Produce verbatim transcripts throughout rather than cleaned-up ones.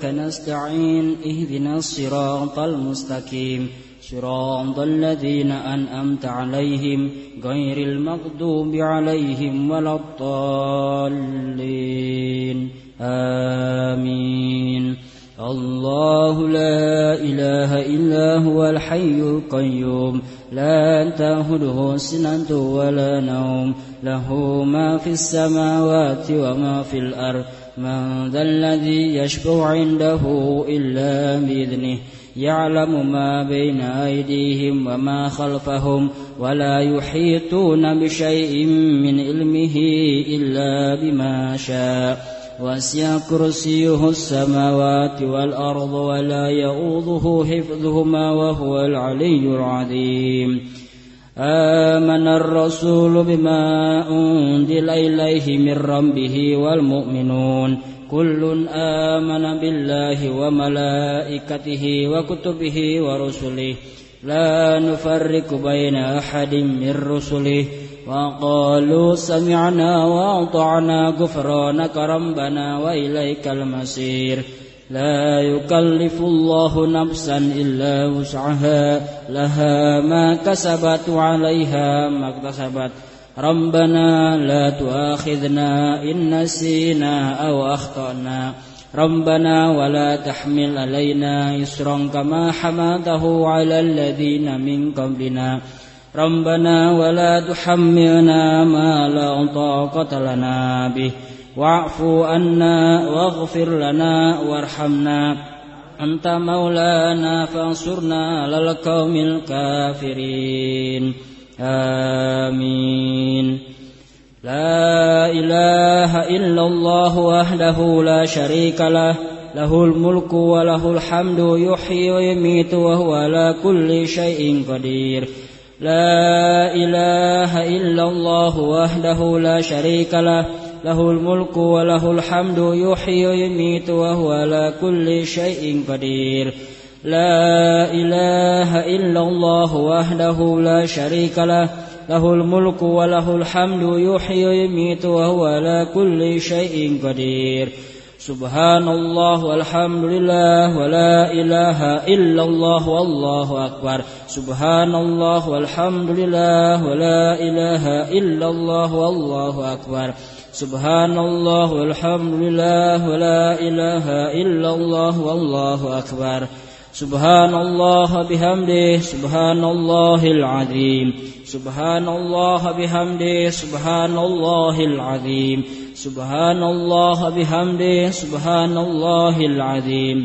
نستعين اهدنا الصراط المستقيم صراط الذين أنعمت عليهم غير المغضوب عليهم ولا الضالين آمين. الله لا إله إلا هو الحي القيوم لا تأخذه سنة ولا نوم له ما في السماوات وما في الأرض من ذا الذي يشفع عنده إلا بإذنه يعلم ما بين أيديهم وما خلفهم ولا يحيطون بشيء من علمه إلا بما شاء وسع كرسيه السماوات والأرض ولا يؤوده حفظهما وهو العلي العظيم. آمن الرسول بما أنزل إليه من ربه والمؤمنون كل آمن بالله وملائكته وكتبه ورسله لا نفرق بين أحد من رسله وقالوا سمعنا وأطعنا غفرانك ربنا وإليك المصير. لا يكلف الله نفسا إلا وسعها لها ما كسبت وعليها ما اكتسبت ربنا لا تؤاخذنا إن نسينا أو أخطأنا ربنا ولا تحمل علينا إصرا كما حملته على الذين من قبلنا ربنا ولا تحملنا ما لا طاقة لنا به واعف عنا واغفر لنا وارحمنا أنت مولانا فانصرنا على القوم الكافرين آمين. لا إله إلا الله وحده لا شريك له له الملك وله الحمد يحيي ويميت وهو على كل شيء قدير. لا إله إلا الله وحده لا شريك له له الملك وله الحمد يحيي ويميت وهو على كل شيء قدير. لا إله إلا الله وحده لا شريك له له الملك وله الحمد يحيي ويميت وهو على كل شيء قدير. سبحان الله والحمد لله ولا إله إلا الله والله أكبر. سبحان الله والحمد لله ولا إله إلا الله والله أكبر. سبحان الله والحمد لله ولا إله إلا الله والله أكبر. سبحان الله بحمده سبحان الله العظيم. سبحان الله بحمده سبحان الله العظيم. سبحان الله بحمده سبحان الله العظيم.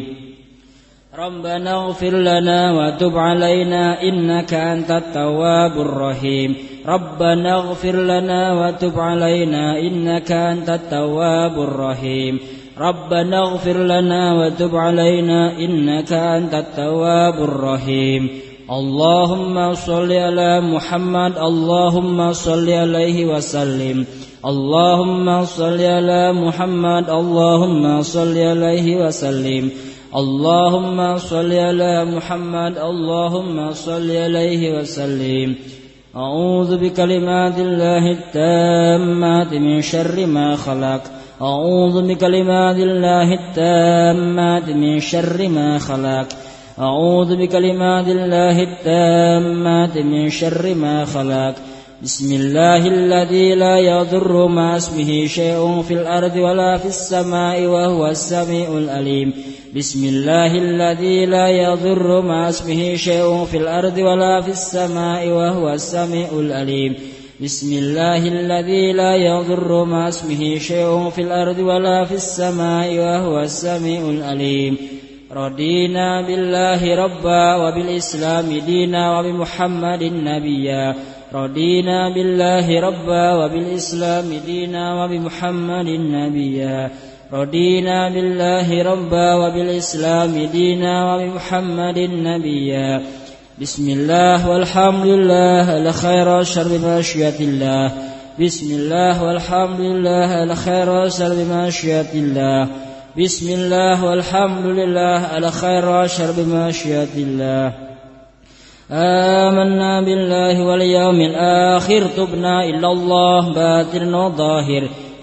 ربنا اغفر لنا وتب علينا إنك أنت التواب الرحيم. ربنا اغفر لنا وتب علينا إنك أنت التواب الرحيم. ربنا اغفر لنا وتب علينا إنك أنت التواب الرحيم. اللهم صل على محمد اللهم صل عليه وسلم. اللهم صل على محمد اللهم صل عليه وسلم. اللهم صل على محمد اللهم صل عليه وسلم. أعوذ بكلمات الله التامات من شر ما خلق. أعوذ بكلمات الله التامات من شر ما خلق. أعوذ بكلمات الله التامات من شر ما خلق. بسم الله الذي لا يضر مع اسمه شيء في الأرض ولا في السماء وهو السميع العليم. بسم الله الذي لا يضر مع اسمه شيء في الأرض ولا في السماء وهو السميع العليم. بسم الله الذي لا يضر مع اسمه شيء في الأرض ولا في السماء وهو السميع العليم. رضينا بالله ربا وبالإسلام دينا وبمحمد نبيا. رضينا بالله ربا وبالإسلام دينا وبمحمد نبيا. رضينا بالله ربا وبالإسلام دينا وبمحمد نبيا. بسم الله والحمد لله الخير والشر بمشيئة الله. بسم الله والحمد لله الخير والشر بمشيئة الله. بسم الله والحمد لله الخير والشر بمشيئة الله. آمنا بالله واليوم الآخر تبنا إلى الله باطن وظاهر.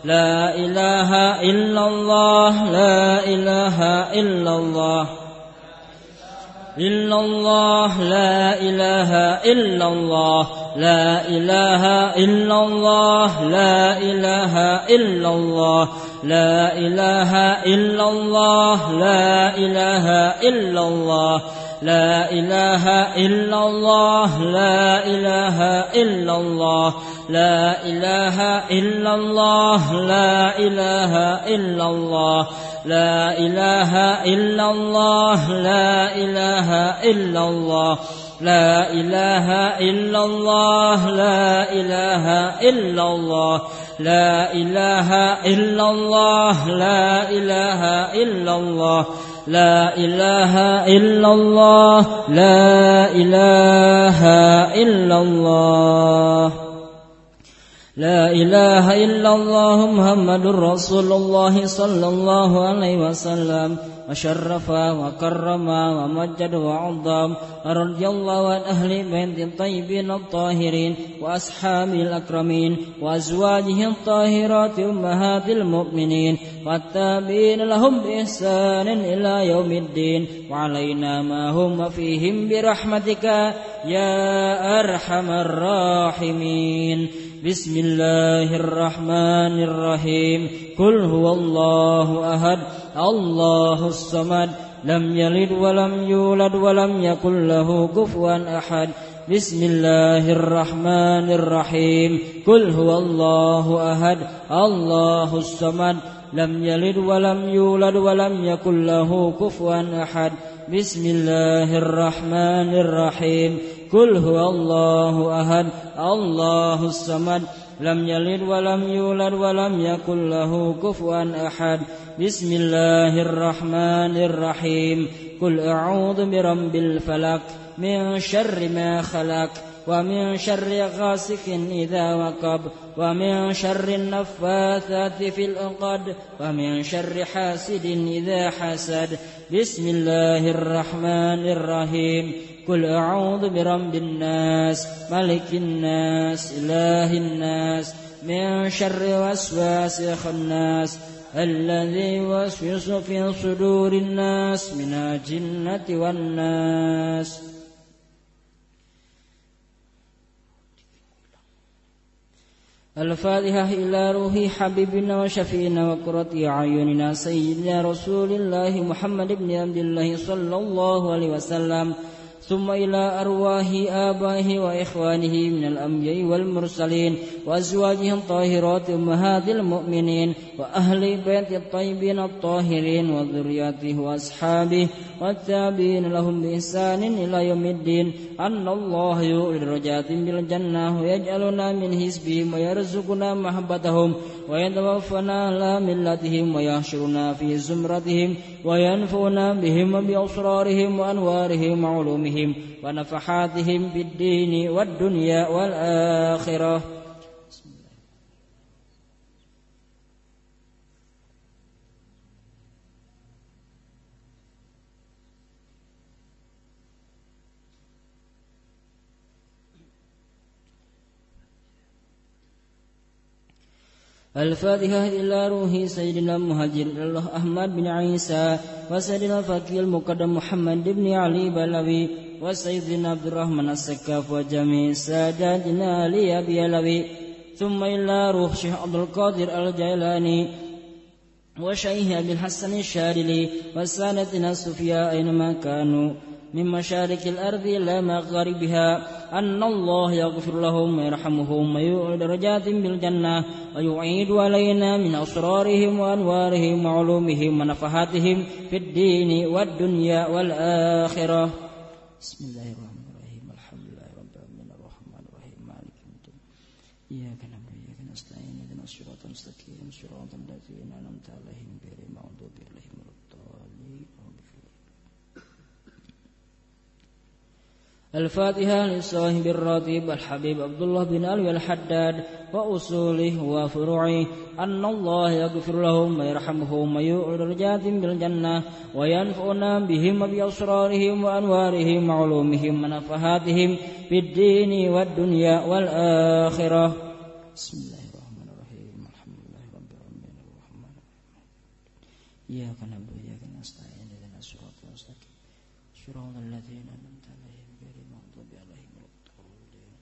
لا إله إلا الله لا إله إلا الله إلا الله لا إله إلا الله لا إله إلا الله لا إله إلا الله لا إله إلا الله لا إله إلا الله لا إله إلا الله لا إله إلا الله لا إله إلا الله لا إله إلا الله لا إله إلا الله لا إله إلا الله لا إله إلا الله لا إله إلا الله لا إله إلا الله لا إله إلا الله لا إله إلا الله لا إله إلا الله لا إله إلا الله محمد رسول الله صلى الله عليه وسلم وشرف وكرم ومجد وعظم رضي الله عن أهل بيت الطيبين الطاهرين وأصحابه الأكرمين وأزواجه الطاهرات أمهات المؤمنين والتابعين لهم بإحسان إلى يوم الدين وعلينا ما هم فيهم برحمتك يا أرحم الراحمين. بسم الله الرحمن الرحيم. قل هو الله أحد الله الصمد لم يلد ولم يولد ولم يكن له كفوا أحد. بسم الله الرحمن الرحيم. قل هو الله أحد الله الصمد لم يلد ولم يولد ولم يكن له كفوا أحد. بسم الله الرحمن الرحيم. قل هو الله أحد الله الصمد لم يلد ولم يولد ولم يكن له كفوا أحد. بسم الله الرحمن الرحيم. قل أعوذ برب الفلق من شر ما خلق ومن شر غاسق إذا وقب ومن شر النفاثات في العقد ومن شر حاسد إذا حسد. بسم الله الرحمن الرحيم. قل أعوذ برب الناس ملك الناس إله الناس من شر وسواس الخناس الذي يوسوس في صدور الناس من الجنة والناس. الفاتحة إلى روح حبيبنا وشفينا وقرة أعيننا سيدنا رسول الله محمد بن عبد الله صلى الله عليه وسلم، ثم إلى أرواح آبائه وإخوانه من الأنبياء والمرسلين وأزواجهم الطاهرات أمهات المؤمنين وأهل بيت الطيبين الطاهرين وذرياته وأصحابه والتابعين لهم بإحسان إلى يوم الدين. أن الله يؤتي درجات بالجنة ويجعلنا من حزبهم ويرزقنا محبتهم ويتوفنا على ملتهم ويحشرنا في زمرتهم وينفعنا بهم وبأسرارهم وأنوارهم وعلومهم ونفحاتهم في الدين والدنيا والآخرة. الفاتحة إلى روح سيدنا مهاجر الله أحمد بن عيسى وسيدنا الفقيه المقدم محمد بن علي بلوي وسيدنا عبد الرحمن السكاف وجميع ساداتنا علي أبي علوي، ثم إلى روح شيخ عبد القادر الجيلاني وشيخ أبي الحسن الشاذلي وسادتنا الصفياء أينما كانوا من مشارق الأرض إلى مغاربها. أن الله يغفر لهم ويرحمهم ويؤتي درجات بالجنة ويعيد علينا من أسرارهم وأنوارهم وعلومهم ونفحاتهم في الدين والدنيا والآخرة. بسم الله الرحمن الرحيم. الحمد لله رب العالمين الرحمن الرحيم مالك يوم الدين إياك نعبد وإياك نستعين اهدنا الصراط المستقيم صراط الذين أنعمت عليهم غير المغضوب عليهم ولا الضالين. الفاتحة لصاحب الراتب الحبيب عبد الله بن علي الحداد وأصوله وفروعه. أن الله يغفر لهم ويرحمهم ويؤتي درجات بالجنة وينفعنا بهم وبأسرارهم وأنوارهم وعلومهم ونفحاتهم في الدين والدنيا والآخرة. بسم الله الرحمن الرحيم. الحمد لله رب إياك نعبد وإياك نستعين اهدنا الصراط المستقيم صراط الذين أنعمت عليهم غير المغضوب عليهم ولا الضالين.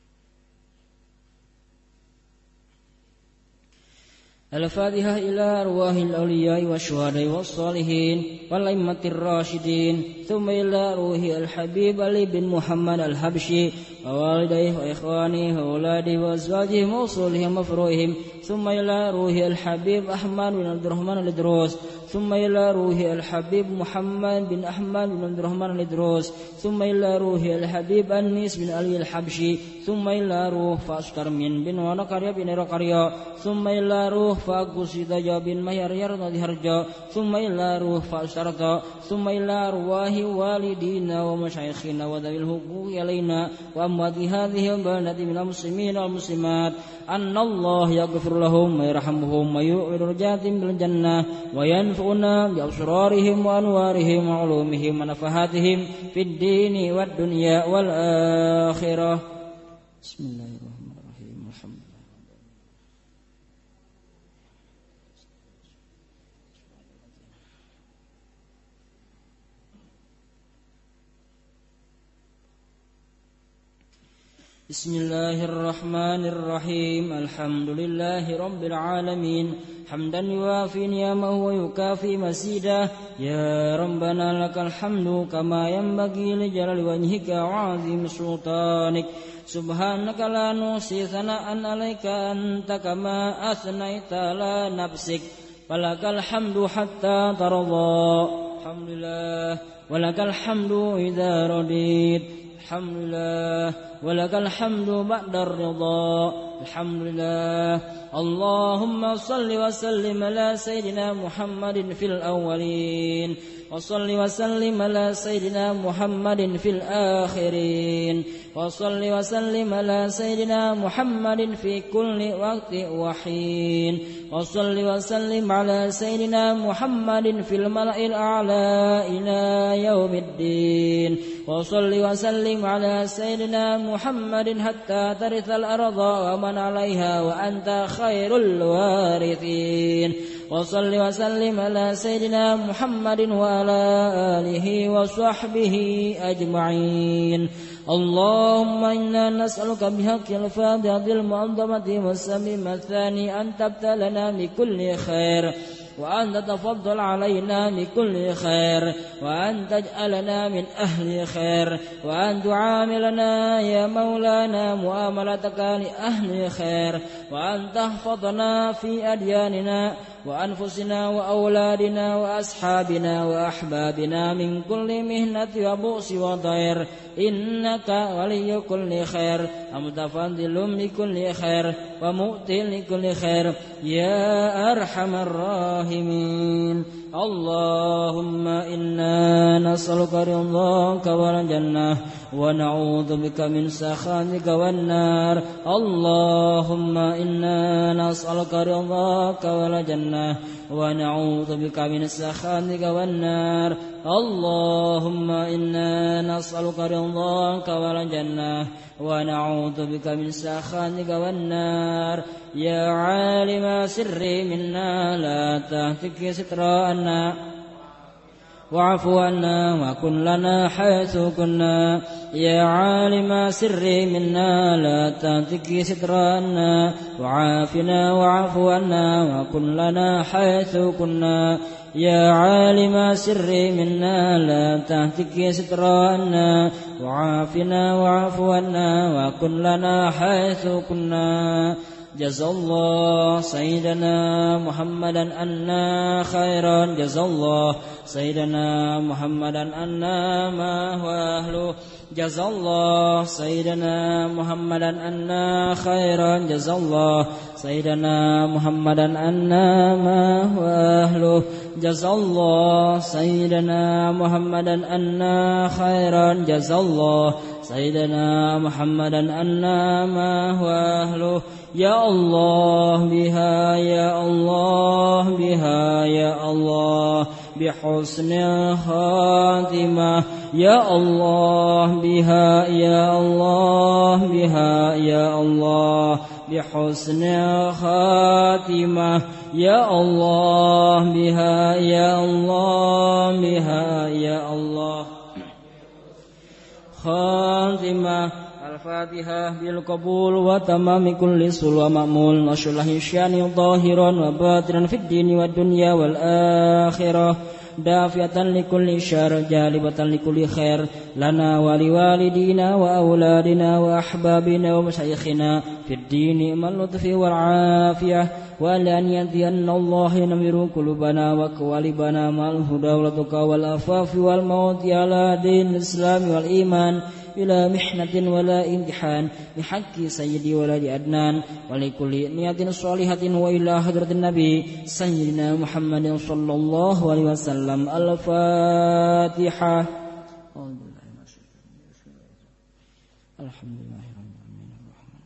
الفاتحة إلى أرواح الأولياء والشهداء والصالحين والأئمة الراشدين، ثم إلى روح الحبيب علي بن محمد الحبشي ووالديه وإخوانه وأولاده وأزواجهم وأصولهم وفروعهم، ثم إلى روح الحبيب أحمد بن عبد الرحمن الإدروس، ثم إلى روح الحبيب محمد بن أحمد بن عبد الرحمن الإدروس، ثم إلى روح الحبيب أنيس بن علي الحبشي، ثم إلى روح فأشكر من بن ونقريا بن رقريا، ثم إلى روح فأقص دجا بن مهر يرضى هرجا، ثم إلى روح فأشترطا، ثم إلى أرواح والدينا ومشايخنا وذوي الحقوق علينا وأموات هذه البلدة من المسلمين والمسلمات أن الله يغفر لهم ويرحمهم ويؤمن رجاتهم بالجنة وينفعنا بأسرارهم وأنوارهم وعلومهم ونفحاتهم في الدين والدنيا والآخرة. بسم الله الرحمن الرحيم. الحمد لله. بسم الله الرحمن الرحيم. الحمد لله رب العالمين حمدا يوافي نعمه ويكافي مزيده. يا ربنا لك الحمد كما ينبغي لجلال وجهك وعظيم سلطانك. سبحانك لا نحصي ثناء عليك أنت كما أثنيت على نفسك. ولك الحمد حتى ترضى. الحمد لله. ولك الحمد إذا رضيت. الحمد لله. ولك الحمد بعد الرضا. الحمد لله. اللهم صل وسلم على سيدنا محمد في الأولين، وصل وسلم على سيدنا محمد في الآخرين، وصل وسلم على سيدنا محمد في كل وقت وحين، وصل وسلم على سيدنا محمد في الملأ الأعلى إلى يوم الدين، وصل وسلم على سيدنا محمد حتى ترث الأرض ومن عليها وأنت خير الوارثين، وصل وسلم على سيدنا محمد وعلى آله وصحبه أجمعين. اللهم إنا نسألك بحق الفاتحة المعظمة والسميم الثاني أن تبتلنا بكل خير، وأن تتفضل علينا بكل خير، وأن تجعلنا من أهل خير، وأن تعاملنا يا مولانا معاملتك لأهل خير، وأن تحفظنا في أدياننا وأنفسنا وأولادنا وأصحابنا وأحبابنا من كل مهنة وبؤس وضير، إنك ولي كل خير ومتفضل بكل خير ومؤتي لكل خير يا أرحم الراحمين. اللهم إنا نسألك رضاك والجنة ونعوذ بك من سخطك والنار. اللهم إنا نسألك رضاك والجنة ونعوذ بك من سخطك والنار. اللهم إنا نسألك رضاك والجنة ونعوذ بك من سخطك والنار. يا عالم سري منا لا تهتك سترانا واعف عنا وكن لنا حيث كنا. يا عالم سري منا لا تهتك سترانا وعافنا واعف عنا وكن لنا حيث كنا. يا عالم سري منا لا تهتك سترانا وعافنا واعف عنا وكن لنا حيث كنا. جزا الله سيدنا محمدا عنا خيرا. جزا الله سيدنا محمدا عنا ما هو أهله. جزا الله سيدنا محمدا عنا خيرا. جزا الله سيدنا محمدا عنا ما هو أهله. جزا الله سيدنا محمدا عنا خيرا. جزا الله سيدنا محمدا عنا ما هو أهله. يا الله بها يا الله بها يا الله بحسن الخاتمة. يا الله بها يا الله بها يا الله بحسن خاتمة يا الله بها يا الله بها يا الله خاتمة الفاتحة بالقبول وتمام كل سل ومأمول نشر الله الشان ظاهرا وباطنا في الدين والدنيا والآخرة دافعة لكل شر جالبة لكل خير لنا ولوالدينا وأولادنا وأحبابنا ومشايخنا في الدين من اللطف والعافية وأن ينتهي أن الله ينور قلوبنا وقوالبنا مع الهدى والتقى والعفاف والموت على دين الإسلام والإيمان إلى محنة ولا امتحان بحق سيدي ولد أدنان ولكل نية صالحة وإلى حضرة النبي سيدنا محمد صلى الله عليه وسلم الفاتحة. الحمد لله رب العالمين الرحمن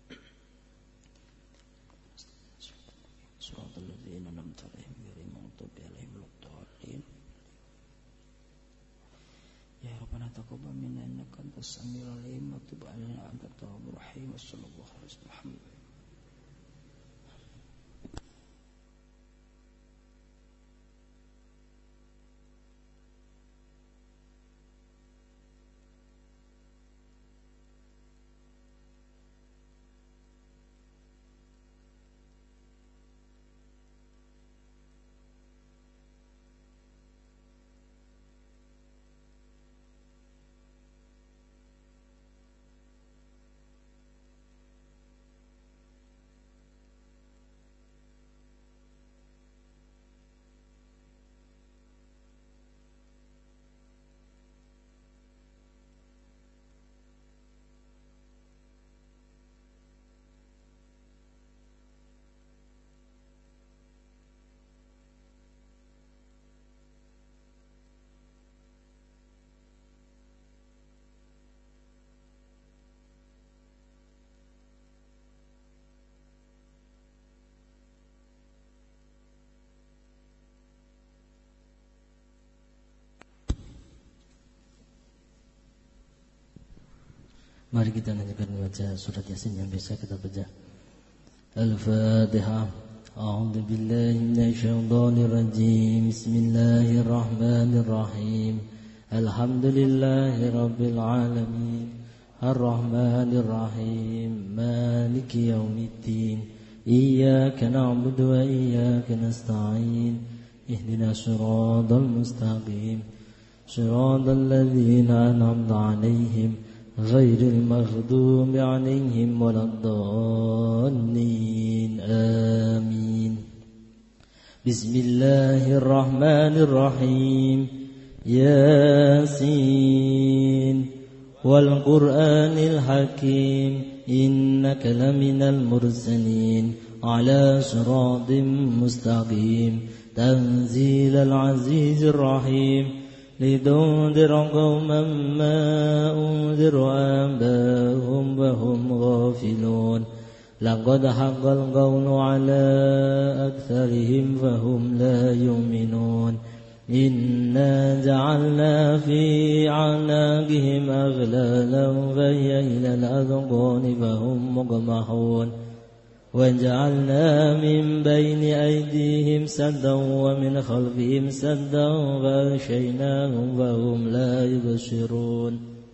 صراط الذين أنعمت عليهم غير المغضوب عليهم ولا الضالين. يا ربنا تقبل منا إنك أنت السميع العليم وتب علينا أنت التواب الرحيم وصلى الله على سيدنا محمد. Mari kita lanjutkan membaca surat Yasin yang biasa kita baca. Al-Fatihah. A'udzu billahi minasy syaithanir rajim. Bismillahirrahmanirrahim. Alhamdulillahi rabbil alamin. Ar-Rahmanir Rahim. Maliki yaumiddin. Iyyaka na'budu wa iyyaka nasta'in. Ihdinas siratal mustaqim. Siratal ladzina an'amta 'alaihim غير المغضوب عليهم ولا الضالين آمين. بسم الله الرحمن الرحيم. ياسين والقرآن الحكيم إنك لمن المرسلين على صراط مستقيم تنزيل العزيز الرحيم لتنذر قوما ما أنذر آباؤهم وهم غافلون لقد حق القول على أكثرهم فهم لا يؤمنون إنا جعلنا في أعناقهم أغلالا فهي إلى الأذقان فهم مقمحون وجعلنا من بين أيديهم سدا ومن خلفهم سدا فأغشيناهم فهم لا يبصرون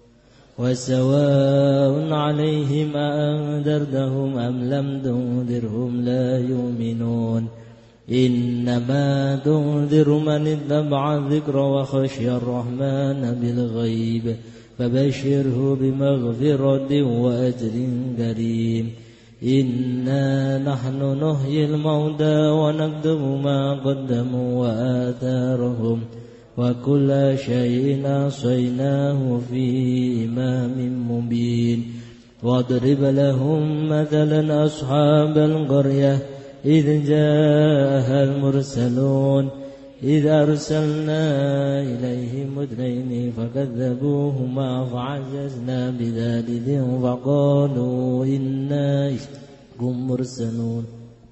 وسواء عليهم أأنذرتهم أم لم تنذرهم لا يؤمنون إنما تنذر من اتبع الذكر وخشي الرحمن بالغيب فبشره بمغفرة وأجر كريم. إنا نحن نحيي الموتى ونكتب ما قدموا وآثارهم وكل شيء أحصيناه في إمام مبين. واضرب لهم مثلا أصحاب القرية إذ جاءها المرسلون إذ أرسلنا إليهم اثنين فكذبوهما فعززنا بثالث فقالوا إنا إليكم مرسلون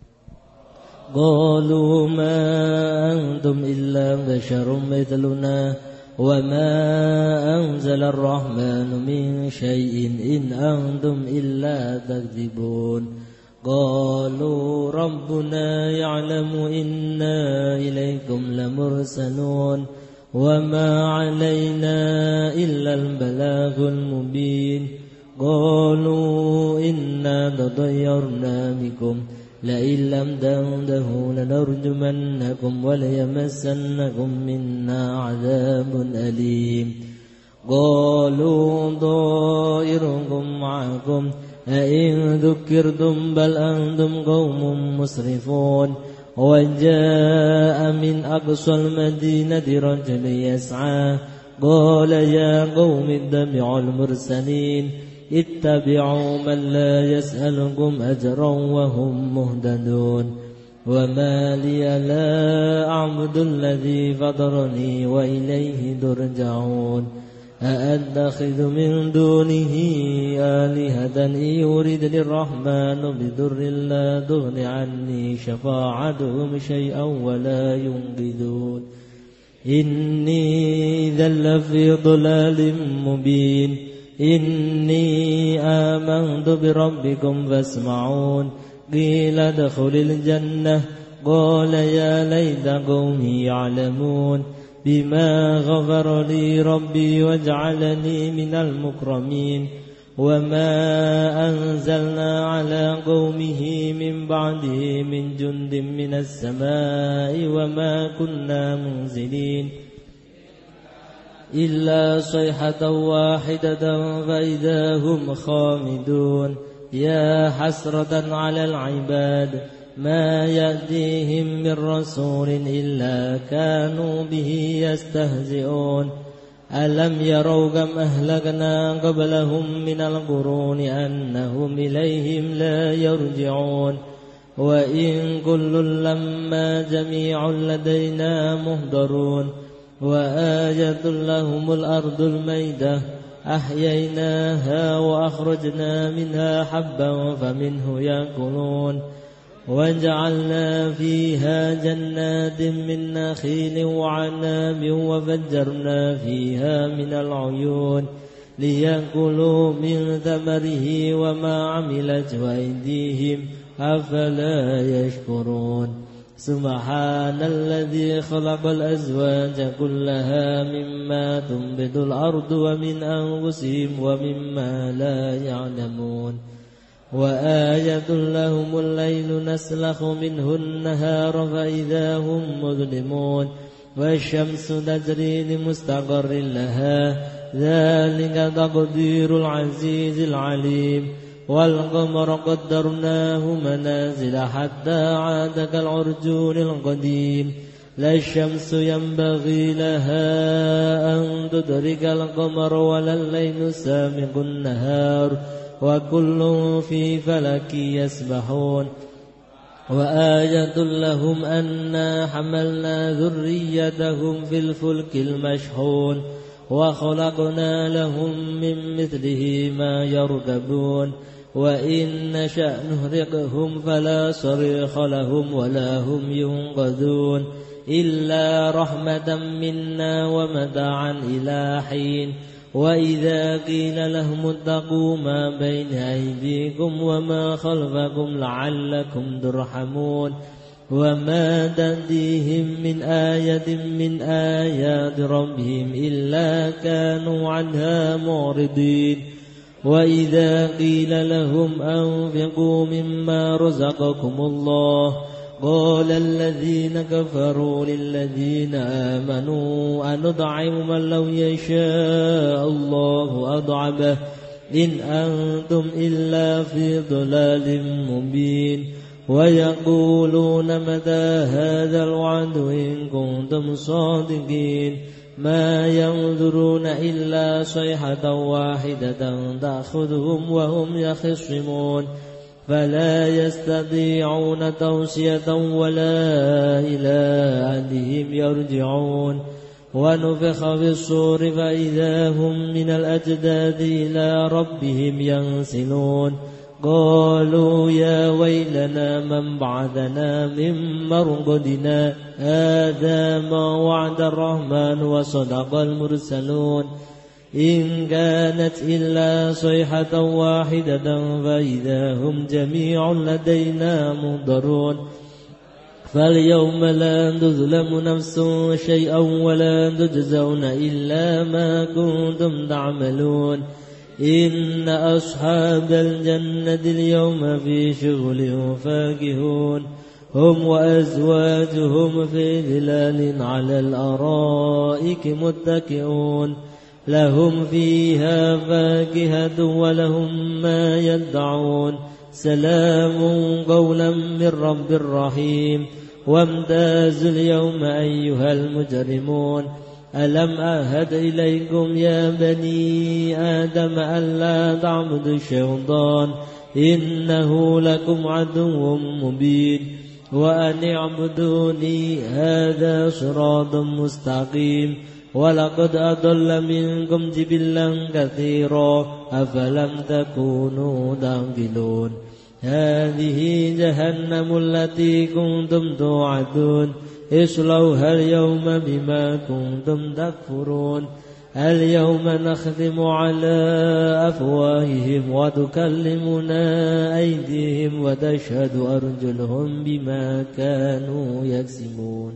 قالوا ما أنتم إلا بشر مثلنا وما أنزل الرحمن من شيء إن أنتم إلا تكذبون قالوا ربنا يعلم إنا إليكم لمرسلون وما علينا إلا البلاغ المبين قالوا إنا تطيرنا بكم لئن لم تنتهوا لنرجمنكم وليمسنكم منا عذاب أليم قالوا طائركم معكم أئن ذكرتم بل أنتم قوم مسرفون وجاء من أقصى المدينة رجل يسعى قال يا قوم اتبعوا المرسلين اتبعوا من لا يسألكم أجرا وهم مهتدون وما لي لا أعبد الذي فطرني وإليه ترجعون أأتخذ من دونه آلهة إن يردني الرحمن بضر لا تغن عني شفاعتهم شيئا ولا ينقذون إني إذا لفي ضلال مبين إني آمنت بربكم فاسمعون قيل ادخل الجنة قال يا ليت قومي يعلمون بما غفر لي ربي واجعلني من المكرمين وما أنزلنا على قومه من بعده من جند من السماء وما كنا منزلين إلا صيحة واحدة فإذا هم خامدون يا حسرة على العباد ما يأتيهم من رسول إلا كانوا به يستهزئون ألم يروا كم أهلكنا قبلهم من القرون أنهم إليهم لا يرجعون وإن كل لما جميع لدينا مهدرون وآية لهم الأرض الميتة أحييناها وأخرجنا منها حبا فمنه يأكلون وجعلنا فيها جنات من نخيل وعناب وفجرنا فيها من العيون ليأكلوا من ثمره وما عملت أيديهم أفلا يشكرون سبحان الذي خلق الأزواج كلها مما تنبت الأرض ومن أنفسهم ومما لا يعلمون وآية لهم الليل نسلخ منه النهار فإذا هم مظلمون والشمس تجري لمستقر لها ذلك تقدير العزيز العليم والقمر قدرناه منازل حتى عاد كالعرجون القديم لا الشمس ينبغي لها أن تدرك القمر ولا الليل سابق النهار وكل في فلك يسبحون وآية لهم أنا حملنا ذريتهم في الفلك المشحون وخلقنا لهم من مثله ما يركبون وإن نشأ نهرقهم فلا صريخ لهم ولا هم ينقذون إلا رحمة منا ومتاعا إلى حين وإذا قيل لهم اتقوا ما بين أيديكم وما خلفكم لعلكم ترحمون وما تأتيهم من آية من آيات ربهم إلا كانوا عنها معرضين وإذا قيل لهم أنفقوا مما رزقكم الله قال الذين كفروا للذين آمنوا أنطعم من لو يشاء الله أطعمه إن أنتم إلا في ضلال مبين ويقولون متى هذا الوعد إن كنتم صادقين ما ينظرون إلا صيحة واحدة تأخذهم وهم يخصمون فلا يستطيعون توصية ولا إلى أهلهم يرجعون ونفخ في الصور فإذا هم من الأجداث إلى ربهم ينسلون قالوا يا ويلنا من بعثنا من مرقدنا هذا ما وعد الرحمن وصدق المرسلون إن كانت إلا صيحة واحدة فإذا هم جميع لدينا محضرون فاليوم لا تظلم نفس شيئا ولا تجزون إلا ما كنتم تعملون إن أصحاب الجنة اليوم في شغل فاكهون هم وأزواجهم في ظلال على الأرائك متكئون لهم فيها فاكهة ولهم ما يدعون سلام قولا من رب رحيم وامتازوا اليوم أيها المجرمون ألم أعهد إليكم يا بني آدم ألا تعبدوا الشيطان إنه لكم عدو مبين وأن اعبدوني هذا صراط مستقيم ولقد أضل منكم جبلا كثيرا أفلم تكونوا تعقلون هذه جهنم التي كنتم توعدون اصلوها اليوم بما كنتم تكفرون اليوم نختم على أفواههم وتكلمنا أيديهم وتشهد أرجلهم بما كانوا يكسبون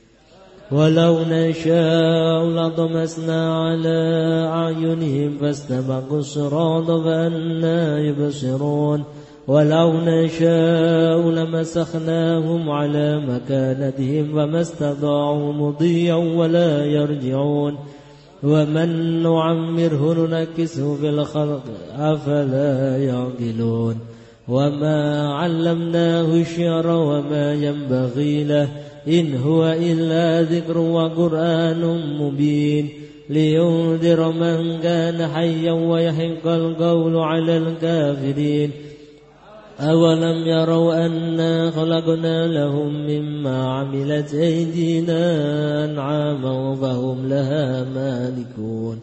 ولو نشاء لطمسنا على أعينهم فاستبقوا الصراط فأنى يبصرون ولو نشاء لمسخناهم على مكانتهم فما استطاعوا مضيا ولا يرجعون ومن نعمره ننكسه في الخلق أفلا يعقلون وما علمناه الشعر وما ينبغي له إن هو إلا ذكر وقرآن مبين لينذر من كان حيا ويحق القول على الكافرين أولم يروا أنا خلقنا لهم مما عملت أيدينا أنعاما فهم لها مالكون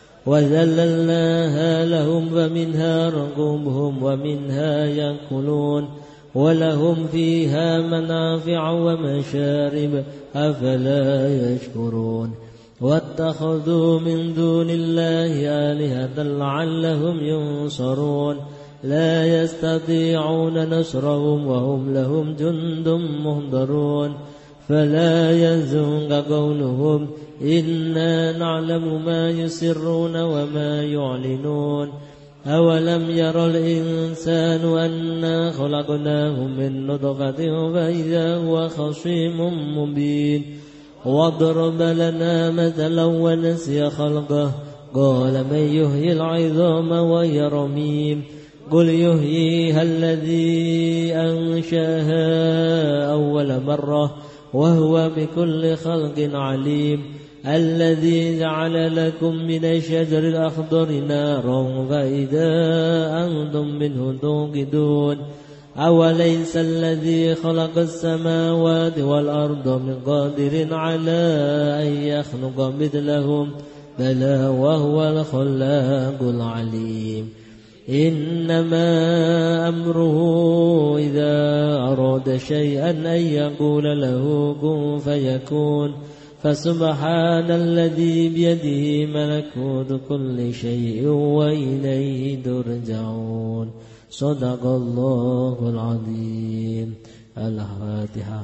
وذللناها لهم فمنها ركوبهم ومنها يأكلون ولهم فيها منافع ومشارب أفلا يشكرون واتخذوا من دون الله آلهة لعلهم ينصرون لا يستطيعون نصرهم وهم لهم جند مهضرون فلا يحزنك قولهم إنا نعلم ما يسرون وما يعلنون أولم ير الإنسان أنا خلقناه من نطفة فإذا هو خصيم مبين واضرب لنا مثلا ونسي خلقه قال من يحيي العظام وهي رميم قل يحييها الذي أنشاها أول مرة وهو بكل خلق عليم الذي جعل لكم من الشجر الأخضر نارا فإذا أنتم منه توقدون أوليس الذي خلق السماوات والأرض من قادر على أن يخلق مثلهم بلى وهو الخلاق العليم إنما أمره إذا أراد شيئا أن يقول له كن فيكون فسبحان الذي بيده ملكوت كل شيء وإليه ترجعون صدق الله العظيم. الفاتحة.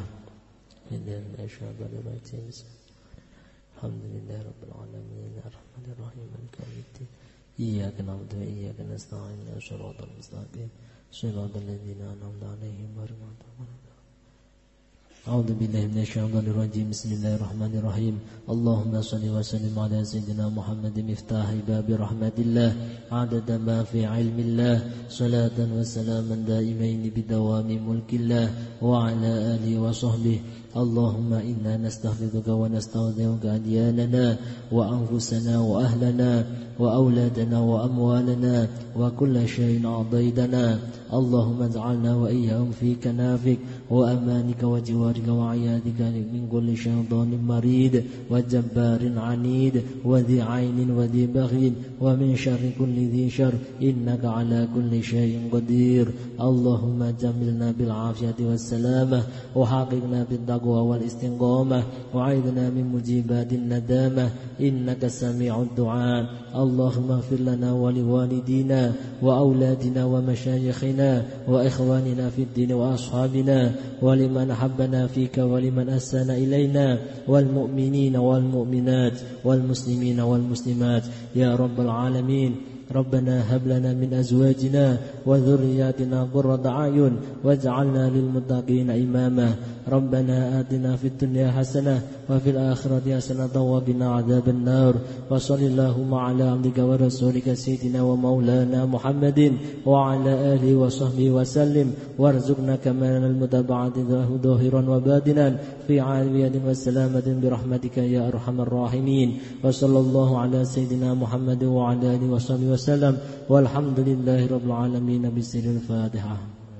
الحمد لله رب العالمين الرحمن الرحيم مالك يوم الدين إياك نعبد وإياك نستعين صراط المستقيم صراط الذين أنعمت عليهم غير المغضوب عليهم. أعوذ بالله من الشيطان الرجيم. بسم الله الرحمن الرحيم. اللهم صل وسلم على سيدنا محمد مفتاح باب رحمة الله عدد ما في علم الله صلاة وسلاما دائمين بدوام ملك الله وعلى آله وصحبه. اللهم إنا نستحفظك ونستودعك أدياننا وأنفسنا وأهلنا وأولادنا وأموالنا وكل شيء أعطيتنا. اللهم اجعلنا وإياهم في كنافك وأمانك وجوارك وأزواجك وعيادك من كل شيطان مريد وجبار عنيد وذي عين وذي بغي ومن شر كل ذي شر إنك على كل شيء قدير. اللهم جملنا بالعافية والسلامة وحققنا بالتقوى والاستقامة وعيذنا من مجيبات الندامة إنك سميع الدعاء. اللهم اغفر لنا ولوالدينا وأولادنا ومشايخنا وإخواننا في الدين وأصحابنا ولمن أحبنا فيك ولمن أحسن إلينا والمؤمنين والمؤمنات والمسلمين والمسلمات يا رب العالمين. ربنا هب لنا من أزواجنا وذرياتنا قرة أعين واجعلنا للمتقين إماما. ربنا آتنا في الدنيا حسنة وفي الآخرة حسنة وقنا عذاب النار. وصل اللهم على عبدك ورسولك سيدنا ومولانا محمد وعلى آله وصحبه وسلم وارزقنا كمال المتابعة ظاهرا وباطنا في عافية وسلامة برحمتك يا أرحم الراحمين. وصلى الله على سيدنا محمد وعلى آله وصحبه وسلم والحمد لله رب العالمين بسر الفاتحة.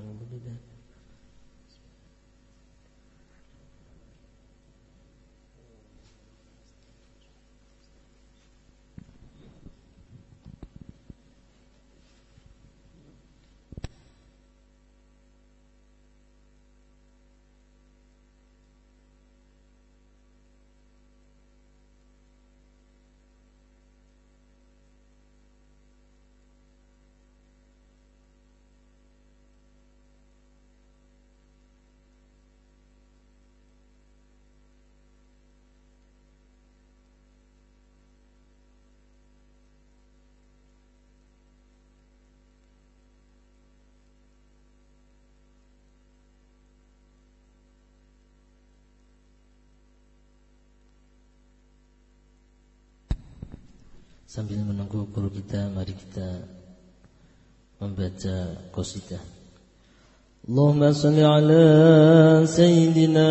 Sambil menunggu guru kita, mari kita membaca qasidah. Allahumma salli ala Sayyidina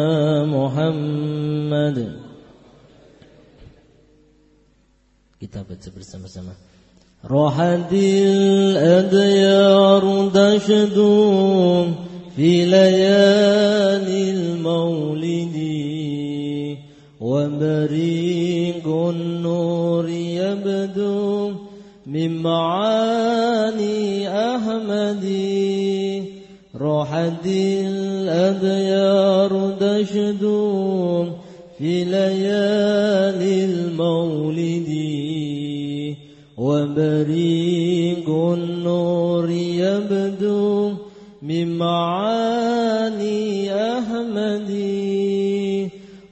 Muhammad. Kita baca bersama-sama. Rahadil adyaru tashdum fi layalil maulidi wa bariqun nuri يبدو من معاني أحمدي روحت الأديار تشدو في ليالي المولد وبريق النور يبدو من معاني أحمدي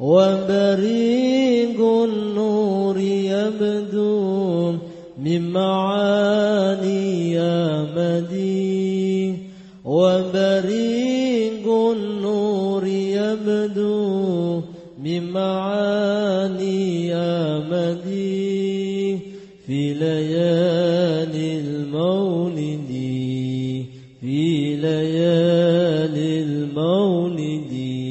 وبريق النور يبدو من معاني أحمدي وبريق النور يبدو من معاني أحمدي في ليالي المولد في ليالي المولد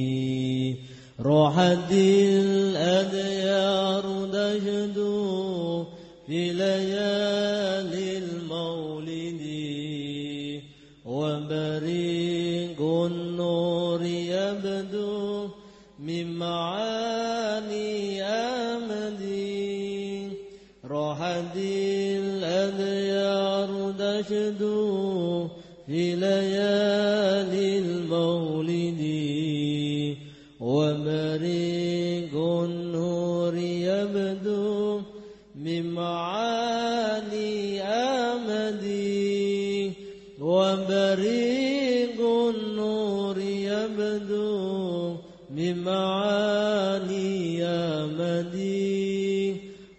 روحت الأديار تشدو في ليالي المولد وبريق النور يبدو من معاني أحمدي روحت الأديار تشدو في ليالي المولد وبريق النور يبدو من معاني أحمدي وبريق النور يبدو من معاني أحمدي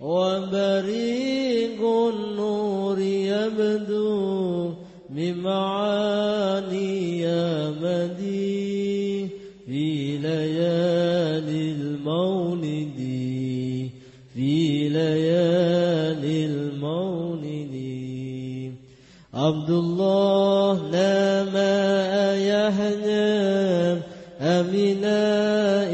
وبريق النور يبدو من معاني أحمدي في ليالي المولد في ليالي المولد عبد الله نام يحنم أمنا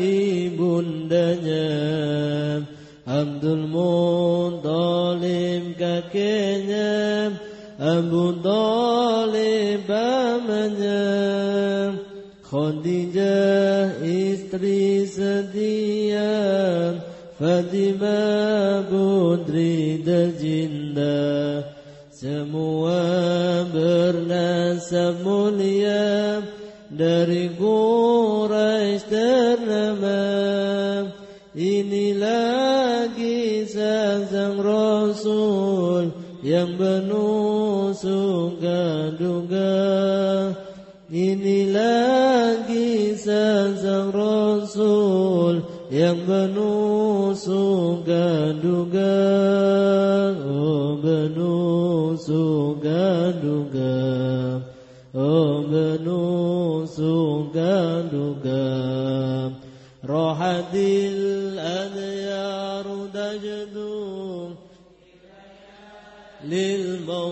ibundanya Abdul Muttalib kakeknya Abu Thalib pamannya Khadijah istri setia, Fatimah putri tercinta, semua bernasab mulia, dari Quraisy ternama. Inilah kisah sang Rasul yang penuh suka duka. Inilah kisah sang Rasul yang penuh suka duka. Oh penuh suka duka, oh penuh suka duka. Rohatil adyaru tajdu lil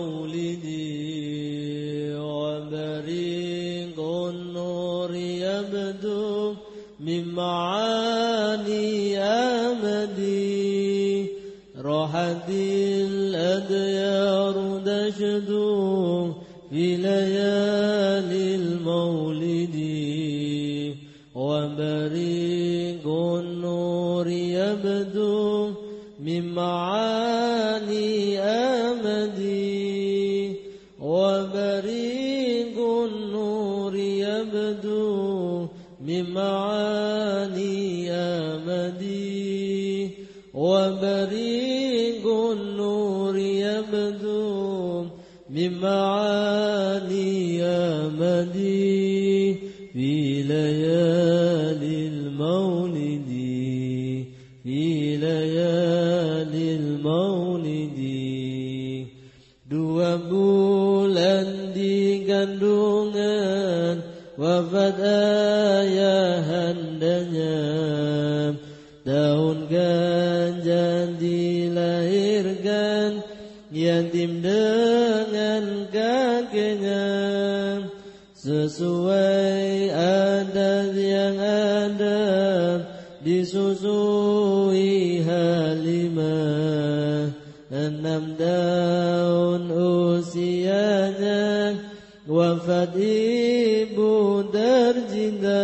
maulidi, wa bariqun nur yabdu min ma'ani amadi. Rohatil adyaru tajdu fi layalil maulidi, wa bariqun nur yabdu min ma'ani amadi. Wa bariqun nur yabdu min ma'ani amadi. Wa bariqun nur yabdu min ma'ani amadi. Fi layalil maulidi, fi layalil maulidi. Dua bulan di kandungan, wafat ayahandanya. Tahun ganjil dilahirkan, yatim dengan kakeknya. Sesuai adat yang ada, disusui Halimah. Enam tahun usianya, wafat ibu tercinta.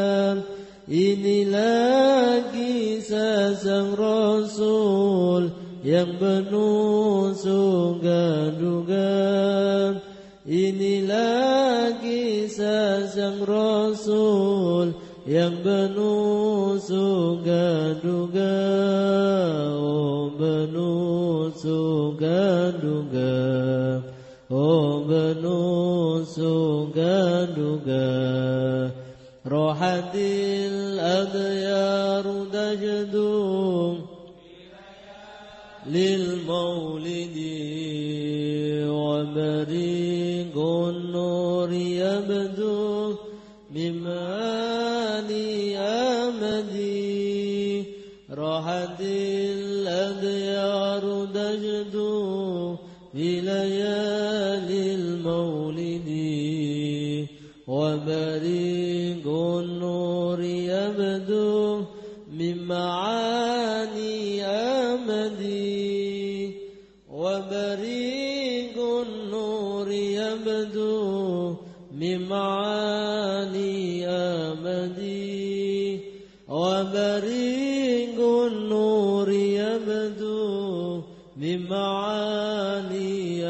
Inilah kisah sang Rasul yang penuh suka duka. Inilah kisah sang Rasul yang penuh suka duka. Oh penuh suka duka, oh penuh suka duka. Rohatil adyaru tajdu lil maulidi, wa bariqun nur yabdu min ma'ani amadi. Rahatil adyaru tajdu fi layalil maulidi, wa bariqun nur yabdu min ma'ani amadi. Wa bariqun nur yabdu min ma'ani amadi. Wa bariqun nur yabdu min ma'ani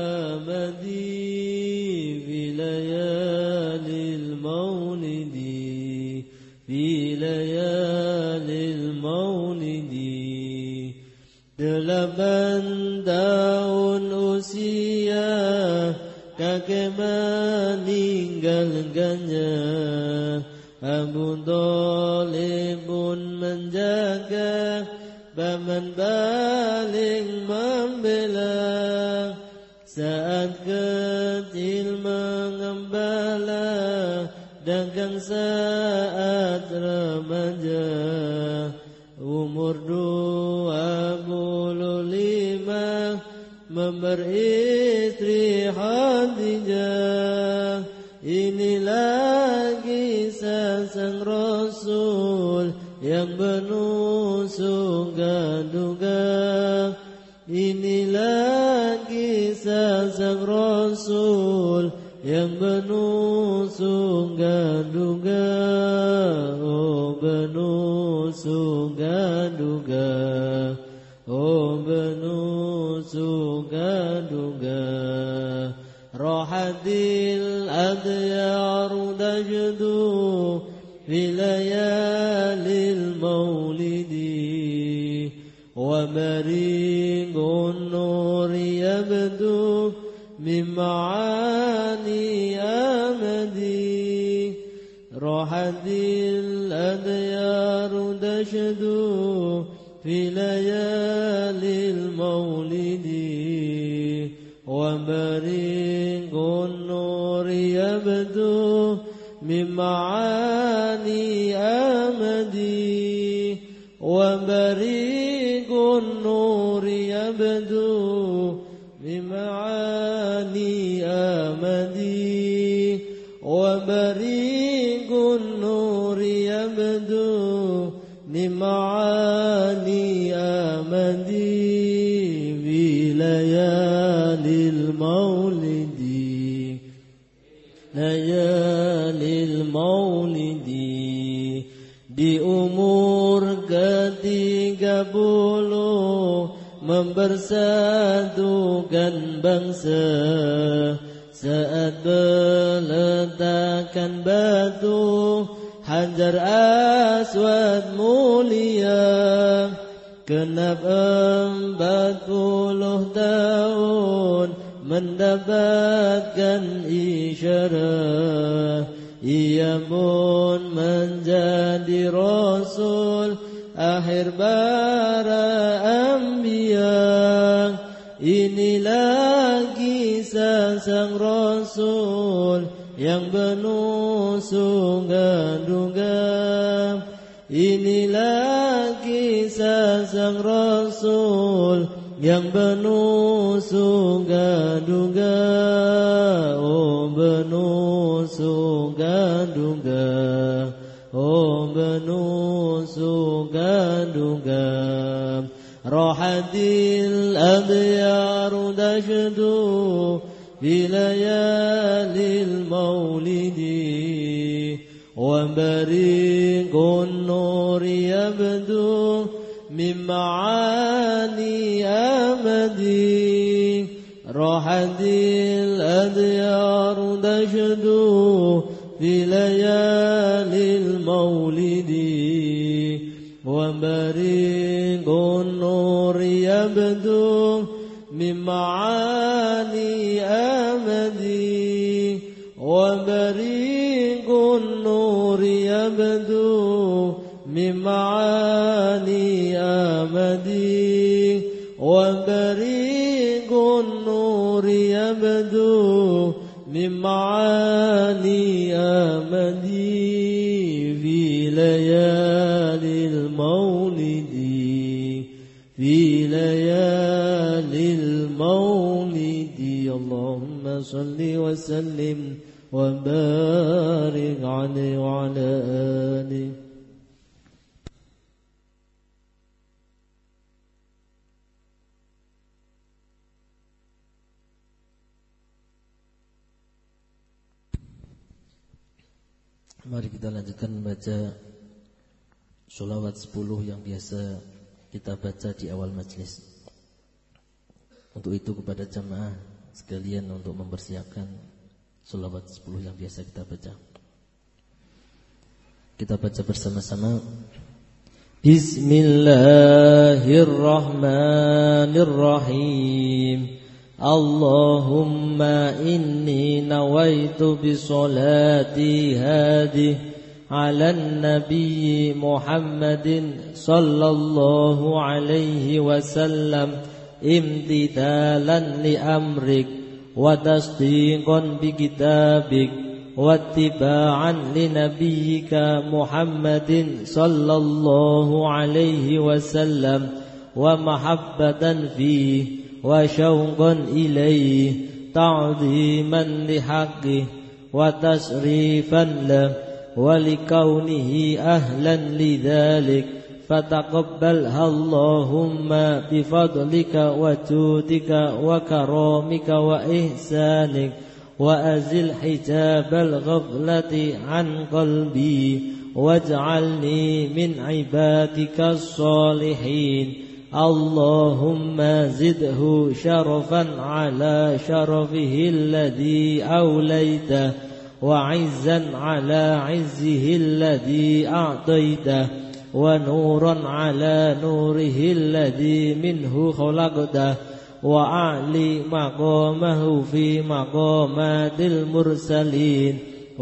amadi. Fi layalil maulidi, fi layalil maulidi. Delapan tahun usia kakek meninggalkannya. Abu Thalib pun menjaga, paman paling membela. Saat kecil mengembala, dagang saat remaja. Umur dua puluh lima, memberistri Khadijah. Inilah kisah sang Rasul yang penuh suka duka. Inilah kisah sang Rasul yang penuh suka duka. Oh penuh surga duga, oh penuh surga duga. Rahatil adhyar tajdu fi layalil maulidi, wa bariqun nur yabdu min ma'ani amadi. Rahatil adhyar tajdu fi layalil maulidi, wa bariqun nur yabdu min ma'ani amadi, wa bariqun nur yabdu min ma'ani amadi, wa bariqun nur yabdu min ma'ani amadi. Layalil maulidi, layalil maulidi, di umur ketiga puluh mempersatukan bangsa, saat meletakkan batu Hajar Aswad mulia. Genap empat puluh tahun mendapatkan isyarat, ia pun menjadi Rasul akhir para anbiya. Inilah kisah sang Rasul yang penuh sungguh duga. Inilah kisah sang Rasul yang penuh sungguh duga, oh penuh sungguh duga, oh penuh sungguh duga. Rahatil adhyar tajdu fi layalil maulidi, wa bariqun nur yabdu min ma'ani amadi. Rahatil adhyar tajdu fi layalil maulidi, wa bariqun nur yabdu min ma'ani amadi, wa bariqun nur yabdu min ma'ani amadi, wa bariqun nur yabdu min ma'ani amadi. Fi layalil maulidi, fi layalil maulidi. Allahumma salli wa sallim wa barik alaihi wa ala alihi. Mari kita lanjutkan membaca sholawat sepuluh yang biasa kita baca di awal majlis. Untuk itu kepada jamaah sekalian untuk mempersiapkan sholawat sepuluh yang biasa kita baca. Kita baca bersama-sama. Bismillahirrahmanirrahim. Allahumma inni nawaitu bi salati hadhihi ala nabiyyi Muhammadin sallallahu alaihi wasallam imtithalan li amrik wa tasdiqan bi kitabik wa ittiba'an li nabiyyika Muhammadin sallallahu alaihi wasallam wa mahabbatan fihi wa syauqan ilaihi ta'ziman li haqqihi wa tasrifan lahu wa likaunihi ahlan lidzalik fataqabbalha Allahumma bifadlika wa judika wa karamika wa ihsanik wa azil hijabal ghaflati an qalbi واجعلني من عبادك الصالحين. اللهم زده شرفا على شرفه الذي أوليته، وعزا على عزه الذي أعطيته، ونورا على نوره الذي منه خلقته، وأعلي مقامه في مقامات المرسلين،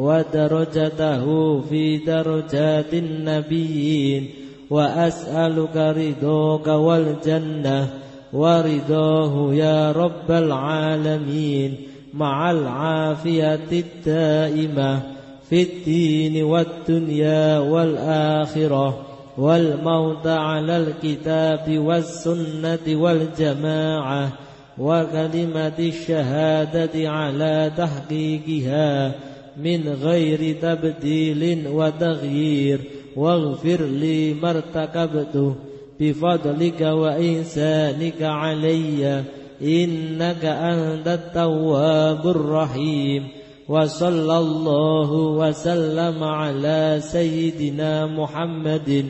ودرجته في درجات النبيين. وأسألك رضاك والجنة ورضاه يا رب العالمين، مع العافية الدائمة في الدين والدنيا والآخرة، والموت على الكتاب والسنة والجماعة، وكلمة الشهادة على تحقيقها من غير تبديل وتغيير. واغفر لي ما ارتكبته بفضلك وإحسانك علي، إنك أنت التواب الرحيم. وصلى الله وسلم على سيدنا محمد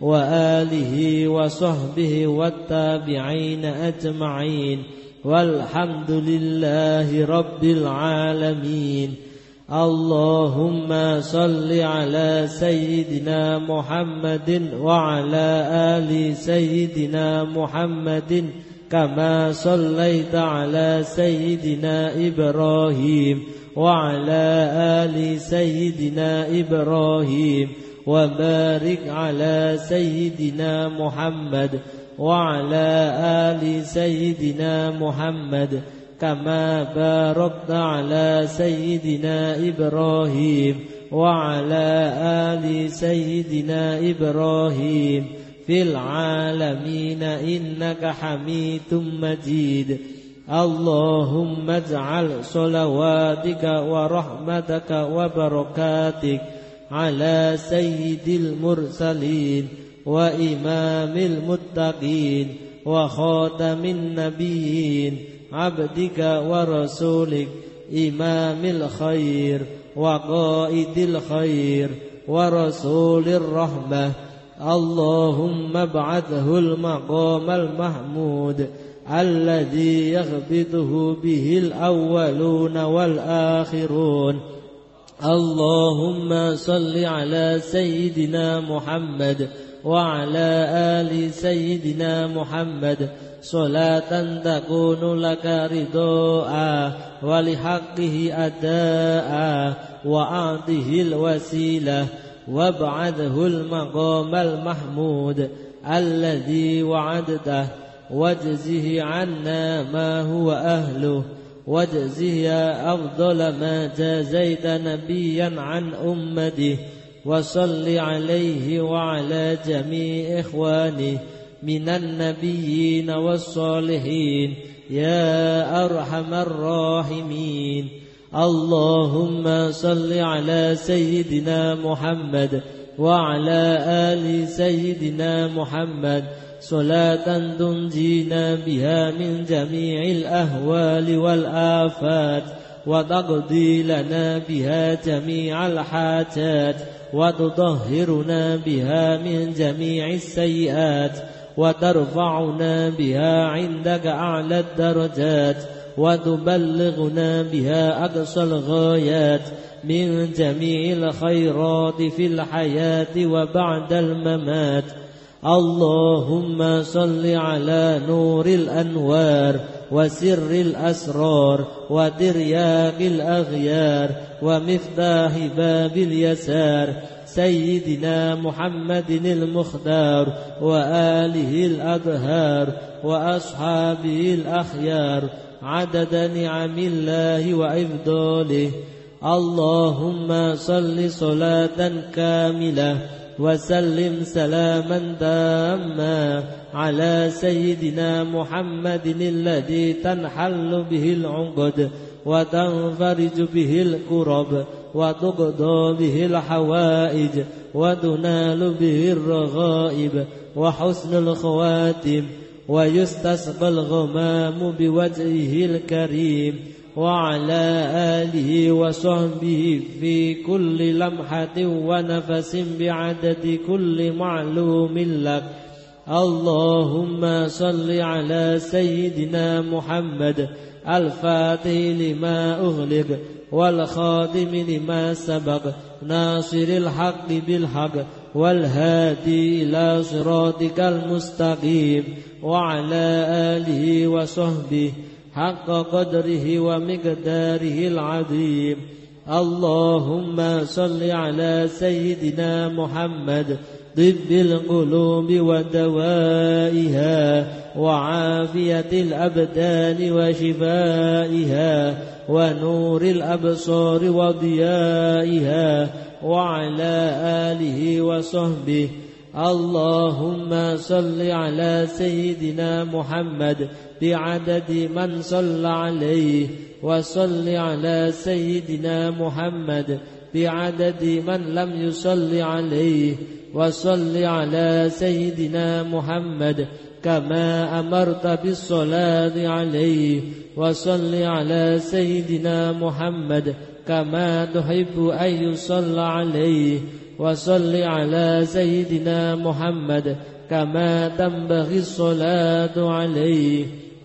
وآله وصحبه والتابعين أجمعين، والحمد لله رب العالمين. اللهم صل على سيدنا محمد وعلى آل سيدنا محمد كما صليت على سيدنا إبراهيم وعلى آل سيدنا إبراهيم، وبارك على سيدنا محمد وعلى آل سيدنا محمد كما باركت على سيدنا إبراهيم وعلى آل سيدنا إبراهيم في العالمين إنك حميد مجيد. اللهم اجعل صلواتك ورحمتك وبركاتك على سيد المرسلين وإمام المتقين وخاتم النبيين، عبدك ورسولك، إمام الخير وقائد الخير ورسول الرحمة. اللهم ابعثه المقام المحمود الذي يغبطه به الأولون والآخرون. اللهم صل على سيدنا محمد وعلى آل سيدنا محمد صلاة تكون لك رضاء ولحقه أداء، وأعطه الوسيلة وابعثه المقام المحمود الذي وعدته، واجزه عنا ما هو أهله، واجزه أفضل ما جازيت نبيا عن أمته. وصل عليه وعلى جميع إخوانه من النبيين والصالحين يا أرحم الراحمين. اللهم صل على سيدنا محمد وعلى آل سيدنا محمد صلاة تنجينا بها من جميع الأهوال والآفات، وتقضي لنا بها جميع الحاجات، وتطهرنا بها من جميع السيئات، وترفعنا بها عندك أعلى الدرجات، وتبلغنا بها أقصى الغايات من جميع الخيرات في الحياة وبعد الممات. اللهم صل على نور الأنوار وسر الأسرار وترياق الأغيار ومفتاح باب اليسار سيدنا محمد المختار وآله الأطهار وأصحابه الأخيار عدد نعم الله وإفضاله. اللهم صل صلاة كاملة وسلم سلاما تاما على سيدنا محمد الذي تنحل به العقد وتنفرج به الكرب وتقضى به الحوائج وتنال به الرغائب وحسن الخواتم، ويستسقى الغمام بوجهه الكريم وعلى آله وصحبه في كل لمحة ونفس بعدد كل معلوم لك. اللهم صل على سيدنا محمد الفاتح لما أغلق والخاتم لما سبق ناصر الحق بالحق والهادي إلى صراطك المستقيم وعلى آله وصحبه حق قدره ومقداره العظيم. اللهم صل على سيدنا محمد طب القلوب ودوائها وعافية الأبدان وشفائها ونور الأبصار وضيائها وعلى آله وصحبه. اللهم صل على سيدنا محمد بعدد من صلى عليه وصل على سيدنا محمد بعدد من لم يصل عليه وصل على سيدنا محمد كما أمرت بالصلاة عليه وصل على سيدنا محمد كما تحب أن يصلى عليه وصل على سيدنا محمد كما تنبغي الصلاة عليه.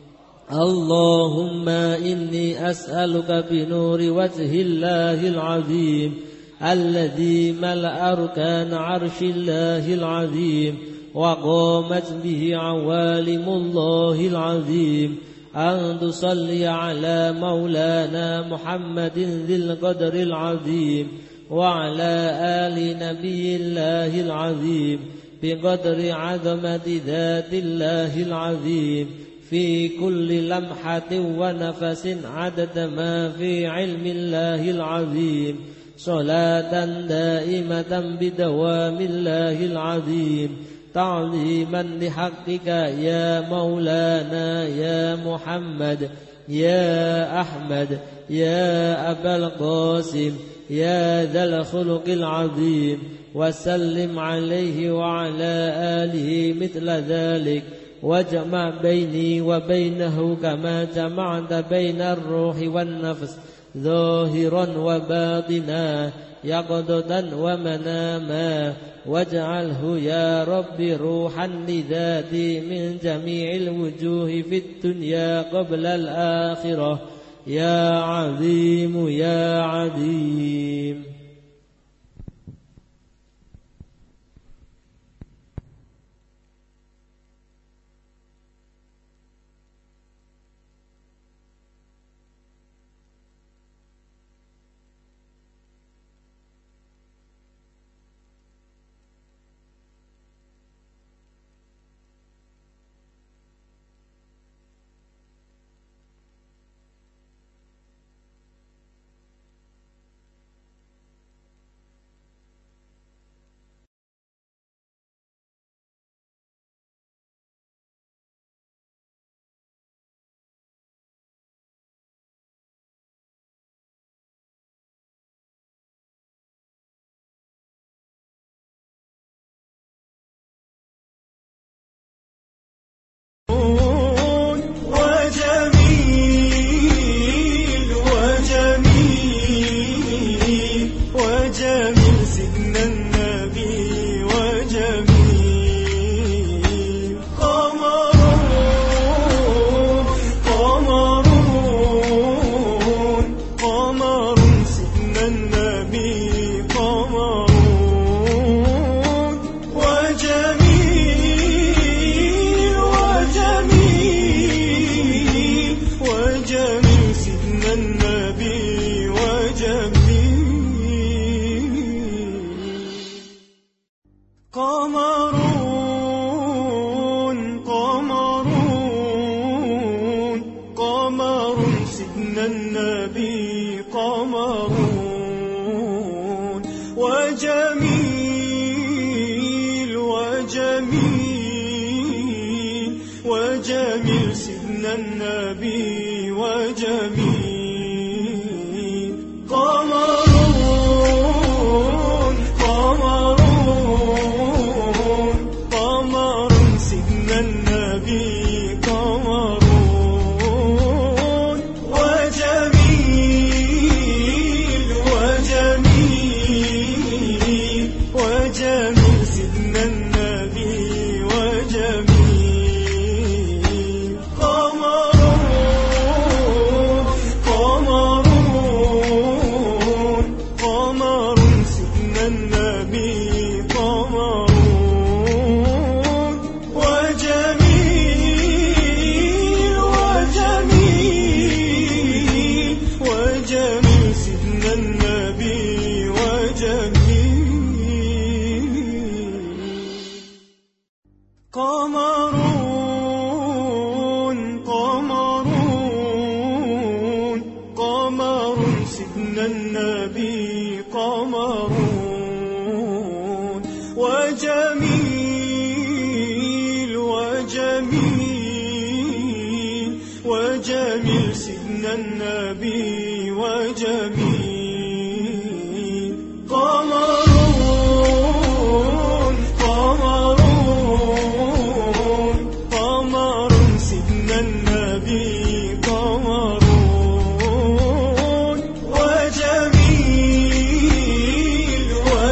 اللهم إني أسألك بنور وجه الله العظيم الذي ملأ أركان عرش الله العظيم وقامت به عوالم الله العظيم أن تصلي على مولانا محمد ذي القدر العظيم وعلى آل نبي الله العظيم بقدر عظمة ذات الله العظيم في كل لمحة ونفس عدد ما في علم الله العظيم صلاة دائمة بدوام الله العظيم تعظيما لحقك يا مولانا يا محمد يا أحمد يا أبا القاسم يا ذا الخلق العظيم وسلم عليه وعلى آله مثل ذلك واجمع بيني وبينه كما جمعت بين الروح والنفس ظاهرا وباطنا يقظة ومناما واجعله يا رب روحا لذاتي من جميع الوجوه في الدنيا قبل الآخرة يا عظيم يا عظيم. النبي قمر وجميل وجميل سيدنا النبي وجميل قمرون قمرون قمر سيدنا النبي قمرون وجميل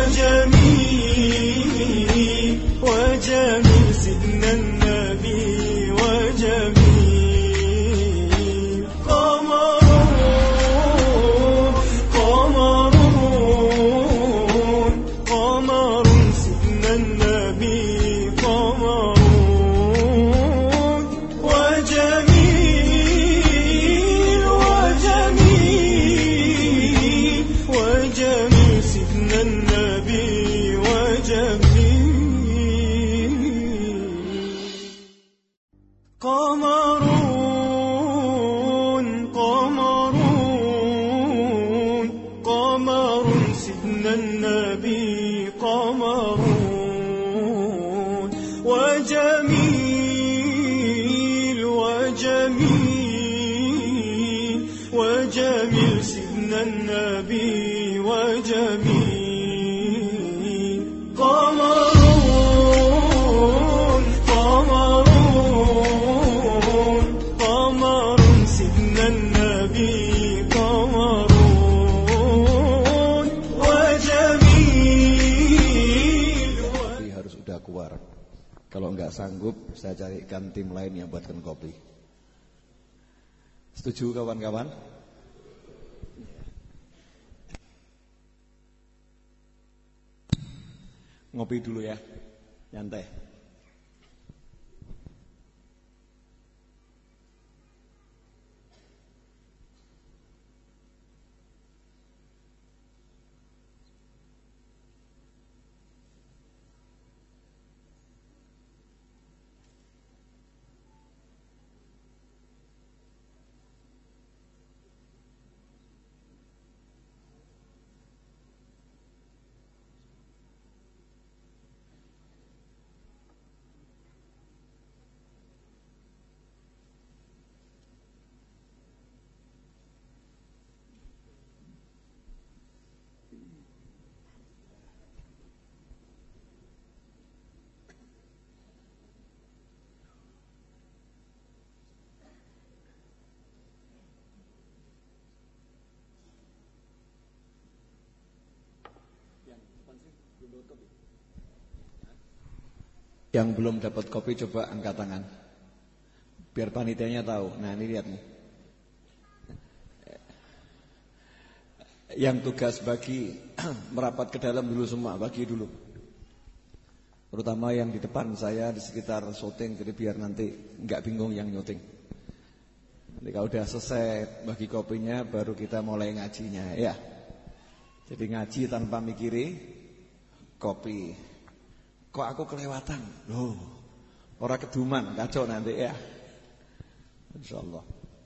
وجميل وجميل سيدنا النبي وجميل قمرون قمرون قمر سيدنا النبي قمرون وجميل وجميل وجميل سيدنا النبي وجميل قمرون قمرون قمر سيدنا النبي قمرون وجميل وجميل وجميل سيدنا النبي وجميل قمرون قمرون قمر سيدنا النبي قمرون وجميل. Harus udah keluar. Kalau enggak sanggup, saya carikan tim lain yang buatkan kopi. Setuju kawan-kawan? Ngopi dulu ya, nyantai. Yang belum dapat kopi coba angkat tangan, biar panitianya tahu. Nah ini lihat nih, yang tugas bagi merapat ke dalam dulu semua, bagi dulu. Terutama yang di depan saya di sekitar syuting, jadi biar nanti nggak bingung yang nyuting. Jadi kalau udah selesai bagi kopinya, baru kita mulai ngajinya ya. Jadi ngaji tanpa mikiri kopi. Kok aku kelewatan? Loh, orang keduman, kacau nanti ya. Insyaallah.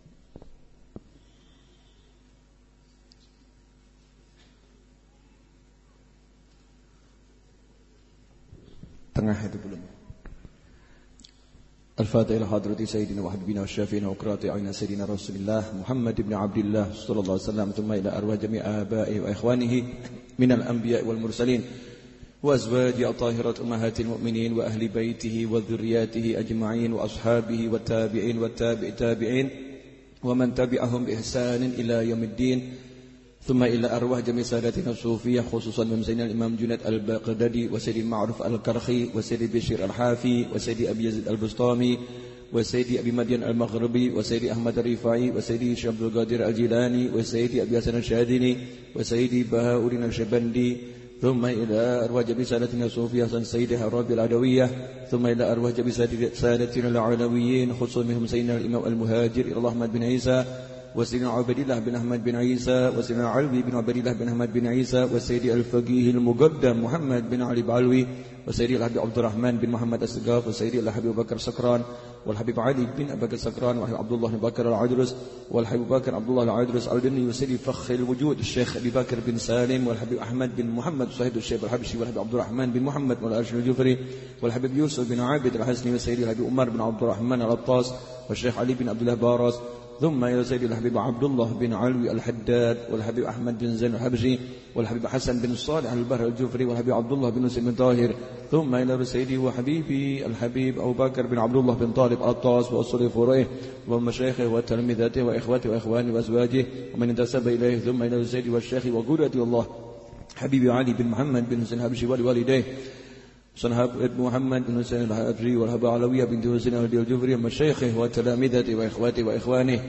Tengah itu belum. Al-Fatihah ila hadrati Sayyidina wa habibina wa syafiina wa qira'ati ayna Sayyidina Rasulullah Muhammad ibn Abdullah sallallahu alaihi wasallam, thumma ila arwah jami' abaihi wa ikhwanihi minal anbiya'i wal mursalin وأزواج الطاهرات أمهات المؤمنين وأهل بيته وذرياته أجمعين وأصحابه والتابعين والتابع التابعين ومن تبعهم بإحسان إلى يوم الدين ثم إلى أرواح جميع سادتنا الصوفية خصوصا من سيدنا الإمام جنيد البغدادي وسيدي المعروف الكرخي وسيدي بشير الحافي وسيدي أبي يزيد البسطامي وسيدي أبي مدين المغربي وسيدي أحمد الرفاعي وسيدي شيخ عبد القادر الجيلاني وسيدي أبي حسن الشاذلي وسيدي بهاء الدين الشبندي ثم إلى أرواح جميع سادتنا الصوفية سيدها الرابع العدوية ثم إلى أرواح جميع سادتنا العلويين خصوصا منهم سيدنا الإمام المهاجر إلى الله أحمد بن عيسى وسيدنا عبد الله بن أحمد بن عيسى وسيدنا علوي بن عبد الله بن أحمد بن عيسى وسيدي الفقيه المقدم محمد بن علي بعلوي وسيدي الحبيب عبد الرحمن بن محمد السقاف وسيدي الحبيب بكر سكران والحبيب علي بن أبي بكر سكران والحبيب عبد الله بن بكر العدرس والحبيب بكر عبد الله العدرس الدني وسيدي فخر الوجود الشيخ أبي بكر بن سالم والحبيب أحمد بن محمد صهيب الشيخ الحبشي والحبيب عبد الرحمن بن محمد والأرشد الجفري والحبيب يوسف بن عابد الحسني وسيدي الحبيب عمر بن عبد الرحمن العطاس والشيخ علي بن عبد الله بارس ثم إلى سيد الحبيب عبد الله بن علوي الحداد والحبيب أحمد بن زين الحبشي والحبيب حسن بن صالح البهر الجفري والحبيب عبد الله بن مسلم بن طاهر ثم إلى سيدي وحبيبي الحبيب أبو بكر بن عبد الله بن طالب الطاس وأصول فروعه ومشايخه وتلامذته وإخوته وإخوانه وأزواجه ومن انتسب إليه ثم إلى سيدي والشيخ وقدوتي الله حبيبي علي بن محمد بن حسين الحبشي ولوالديه صنهاب ابن محمد بن حسين الحبشي والهبة علوية بنت حسين الجفري ومشايخه وتلامذته وإخوته وإخوانه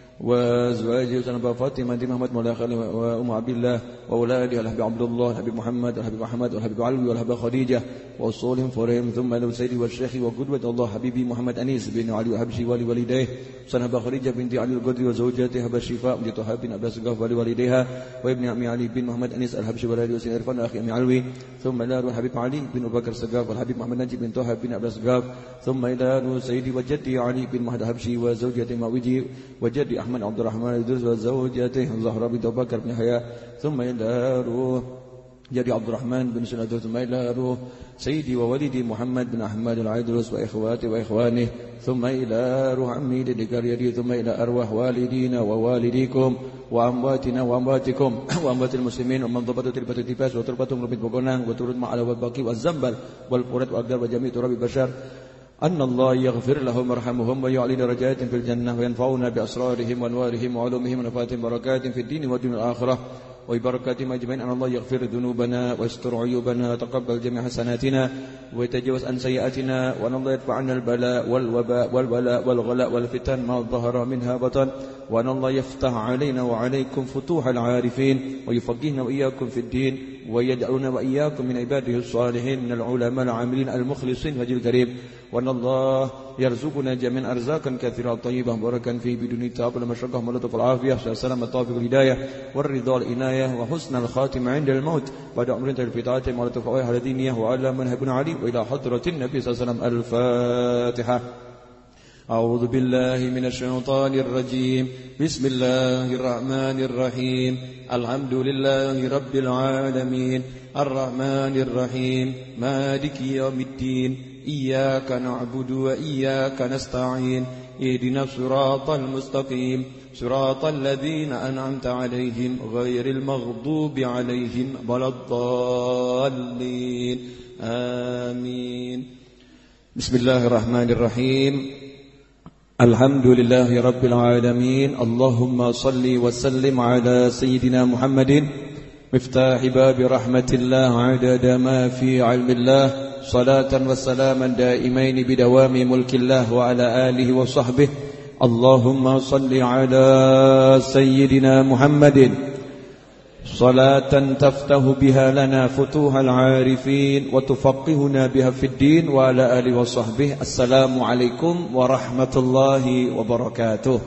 وزواجه وسنبا فاطمة بنت محمد مولا خالد وأم عبد الله وأولاده الحبيب عبد الله الحبيب محمد الحبيب محمد والحبيب علوي والحبيب خديجة وأصولهم فرهم ثم إلى سيدي والشيخ وقدوة الله حبيبي محمد أنيس بن علي الحبشي ولوالديه صنهاب خديجة بنت علي القدري وزوجته هبة الشفاء بنت طه بن عباس القاف ولوالديها وابن عمي علي بن محمد أنيس الحبشي ولد وسين عرفان أخي أمي علوي ثم إلى الحبيب علي بن أبو بكر السقاف والحبيب محمد نجيب بن طه بن عباس القاف ثم إلى سيدي وجدي علي بن محمد الحبشي وزوجته معوجي وجدي أحمد عبد الرحمن وزوجته زهرة بنت أبو بكر بن حياء ثم إلى روح جدي عبد الرحمن بن سنة ثم إلى روح سيدي وولدي محمد بن أحمد العيدروس وإخواته وإخوانه ثم إلى روح عمي لدكاريدي ثم إلى أرواح والدينا ووالديكم وأمواتنا وأمواتكم وأموات المسلمين ومن ضبطوا تربة التباس وتربتهم ربط بقنان وترد مع الباقي والزنبل والقرد وأقدار وجميع تراب البشر أن الله يغفر لهم ويرحمهم ويعلي درجات في الجنة وينفعنا بأسرارهم وأنوارهم وعلومهم ونفاتهم بركات في الدين والدنيا الآخرة وبركاتهم أجمعين. أن الله يغفر ذنوبنا ويستر عيوبنا وتقبل جميع حسناتنا ويتجاوز عن سيئاتنا وأن الله يدفع عنا البلاء والوباء والبلاء والغلاء والفتن ما ظهر منها بطن وأن الله يفتح علينا وعليكم فتوح العارفين ويفقهنا وإياكم في الدين ويجعلنا وإياكم من عباده الصالحين من العلماء العاملين المخلصين وجه الكريم وأن الله يرزقنا جميعا أرزاقا كثيرا طيبة مباركا فيه بدون تعب ولا مشقة ولطف العافية والسلامة التوفيق والهداية والرضا والعناية وحسن الخاتمة عند الموت بعد أمر في طاعته ولطف على دينه وعلى منهج علي وإلى حضرة النبي صلى الله عليه وسلم. الفاتحة. أعوذ بالله من الشيطان الرجيم. بسم الله الرحمن الرحيم. الحمد لله رب العالمين الرحمن الرحيم مالك يوم الدين إياك نعبد وإياك نستعين اهدنا الصراط المستقيم صراط الذين أنعمت عليهم غير المغضوب عليهم ولا الضالين آمين. بسم الله الرحمن الرحيم. الحمد لله رب العالمين اللهم صل وسلم على سيدنا محمد مفتاح باب رحمة الله عدد ما في علم الله صلاة وسلاما دائمين بدوام ملك الله وعلى آله وصحبه. اللهم صل على سيدنا محمد صلاة تفتح بها لنا فتوح العارفين وتفقهنا بها في الدين وعلى آله وصحبه. السلام عليكم ورحمة الله وبركاته.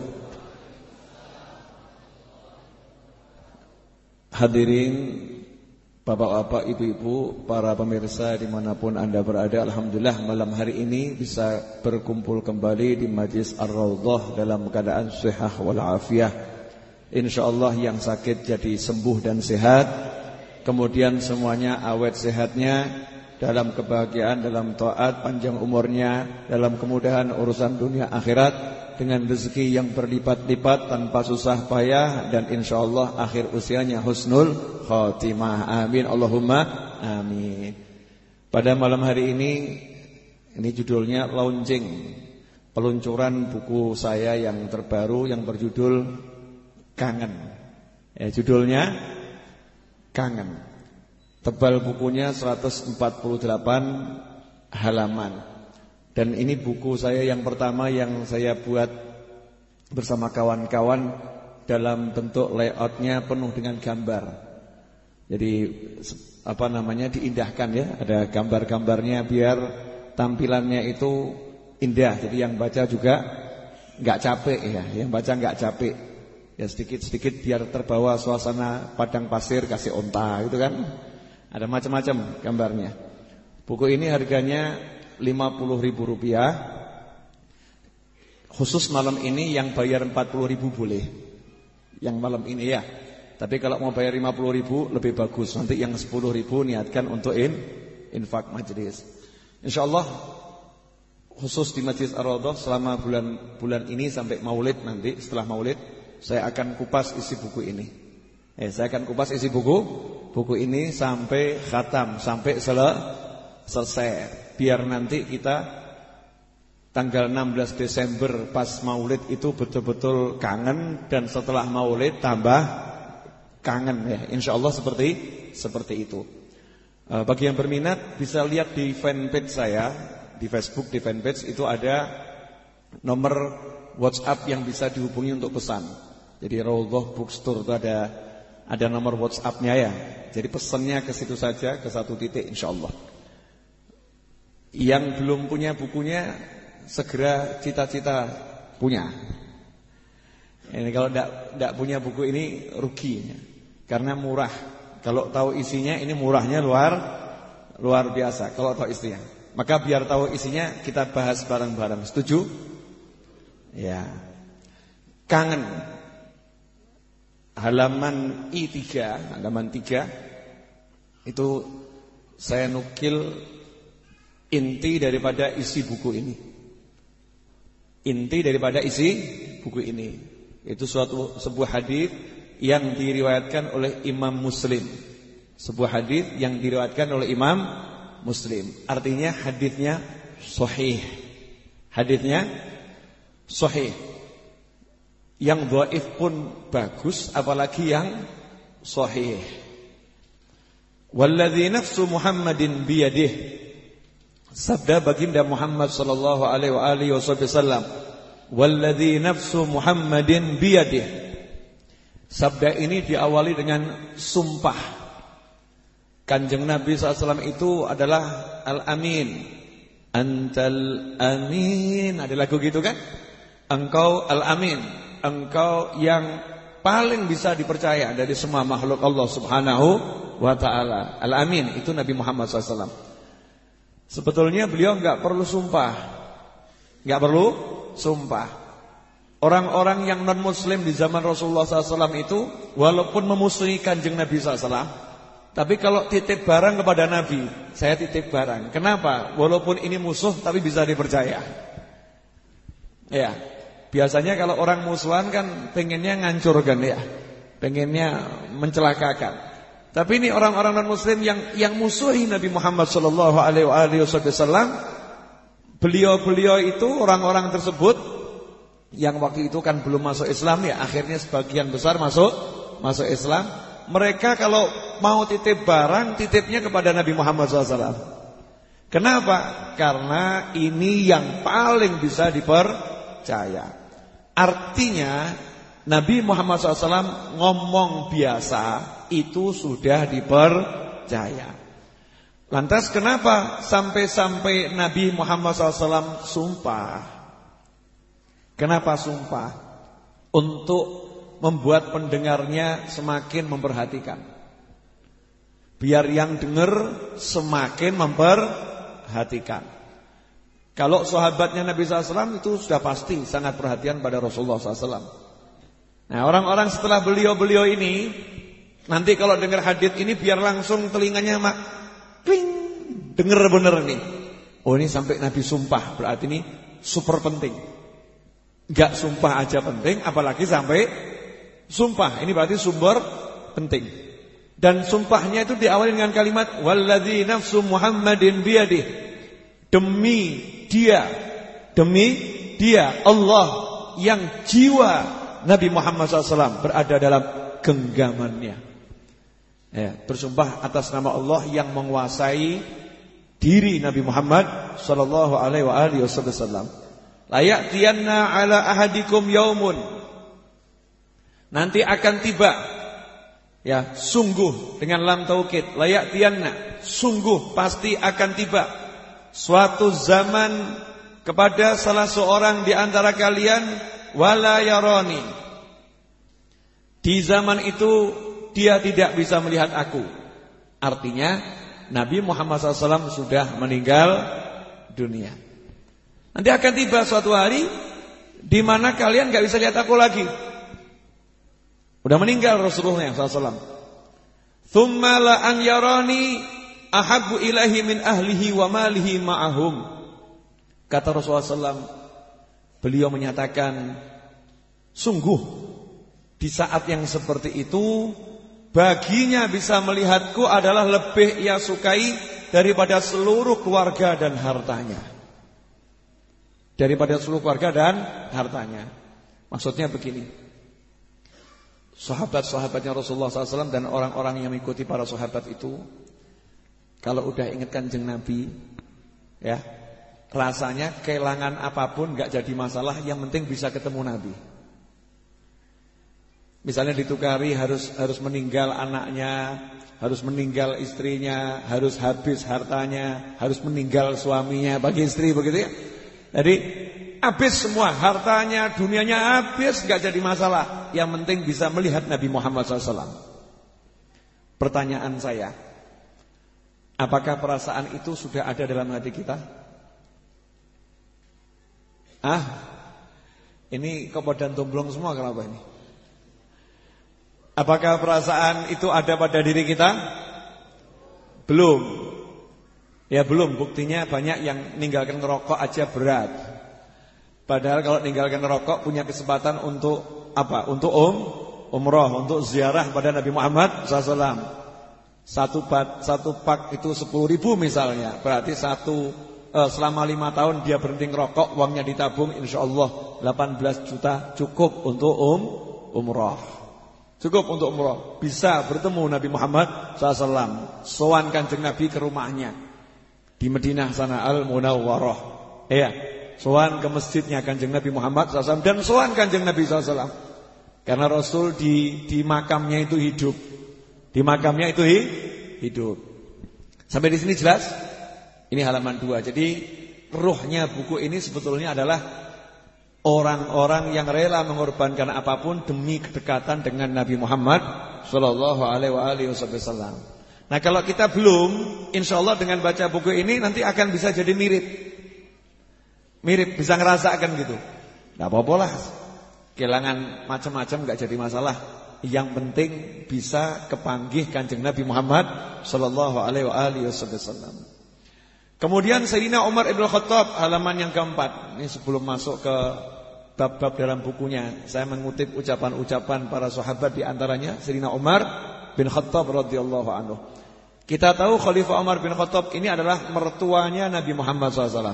Hadirin bapak-bapak, ibu-ibu, para pemirsa dimanapun anda berada, alhamdulillah malam hari ini bisa berkumpul kembali di Majlis Ar-Raudhah dalam keadaan sehat walafiat. InsyaAllah yang sakit jadi sembuh dan sehat, kemudian semuanya awet sehatnya, dalam kebahagiaan, dalam taat, panjang umurnya, dalam kemudahan urusan dunia akhirat, dengan rezeki yang berlipat-lipat tanpa susah payah, dan insyaallah akhir usianya husnul khotimah. Amin Allahumma amin. Pada malam hari ini, ini judulnya launching, peluncuran buku saya yang terbaru yang berjudul Kangen. Ya, judulnya Kangen. Tebal bukunya seratus empat puluh delapan halaman. Dan ini buku saya yang pertama yang saya buat bersama kawan-kawan dalam bentuk layoutnya penuh dengan gambar. Jadi apa namanya, diindahkan ya, ada gambar-gambarnya biar tampilannya itu indah. Jadi yang baca juga nggak capek ya, yang baca nggak capek. Ya sedikit-sedikit biar terbawa suasana padang pasir, kasih onta gitu kan. Ada macam-macam gambarnya. Buku ini harganya lima puluh ribu rupiah. Khusus malam ini yang bayar empat puluh ribu boleh. Yang malam ini ya. Tapi kalau mau bayar lima puluh ribu lebih bagus. Nanti yang sepuluh ribu niatkan untuk in, infak majlis. InsyaAllah khusus di Masjid Ar-Raudhah selama bulan bulan ini sampai Maulid nanti. Setelah Maulid saya akan kupas isi buku ini. Eh, saya akan kupas isi buku buku ini sampai khatam, sampai sel selesai. Biar nanti kita tanggal enam belas Desember pas Maulid itu betul-betul kangen, dan setelah Maulid tambah kangen ya. Insyaallah seperti seperti itu. E, bagi yang berminat bisa lihat di fanpage saya di Facebook, di fanpage itu ada nomor WhatsApp yang bisa dihubungi untuk pesan. Jadi Raudhah Bookstore itu ada ada nomor WhatsApp-nya ya. Jadi pesannya ke situ saja, ke satu titik insyaallah. Yang belum punya bukunya segera cita-cita punya. Ini kalau tidak tidak punya buku ini rugi, karena murah. Kalau tahu isinya ini murahnya luar luar biasa. Kalau tahu isinya, maka biar tahu isinya kita bahas bareng-bareng. Setuju? Ya. Kangen. Halaman I tiga, halaman tiga itu saya nukil inti daripada isi buku ini. Inti daripada isi buku ini itu suatu sebuah hadis yang diriwayatkan oleh Imam Muslim. Sebuah hadis yang diriwayatkan oleh Imam Muslim. Artinya hadisnya sahih. Hadisnya sahih. Yang dhaif pun bagus, apalagi yang sahih. Walladzi nafsu Muhammadin biyadihi, sabda baginda Muhammad sallallahu alaihi wa alihi wasallam, walladzi nafsu Muhammadin biyadihi. Sabda ini diawali dengan sumpah. Kanjeng Nabi sallallahu alaihi wasallam itu adalah Al-Amin. Antal Amin. Ada lagu gitu kan? Engkau Al-Amin. Engkau yang paling bisa dipercaya dari semua makhluk Allah Subhanahu wa ta'ala. Al-Amin itu Nabi Muhammad sallallahu alaihi wasallam. Sebetulnya beliau enggak perlu sumpah. Enggak perlu sumpah. Orang-orang yang non-muslim di zaman Rasulullah sallallahu alaihi wasallam itu walaupun memusuhi Kanjeng Nabi sallallahu alaihi wasallam, tapi kalau titip barang kepada Nabi, saya titip barang. Kenapa? Walaupun ini musuh tapi bisa dipercaya. Ya. Biasanya kalau orang musuhan kan pengennya ngancurkan ya, pengennya mencelakakan. Tapi ini orang-orang non-muslim yang yang musuhi Nabi Muhammad sallallahu alaihi wasallam, beliau-beliau itu orang-orang tersebut yang waktu itu kan belum masuk Islam ya, akhirnya sebagian besar masuk masuk Islam. Mereka kalau mau titip barang, titipnya kepada Nabi Muhammad sallallahu alaihi wasallam. Kenapa? Karena ini yang paling bisa dipercaya. Artinya Nabi Muhammad sallallahu alaihi wasallam ngomong biasa itu sudah dipercaya. Lantas kenapa sampai-sampai Nabi Muhammad sallallahu alaihi wasallam sumpah? Kenapa sumpah? Untuk membuat pendengarnya semakin memperhatikan. Biar yang dengar semakin memperhatikan. Kalau sahabatnya Nabi sallallahu alaihi wasallam itu sudah pasti sangat perhatian pada Rasulullah sallallahu alaihi wasallam. Nah, orang-orang setelah beliau-beliau ini nanti kalau dengar hadis ini biar langsung telinganya mak kling, dengar bener nih. Oh, ini sampai Nabi sumpah, berarti ini super penting. Enggak sumpah aja penting, apalagi sampai sumpah. Ini berarti sumber penting. Dan sumpahnya itu diawali dengan kalimat walladzi nafsu Muhammadin biyadihi. Demi dia, demi dia Allah yang jiwa Nabi Muhammad sallallahu alaihi wasallam berada dalam genggamannya. Ya, bersumpah atas nama Allah yang menguasai diri Nabi Muhammad sallallahu alaihi wasallam. La ya'tiyanna ala ahadikum yaumun. Nanti akan tiba, ya, sungguh dengan lam taukid. La ya'tiyanna, sungguh pasti akan tiba suatu zaman kepada salah seorang di antara kalian wala yarani. Di zaman itu dia tidak bisa melihat aku. Artinya Nabi Muhammad sallallahu alaihi wasallam sudah meninggal dunia. Nanti akan tiba suatu hari di mana kalian enggak bisa lihat aku lagi. Udah meninggal Rasulullah sallallahu alaihi wasallam. Tsumma la an yarani ahabbu ilahi min ahlihi wa malihi ma'ahum. Kata Rasulullah shallallahu alaihi wasallam, beliau menyatakan, sungguh di saat yang seperti itu baginya bisa melihatku adalah lebih ia sukai daripada seluruh keluarga dan hartanya. Daripada seluruh keluarga dan hartanya. Maksudnya begini, sahabat-sahabatnya Rasulullah shallallahu alaihi wasallam dan orang-orang yang mengikuti para sahabat itu, kalau udah ingat kanjeng Nabi, ya, rasanya kehilangan apapun gak jadi masalah, yang penting bisa ketemu Nabi. Misalnya ditukari harus harus meninggal anaknya, harus meninggal istrinya, harus habis hartanya, harus meninggal suaminya, bagi istri begitu ya. Jadi habis semua hartanya, dunianya habis, gak jadi masalah. Yang penting bisa melihat Nabi Muhammad shallallahu alaihi wasallam. Pertanyaan saya, apakah perasaan itu sudah ada dalam hati kita? Ah, ini kopodan tumblong semua kenapa ini? Apakah perasaan itu ada pada diri kita? Belum. Ya belum, buktinya banyak yang ninggalkan ngerokok aja berat. Padahal kalau ninggalkan ngerokok punya kesempatan untuk apa? Untuk um, umroh, untuk ziarah pada Nabi Muhammad shallallahu alaihi wasallam. Satu pak, satu pak itu sepuluh ribu misalnya. Berarti satu eh, selama lima tahun dia berhenti ngerokok, uangnya ditabung, insya Allah delapan belas juta cukup untuk um, umroh. Cukup untuk umroh. Bisa bertemu Nabi Muhammad shallallahu alaihi wasallam. Sowan kanjeng Nabi ke rumahnya di Madinah sana, Al-Munawwarah. Iya, sowan ke masjidnya kanjeng Nabi Muhammad shallallahu alaihi wasallam. Dan sowan kanjeng Nabi shallallahu alaihi wasallam. Karena Rasul di, di makamnya itu hidup. Di makamnya itu hidup. Sampai di sini jelas? Ini halaman dua. Jadi ruhnya buku ini sebetulnya adalah orang-orang yang rela mengorbankan apapun demi kedekatan dengan Nabi Muhammad sallallahu alaihi wasallam. Nah, kalau kita belum, insya Allah dengan baca buku ini nanti akan bisa jadi mirip. Mirip, bisa ngerasakan gitu. Gak apa-apa lah, kehilangan macam-macam gak jadi masalah. Yang penting bisa kepanggih kanjeng Nabi Muhammad sallallahu alaihi wasallam. Kemudian Sayyidina Umar ibn Khattab, halaman yang keempat. Ini sebelum masuk ke bab-bab dalam bukunya, saya mengutip ucapan-ucapan para sahabat, di antaranya Sayyidina Umar bin Khattab radhiyallahu anhu. Kita tahu Khalifah Umar bin Khattab ini adalah mertuanya Nabi Muhammad shallallahu alaihi wasallam.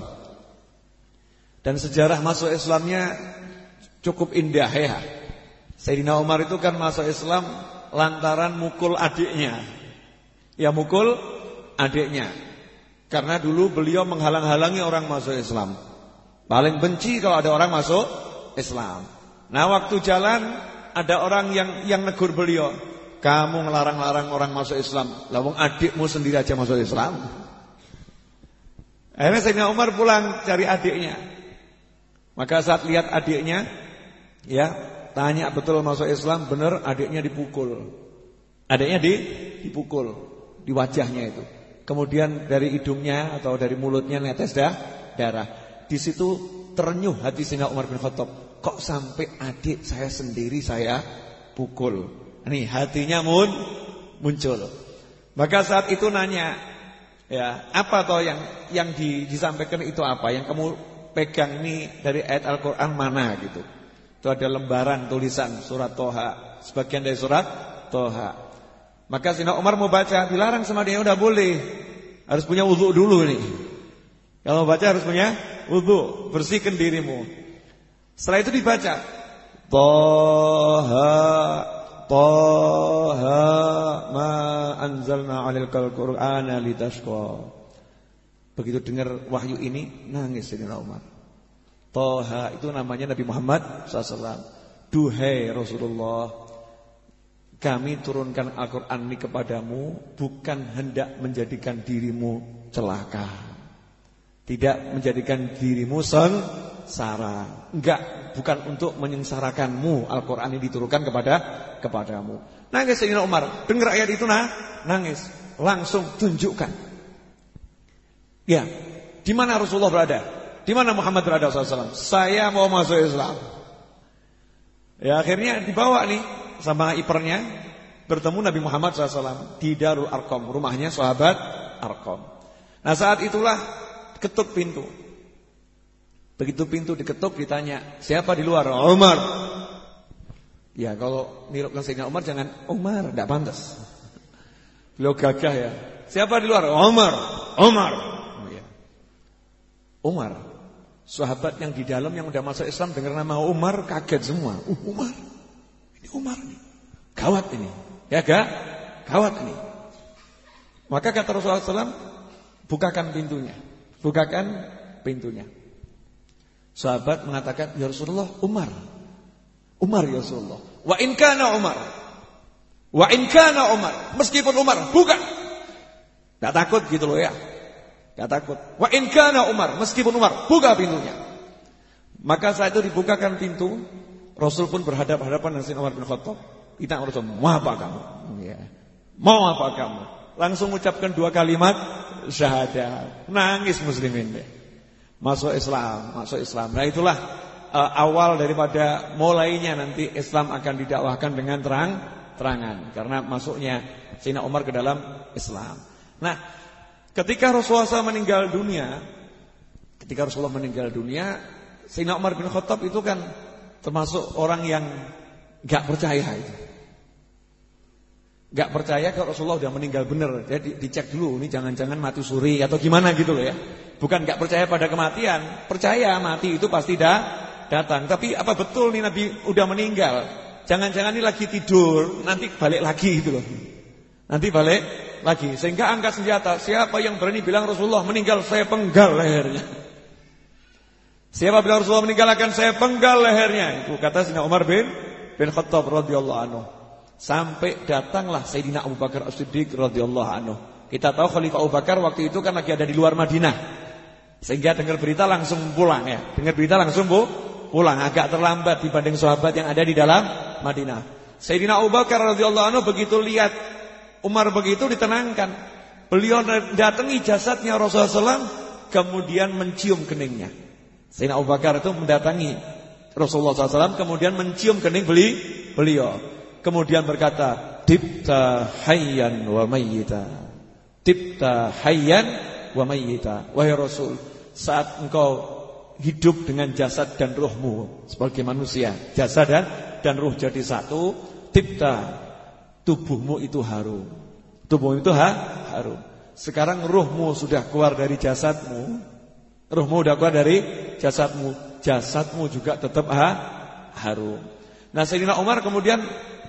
Dan sejarah masuk Islamnya cukup indah ya. Sayyidina Umar itu kan masuk Islam lantaran mukul adiknya. Ya, mukul adiknya. Karena dulu beliau menghalang-halangi orang masuk Islam. Paling benci kalau ada orang masuk Islam. Nah, waktu jalan ada orang yang yang negur beliau, "Kamu ngelarang-larang orang masuk Islam. Lah wong adikmu sendiri aja masuk Islam." Akhirnya Sayyidina Umar pulang cari adiknya. Maka saat lihat adiknya, ya, tanya betul masuk Islam, benar adiknya dipukul. Adiknya di dipukul di wajahnya itu. Kemudian dari hidungnya atau dari mulutnya netes dah darah. Di situ ternyuh hati Sayyidina Umar bin Khattab. Kok sampai adik saya sendiri saya pukul? Nih hatinya mun muncul. Maka saat itu nanya, ya, apa toh yang yang di, disampaikan itu apa? Yang kamu pegang ini dari ayat Al-Qur'an mana gitu? Itu ada lembaran tulisan surat Toha, sebagian dari surat Toha. Maka Sayyidina Umar mau baca, dilarang sama dia, udah boleh. Harus punya wudu dulu nih. Kalau baca harus punya wudu, bersihkan dirimu. Setelah itu dibaca, Toha, Toha, ma anzalna 'alaikal Qur'ana litashqa. Begitu dengar wahyu ini, nangis Sayyidina Umar. Toha itu namanya Nabi Muhammad shallallahu alaihi wasallam. Duhai Rasulullah, kami turunkan Al-Quran ini kepadamu bukan hendak menjadikan dirimu celaka, tidak menjadikan dirimu sengsara. Enggak, bukan untuk menyengsarakanmu. Al-Quran ini diturunkan kepada kepadamu. Nangis Sayyidina Umar, dengar ayat itu nah, nangis. Langsung tunjukkan. Ya, di mana Rasulullah berada? Di mana Muhammad berada sallallahu alaihi wasallam? Saya mau masuk Islam. Ya, akhirnya dibawa nih sama ipernya, bertemu Nabi Muhammad shallallahu alaihi wasallam di Darul Arqam, rumahnya sahabat Arqam. Nah, saat itulah ketuk pintu. Begitu pintu diketuk ditanya, siapa di luar? Umar. Ya kalau nirukan Sayyidina Umar jangan Umar, tidak pantas. Beliau gagah ya. Siapa di luar? Umar. Umar. Oh, ya. Umar. Sahabat yang di dalam yang udah masuk Islam dengar nama Umar kaget semua. Uh, Umar. Ini Umar nih. Gawat ini. Ya gak? Gawat ini. Maka kata Rasulullah shallallahu alaihi wasallam, bukakan pintunya. Bukakan pintunya. Sahabat mengatakan, ya Rasulullah, Umar. Umar ya Rasulullah. Wa in kana Umar. Wa in kana Umar. Meskipun Umar, buka. Gak takut gitu loh ya. Gak takut. Wa in kana Umar. Meskipun Umar, buka pintunya. Maka saat itu dibukakan pintu. Rasul pun berhadap-hadapan dengan Sayyidina Umar bin Khattab. Kita Rasul, mau apa kamu? Ya. Mau apa kamu? Langsung ucapkan dua kalimat syahadat. Nangis muslimin deh. Masuk Islam, masuk Islam. Nah itulah uh, awal daripada mulainya nanti Islam akan didakwahkan dengan terang-terangan. Karena masuknya Sayyidina Umar ke dalam Islam. Nah, ketika Rasulullah shallallahu alaihi wasallam meninggal dunia, ketika Rasulullah meninggal dunia, Sayyidina Umar bin Khattab itu kan termasuk orang yang gak percaya itu. Gak percaya kalau Rasulullah sudah meninggal benar. Jadi dicek dulu, ini jangan-jangan mati suri atau gimana gitu loh ya. Bukan gak percaya pada kematian, percaya mati itu pasti dah datang. Tapi apa betul nih Nabi udah meninggal? Jangan-jangan ini lagi tidur, nanti balik lagi gitu loh. Nanti balik lagi. Sehingga angkat senjata. Siapa yang berani bilang Rasulullah meninggal, saya penggal lehernya. Siapa bilang Rasulullah meninggal akan saya penggal lehernya. Itu kata Sayyidina Umar bin bin Khattab radhiyallahu anhu. Sampai datanglah Sayyidina Abu Bakar As-Siddiq radhiyallahu anhu. Kita tahu Khalifah Abu Bakar waktu itu kan lagi ada di luar Madinah. Sehingga dengar berita langsung pulang ya. Dengar berita langsung bu, pulang. Agak terlambat dibanding sahabat yang ada di dalam Madinah. Sayyidina Abu Bakar radhiyallahu anhu begitu lihat Umar begitu ditenangkan. Beliau datangi jasadnya Rasulullah shallallahu alaihi wasallam, kemudian mencium keningnya. Sayyidina Abu Bakar itu mendatangi Rasulullah shallallahu alaihi wasallam, kemudian mencium kening beli, beliau. Kemudian berkata, Tibta hayyan wa mayyita. Tibta hayyan wa mayyita. Wahai Rasul, saat engkau hidup dengan jasad dan ruhmu sebagai manusia, jasad dan, dan ruh jadi satu, Tibta, tubuhmu itu harum. Tubuhmu itu ha, harum. Sekarang ruhmu sudah keluar dari jasadmu. Ruhmu sudah keluar dari jasadmu. Jasadmu juga tetap ha, harum. Nah Sayyidina Umar kemudian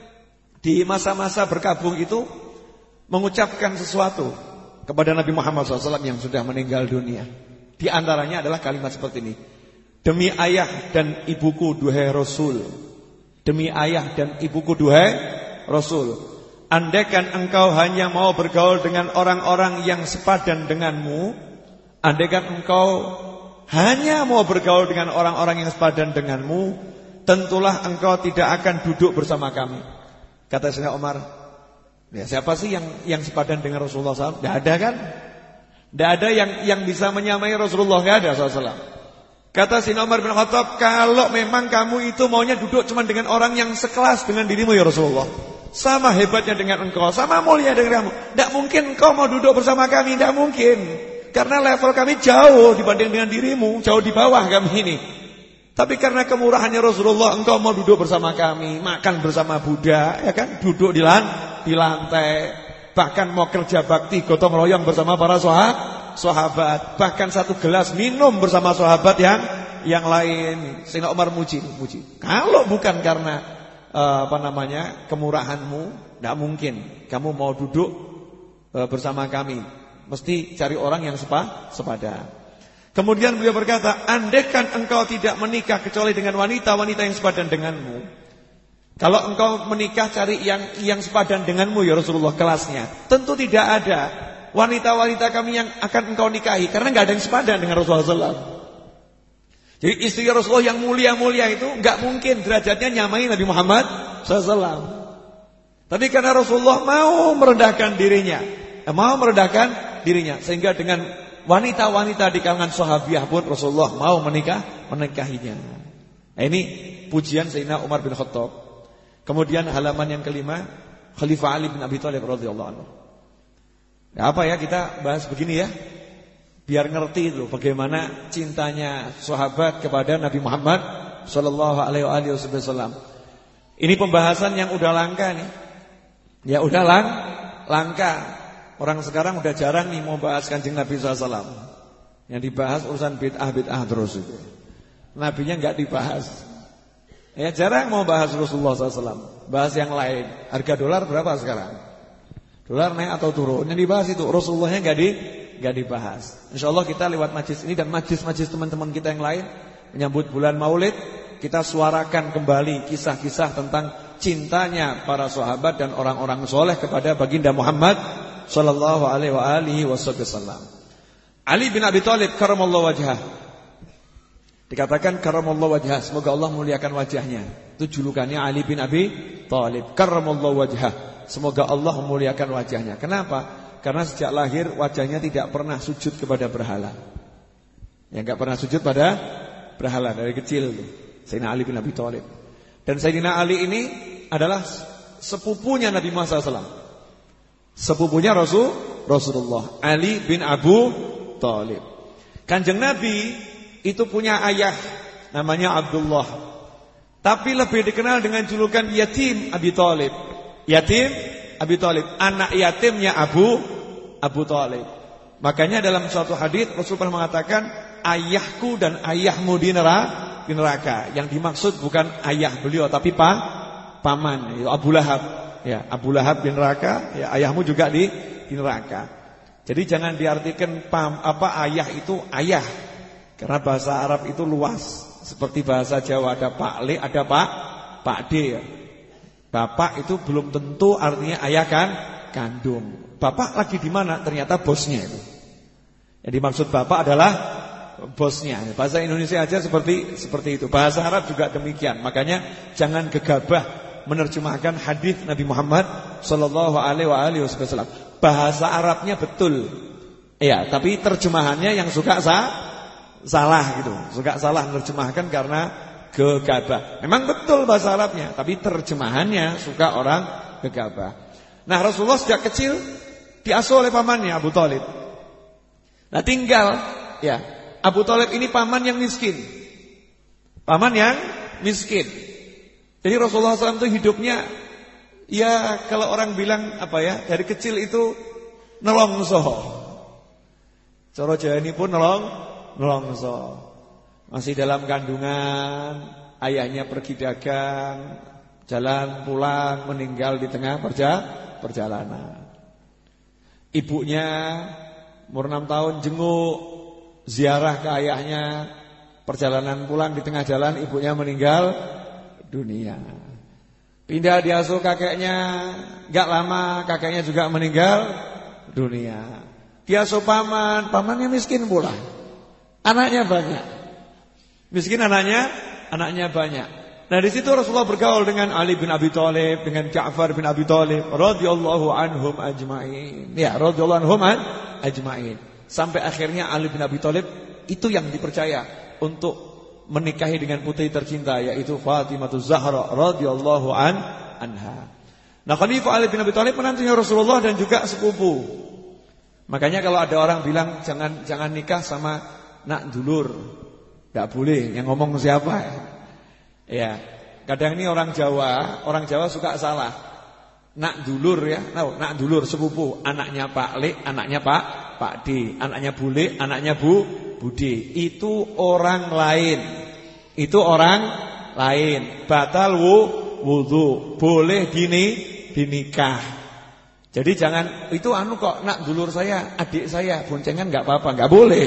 di masa-masa berkabung itu mengucapkan sesuatu kepada Nabi Muhammad shallallahu alaihi wasallam yang sudah meninggal dunia. Di antaranya adalah kalimat seperti ini. Demi ayah dan ibuku duhai Rasul. Demi ayah dan ibuku duhai Rasul. Andaikan engkau hanya mau bergaul dengan orang-orang yang sepadan denganmu, andaikan engkau hanya mau bergaul dengan orang-orang yang sepadan denganmu, tentulah engkau tidak akan duduk bersama kami. Kata Sayyidina Umar, ya siapa sih yang yang sepadan dengan Rasulullah shallallahu alaihi wasallam? Tidak ada kan? Tidak ada yang yang bisa menyamai Rasulullah, tidak ada shallallahu alaihi wasallam. Kata Sayyidina Umar bin Khattab, kalau memang kamu itu maunya duduk cuma dengan orang yang sekelas dengan dirimu ya Rasulullah, sama hebatnya dengan engkau, sama mulia dengan kamu, tidak mungkin engkau mau duduk bersama kami, tidak mungkin. Karena level kami jauh dibanding dengan dirimu, jauh di bawah kami ini. Tapi karena kemurahannya Rasulullah, engkau mau duduk bersama kami, makan bersama budak, ya kan? Duduk di, lan, di lantai, bahkan mau kerja bakti, gotong royong bersama para sahabat, sahabat, bahkan satu gelas minum bersama sahabat yang yang lain. Sayyidina Umar muji, muji. Kalau bukan karena uh, apa namanya kemurahanmu, tidak mungkin kamu mau duduk uh, bersama kami. Mesti cari orang yang sepa, sepadan. Kemudian beliau berkata, andaikan engkau tidak menikah kecuali dengan wanita-wanita yang sepadan denganmu. Kalau engkau menikah cari yang yang sepadan denganmu ya Rasulullah kelasnya. Tentu tidak ada wanita-wanita kami yang akan engkau nikahi, karena nggak ada yang sepadan dengan Rasulullah shallallahu alaihi wasallam. Jadi istri Rasulullah yang mulia-mulia itu nggak mungkin derajatnya nyamai Nabi Muhammad shallallahu alaihi wasallam. Tapi karena Rasulullah mau merendahkan dirinya, mau merendahkan dirinya, sehingga dengan wanita-wanita di kalangan sahabiah pun Rasulullah mau menikah menikahinya. Nah, ini pujian Sayyidina Umar bin Khattab. Kemudian halaman yang kelima, Khalifah Ali bin Abi Thalib radhiyallahu anhu. Nah, apa ya kita bahas begini ya? Biar ngerti itu bagaimana cintanya sahabat kepada Nabi Muhammad sallallahu alaihi wasallam. Ini pembahasan yang udah langka nih. Ya udah lang, langka. Orang sekarang udah jarang nih mau bahas Kanjeng Nabi sallallahu alaihi wasallam. Yang dibahas urusan bid'ah-bid'ah terus itu. Nabinya enggak dibahas. Ya jarang mau bahas Rasulullah sallallahu alaihi wasallam. Bahas yang lain. Harga dolar berapa sekarang? Dolar naik atau turun? Yang dibahas itu Rasulullahnya enggak di enggak dibahas. Insyaallah kita lewat majlis ini dan majlis-majlis teman-teman kita yang lain menyambut bulan Maulid, kita suarakan kembali kisah-kisah tentang cintanya para sahabat dan orang-orang soleh kepada baginda Muhammad sallallahu alaihi wasallam. Ali bin Abi Thalib karramallahu wajhah. Dikatakan karramallahu wajhah, semoga Allah memuliakan wajahnya. Itu julukannya Ali bin Abi Thalib, karramallahu wajhah. Semoga Allah memuliakan wajahnya. Kenapa? Karena sejak lahir wajahnya tidak pernah sujud kepada berhala. Ya enggak pernah sujud pada berhala dari kecil tuh. Sayyidina Ali bin Abi Thalib. Dan Sayyidina Ali ini adalah sepupunya Nabi Muhammad sallallahu alaihi wasallam. Sepupunya Rasul Rasulullah, Ali bin Abu Thalib. Kanjeng Nabi itu punya ayah namanya Abdullah. Tapi lebih dikenal dengan julukan Yatim Abi Thalib. Yatim Abi Thalib, anak yatimnya Abu Abu Thalib. Makanya dalam suatu hadis Rasulullah mengatakan ayahku dan ayahmu di neraka, di neraka. Yang dimaksud bukan ayah beliau tapi pa, paman, itu Abu Lahab. Ya, Abu Lahab di neraka, ya ayahmu juga di di neraka. Jadi jangan diartikan pam, apa ayah itu ayah. Karena bahasa Arab itu luas. Seperti bahasa Jawa ada Pak Le, ada Pak Pak D ya. Bapak itu belum tentu artinya ayah kan kandung. Bapak lagi di mana? Ternyata bosnya itu. Yang dimaksud bapak adalah bosnya. Bahasa Indonesia aja seperti seperti itu. Bahasa Arab juga demikian. Makanya jangan gegabah menerjemahkan hadis Nabi Muhammad sallallahu alaihi wasallam. Bahasa Arabnya betul. Ya, tapi terjemahannya yang suka sah, salah gitu. Suka salah menerjemahkan karena gegabah. Memang betul bahasa Arabnya, tapi terjemahannya suka orang gegabah. Nah, Rasulullah sejak kecil diasuh oleh pamannya Abu Thalib. Nah, tinggal ya, Abu Thalib ini paman yang miskin. Paman yang miskin. Jadi Rasulullah shallallahu alaihi wasallam itu hidupnya ya kalau orang bilang apa ya, dari kecil itu nelongso. Cara Jawa ini pun nelong nelongso. Masih dalam kandungan, ayahnya pergi dagang, jalan pulang, meninggal di tengah perja, perjalanan. Ibunya umur enam tahun jenguk, ziarah ke ayahnya, perjalanan pulang di tengah jalan ibunya meninggal dunia. Pindah diasuh kakeknya, gak lama kakeknya juga meninggal dunia. Diasuh paman, pamannya miskin pula, anaknya banyak. Miskin anaknya, anaknya banyak. Nah di situ Rasulullah bergaul dengan Ali bin Abi Thalib, dengan Ja'far bin Abi Thalib, radhiyallahu anhum ajma'in. Ya, radhiyallahu anhum ajma'in. Sampai akhirnya Ali bin Abi Thalib itu yang dipercaya untuk menikahi dengan putri tercinta, yaitu Fatimah Zahra radhiyallahu an anha. Nah Khalifah Ali bin Abi Thalib menantunya Rasulullah dan juga sepupu. Makanya kalau ada orang bilang jangan jangan nikah sama nak dulur, gak boleh. Yang ngomong siapa ya? Ya, kadang ini orang Jawa, orang Jawa suka salah. Nak dulur ya, nah, nak dulur sepupu, anaknya Pak Le, anaknya Pak Pak D, anaknya Bule, anaknya Bu Bude. Itu orang lain. Itu orang lain. Batal wu wudu, boleh dini dinikah. Jadi jangan itu anu kok nak dulur saya, adik saya, boncengan enggak apa-apa, enggak boleh.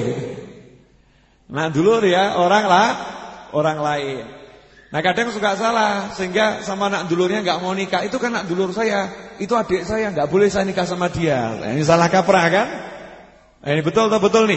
Nak dulur ya orang lah, orang lain. Nah kadang suka salah sehingga sama anak dulurnya enggak mau nikah. Itu kan anak dulur saya, itu adik saya, enggak boleh saya nikah sama dia. Nah, ini salah kaprah kan? Nah, ini betul atau betul nih?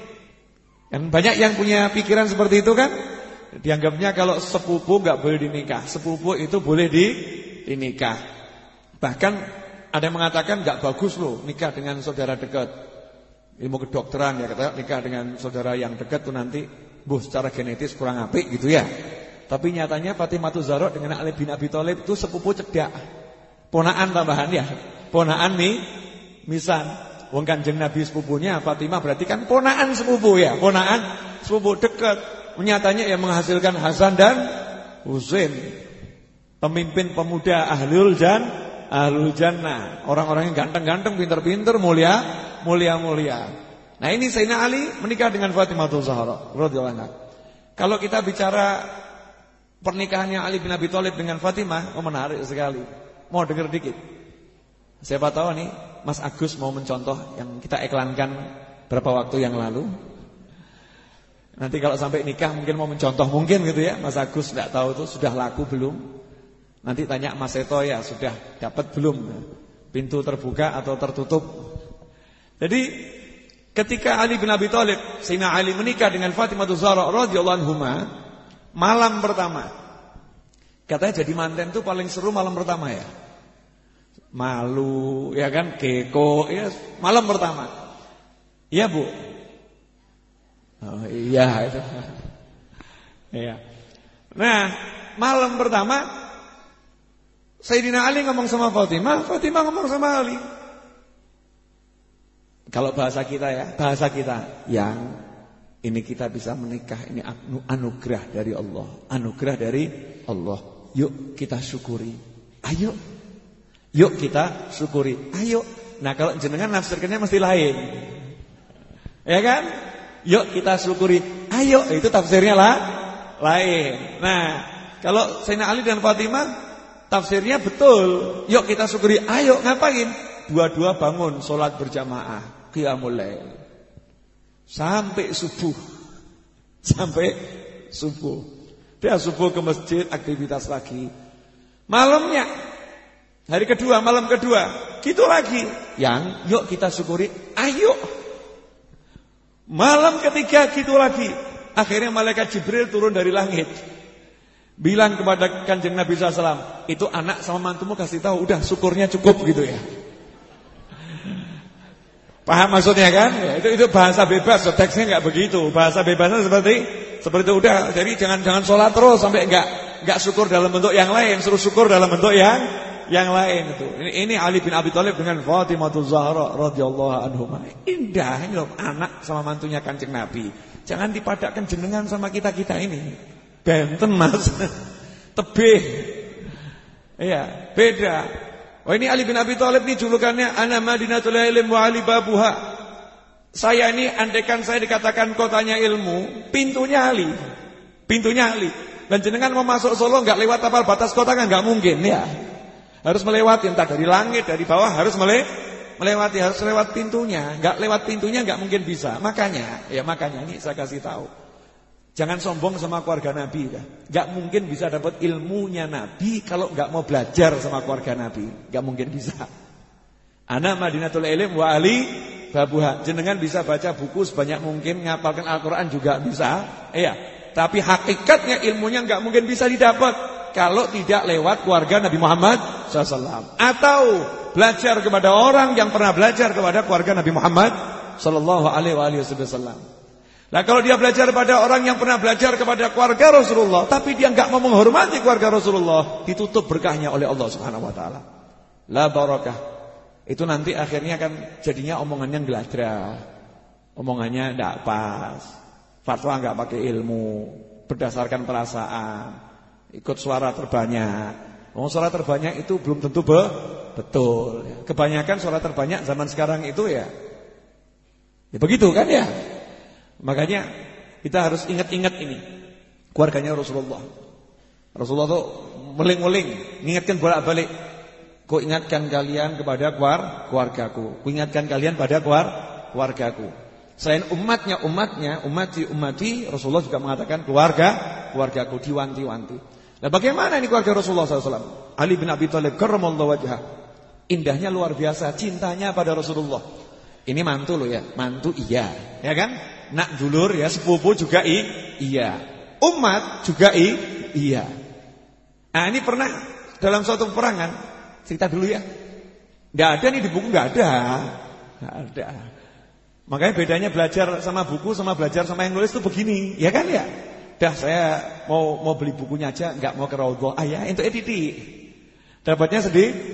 Kan banyak yang punya pikiran seperti itu kan? Dianggapnya kalau sepupu enggak boleh dinikah, sepupu itu boleh di dinikah. Bahkan ada yang mengatakan enggak bagus loh nikah dengan saudara dekat. Ilmu kedokteran ya kata nikah dengan saudara yang dekat tuh nanti buh secara genetis kurang apik gitu ya. Tapi nyatanya Fatimah Zahra dengan Ali bin Abi Thalib itu sepupu cedak. Ponaan tambahan ya. Ponaan nih misan. Wong Kanjeng Nabi sepupunya Fatimah berarti kan ponaan sepupu ya, ponaan sepupu dekat. Nyatanya yang menghasilkan Hasan dan Husain. Pemimpin pemuda ahlul jan, ahlul jannah. Orang-orang yang ganteng-ganteng, pinter-pinter, mulia, mulia-mulia. Nah, ini Sayyidina Ali menikah dengan Fatimah Zahra radhiyallahu anha. Kalau kita bicara pernikahannya Ali bin Abi Thalib dengan Fatimah, oh menarik sekali. Mau dengar dikit? Siapa tahu nih Mas Agus mau mencontoh yang kita iklankan berapa waktu yang lalu. Nanti kalau sampai nikah mungkin mau mencontoh mungkin gitu ya. Mas Agus tidak tahu itu sudah laku belum. Nanti tanya Mas Seto ya sudah dapat belum. Pintu terbuka atau tertutup. Jadi ketika Ali bin Abi Thalib, Sayyidina Ali menikah dengan Fatimah Zahra radhiyallahu anhuma, malam pertama. Katanya jadi manten itu paling seru malam pertama ya. Malu ya kan, keko ya malam pertama. Iya Bu. Oh iya itu. Iya. Nah, malam pertama Sayyidina Ali ngomong sama Fatimah, Fatimah ngomong sama Ali. Kalau bahasa kita ya, bahasa kita yang ini kita bisa menikah, ini anugerah dari Allah, anugerah dari Allah. Yuk kita syukuri. Ayo. Yuk kita syukuri. Ayo. Nah, kalau jenengan nafsirkannya mesti lain. Ya kan? Yuk kita syukuri. Ayo, itu tafsirnya lah lain. Nah, kalau Sayyidina Ali dan Fatimah tafsirnya betul. Yuk kita syukuri. Ayo, ngapain? Dua-dua bangun sholat berjamaah, qiyamul lail. Sampai subuh. Sampai subuh. Dia subuh ke masjid, aktivitas lagi. Malamnya hari kedua, malam kedua, gitu lagi. Yang yuk kita syukuri. Ayo. Malam ketiga gitu lagi. Akhirnya malaikat Jibril turun dari langit, bilang kepada Kanjeng Nabi sallallahu alaihi wasallam, itu anak sama mantumu kasih tahu, udah syukurnya cukup gitu ya. Paham maksudnya kan? Ya, itu itu bahasa bebas, so, teksnya nggak begitu. Bahasa bebasnya seperti seperti itu udah. Jadi jangan jangan sholat terus sampai nggak nggak syukur dalam bentuk yang lain, suruh syukur dalam bentuk yang yang lain itu. Ini, ini Ali bin Abi Thalib dengan Fatimah Zahra radhiyallahu anhuma. Indah ini loh, anak sama mantunya Kanjeng Nabi. Jangan dipadakkan jenengan sama kita-kita ini. Benten Mas. Tebih. Iya, beda. Oh ini Ali bin Abi Thalib ini julukannya ana Madinatul Ilm wa Ali babuha. Saya ini andaikan saya dikatakan kotanya ilmu, pintunya Ali. Pintunya Ali. Dan jenengan mau masuk Solo enggak lewat tapal batas kota kan enggak mungkin ya. Harus melewati entah dari langit, dari bawah harus mele melewati, harus lewat pintunya. Enggak lewat pintunya enggak mungkin bisa. Makanya, ya makanya ini saya kasih tahu. Jangan sombong sama keluarga Nabi. Gak mungkin bisa dapat ilmunya Nabi kalau gak mau belajar sama keluarga Nabi. Gak mungkin bisa. Ana Madinatul Ilm wa Ali babuha. Jenengan bisa baca buku sebanyak mungkin, ngapalkan Al-Quran juga bisa. Iya. Tapi hakikatnya ilmunya gak mungkin bisa didapat kalau tidak lewat keluarga Nabi Muhammad sallallahu alaihi wasallam. Atau belajar kepada orang yang pernah belajar kepada keluarga Nabi Muhammad sallallahu alaihi wasallam. Nah kalau dia belajar pada orang yang pernah belajar kepada keluarga Rasulullah, tapi dia enggak mau menghormati keluarga Rasulullah, ditutup berkahnya oleh Allah Subhanahu wa taala. La barakah. Itu nanti akhirnya kan jadinya omongannya geladra. Omongannya enggak pas. Fatwa enggak pakai ilmu, berdasarkan perasaan, ikut suara terbanyak. Oh, suara terbanyak itu belum tentu be betul. Kebanyakan suara terbanyak zaman sekarang itu ya. Ya begitu kan ya? Makanya kita harus ingat-ingat ini keluarganya Rasulullah. Rasulullah tuh meling-meling, mengingatkan bolak-balik. Ku ingatkan kalian kepada keluargaku. Ku ingatkan kalian pada keluargaku. Selain umatnya, umatnya, umati, umati, Rasulullah juga mengatakan keluarga, keluargaku, diwanti-wanti. Nah bagaimana ini keluarga Rasulullah sallallahu alaihi wasallam? Ali bin Abi Thalib karramallahu wajhah. Indahnya luar biasa, cintanya pada Rasulullah. Ini mantu loh ya, mantu iya, ya kan? Nak dulur ya, sepupu juga i, iya. Umat juga i, iya. Nah ini pernah dalam suatu peperangan, cerita dulu ya. Nggak ada nih di buku, nggak ada, nggak ada. Makanya bedanya belajar sama buku sama belajar sama yang nulis itu begini, ya kan ya? Dah saya mau mau beli bukunya aja, nggak mau ke Raudhah. Ah ya, itu editi. Dapatnya sedih,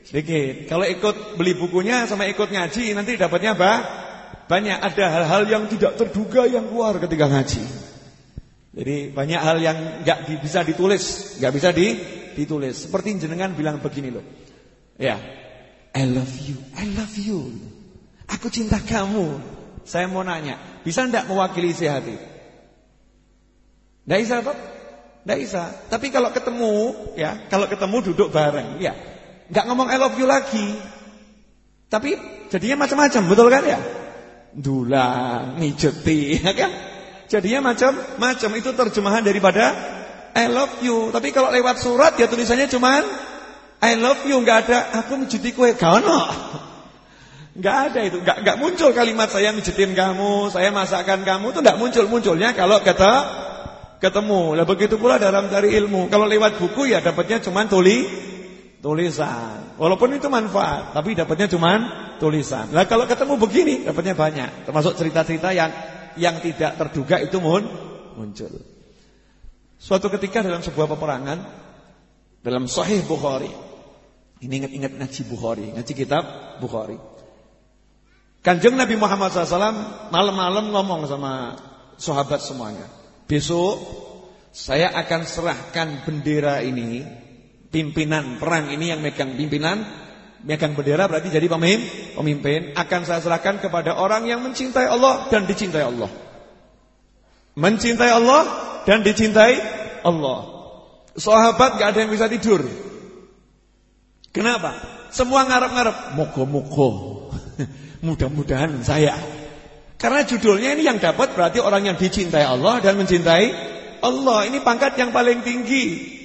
Sedikit. Kalau ikut beli bukunya sama ikut ngaji nanti dapatnya apa? Banyak. Ada hal-hal yang tidak terduga yang keluar ketika ngaji. Jadi banyak hal yang enggak bisa ditulis, enggak bisa di, ditulis. Seperti jenengan bilang begini loh. Ya. I love you. I love you. Aku cinta kamu. Saya mau nanya, bisa enggak mewakili isi hati? Enggak bisa, Pak? Enggak bisa. Tapi kalau ketemu, ya, kalau ketemu duduk bareng, ya. Enggak ngomong I love you lagi. Tapi jadinya macam-macam, betul kan ya? Dulang, mijeti, ya kan? Jadinya macam-macam. Itu terjemahan daripada I love you. Tapi kalau lewat surat ya tulisannya cuman I love you, enggak ada aku mijeti kowe, gak ono. Enggak ada itu, enggak enggak muncul kalimat saya mijetin kamu, saya masakkan kamu, itu enggak muncul. Munculnya kalau kata ketemu. Lah begitu pula dalam cari ilmu. Kalau lewat buku ya dapatnya cuman tuli tulisan. Walaupun itu manfaat, tapi dapatnya cuman tulisan. Lah kalau ketemu begini dapatnya banyak. Termasuk cerita-cerita yang yang tidak terduga itu mun, muncul. Suatu ketika dalam sebuah peperangan dalam Sahih Bukhari. Ini ingat-ingat ngaji Bukhari, ngaji kitab Bukhari. Kanjeng Nabi Muhammad shallallahu alaihi wasallam malam-malam ngomong sama sahabat semuanya. Besok saya akan serahkan bendera ini, pimpinan perang ini yang megang pimpinan, megang bendera berarti jadi pemimpin, pemimpin akan saya serahkan kepada orang yang mencintai Allah dan dicintai Allah. Mencintai Allah dan dicintai Allah. Sahabat gak ada yang bisa tidur. Kenapa? Semua ngarep-ngarep, moga-moga mudah-mudahan saya. Karena judulnya ini yang dapat berarti orang yang dicintai Allah dan mencintai Allah. Ini pangkat yang paling tinggi.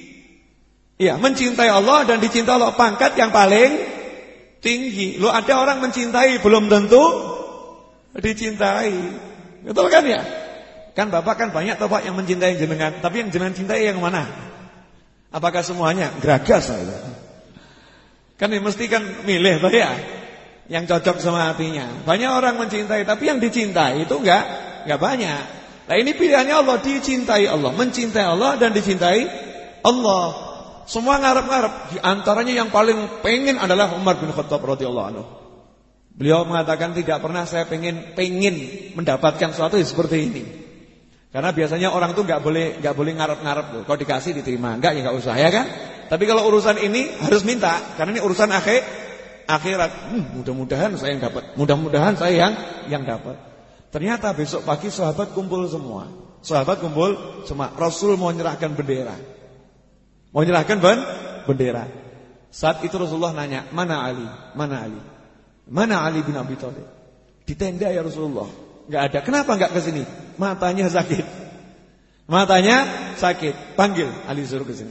Ya, mencintai Allah dan dicintai Allah, pangkat yang paling tinggi. Loh, ada orang mencintai belum tentu dicintai. Betul kan ya? Kan Bapak kan banyak toh Pak yang mencintai jenengan, tapi yang jenengan cintai yang mana? Apakah semuanya? Geragas saya. Kan ya mesti kan milih toh ya, yang cocok sama hatinya. Banyak orang mencintai, tapi yang dicintai itu enggak enggak banyak. Nah, ini pilihannya Allah, dicintai Allah, mencintai Allah dan dicintai Allah. Semua ngarep-ngarep. Di antaranya yang paling pengen adalah Umar bin Khattab radhiyallahu anhu. Beliau mengatakan tidak pernah saya pengen pengen mendapatkan sesuatu seperti ini. Karena biasanya orang tuh nggak boleh nggak boleh ngarep-ngarep loh. Kalau dikasih diterima, enggak ya nggak usah ya kan. Tapi kalau urusan ini harus minta, karena ini urusan akhir akhirat. Hmm, mudah-mudahan saya yang dapat. Mudah-mudahan saya yang yang dapat. Ternyata besok pagi sahabat kumpul semua. Sahabat kumpul semua. Rasul mau menyerahkan bendera. Mau menyerahkan ben bendera. Saat itu Rasulullah nanya, "Mana Ali? Mana Ali? Mana Ali bin Abi Thalib?" Di tenda ya Rasulullah. Enggak ada. Kenapa enggak ke sini? Matanya sakit. Matanya sakit. Panggil Ali suruh ke sini.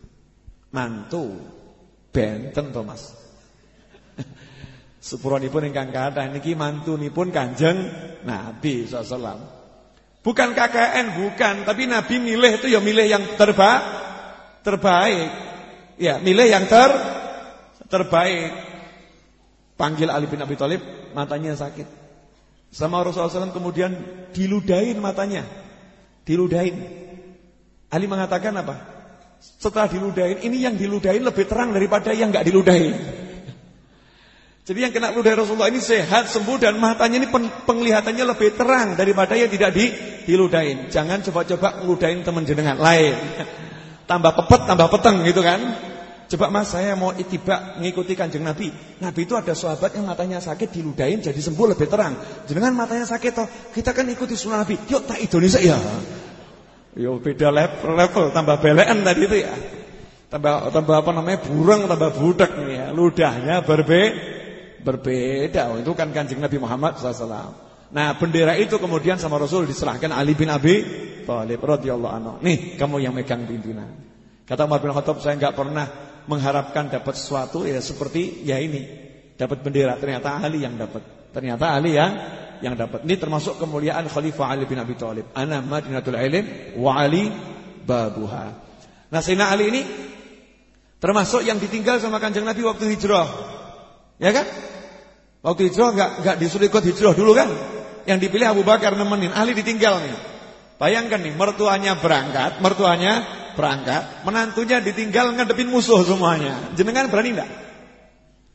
Mantu benten Thomas. Sepuranipun ingkang kathah niki mantunipun Kanjeng Nabi sallallahu alaihi wasallam. Bukan K K N, bukan, tapi Nabi milih itu ya milih yang terbaik. Terbaik. Ya, milih yang ter terbaik. Panggil Ali bin Abi Thalib, matanya sakit. Sama Rasulullah shallallahu alaihi wasallam kemudian diludahin matanya. Diludahin. Ali mengatakan apa? Setelah diludahin, ini yang diludahin lebih terang daripada yang enggak diludahin. Jadi yang kena ludahin Rasulullah ini sehat, sembuh, dan matanya ini penglihatannya lebih terang daripada yang tidak di, diludahin. Jangan coba-coba ngeludahin teman jenengan lain. Tambah pepet, tambah peteng gitu kan. Coba Mas, saya mau itibak mengikuti Kanjeng Nabi. Nabi itu ada sahabat yang matanya sakit, diludahin jadi sembuh lebih terang. Jenengan matanya sakit toh, kita kan ikuti sunnah Nabi. Yuk tak Indonesia ya. Yo beda level, level tambah belean tadi itu ya. Tambah tambah apa namanya? Burung tambah budak nih ya. Ludahnya berbe berbeda. Oh, itu kan Kanjeng Nabi Muhammad sallallahu alaihi wasallam. Nah, bendera itu kemudian sama Rasul diserahkan Ali bin Abi Thalib radhiyallahu anhu. Nih, kamu yang megang pimpinan. Kata Umar bin Khattab, saya enggak pernah mengharapkan dapat sesuatu ya seperti ya ini, dapat bendera. Ternyata Ali yang dapat. Ternyata Ali yang yang dapat. Ini termasuk kemuliaan Khalifah Ali bin Abi Thalib. Ana Madinatul Ilm wa Ali babuha. Nah, Sayyidina Ali ini termasuk yang ditinggal sama Kanjeng Nabi waktu hijrah. Ya kan? Waktu hijrah enggak enggak disuruh ikut hijrah dulu kan? Yang dipilih Abu Bakar nemenin, Ali ditinggal nih. Bayangkan nih, mertuanya berangkat, mertuanya berangkat, menantunya ditinggal ngadepin musuh semuanya. Jenengan berani enggak?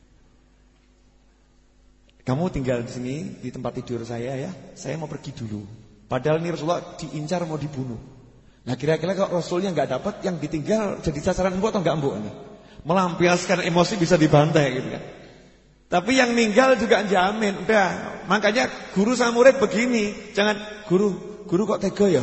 kamu tinggal di sini di tempat tidur saya ya. Saya mau pergi dulu. Padahal ini Rasulullah diincar mau dibunuh. Nah kira-kira kalau Rasulnya nggak dapat, yang ditinggal jadi sasaran empuk atau nggak empuk? Melampiaskan emosi bisa dibantai gitu kan. Tapi yang ninggal juga jamin. Udah, makanya guru sama murid begini. Jangan, guru, guru kok tega ya?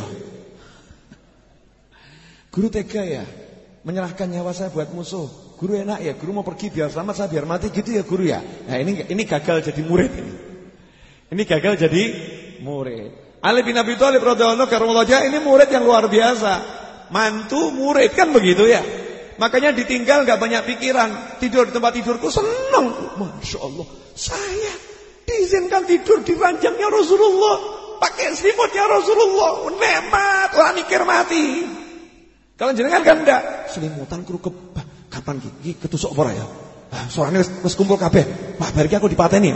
Guru tega ya? Menyerahkan nyawa saya buat musuh. Guru enak ya, guru mau pergi biar selamat, saya biar mati gitu ya guru ya. Nah ini ini gagal jadi murid ini. Ini gagal jadi murid. Ali bin Abi Thalib radhiyallahu anhu ini murid yang luar biasa. Mantu murid kan begitu ya. Makanya ditinggal gak banyak pikiran. Tidur di tempat tidurku senang. Masya Allah, saya diizinkan tidur di ranjangnya Rasulullah, pakai selimutnya Rasulullah. Nikmat, lah mikir mati. Kalau jenengan kan enggak. Selimutan kru ke kapan iki ketusuk ora ya? Ah, soalnya wis kumpul kabeh. Wah, bar iki aku dipateni.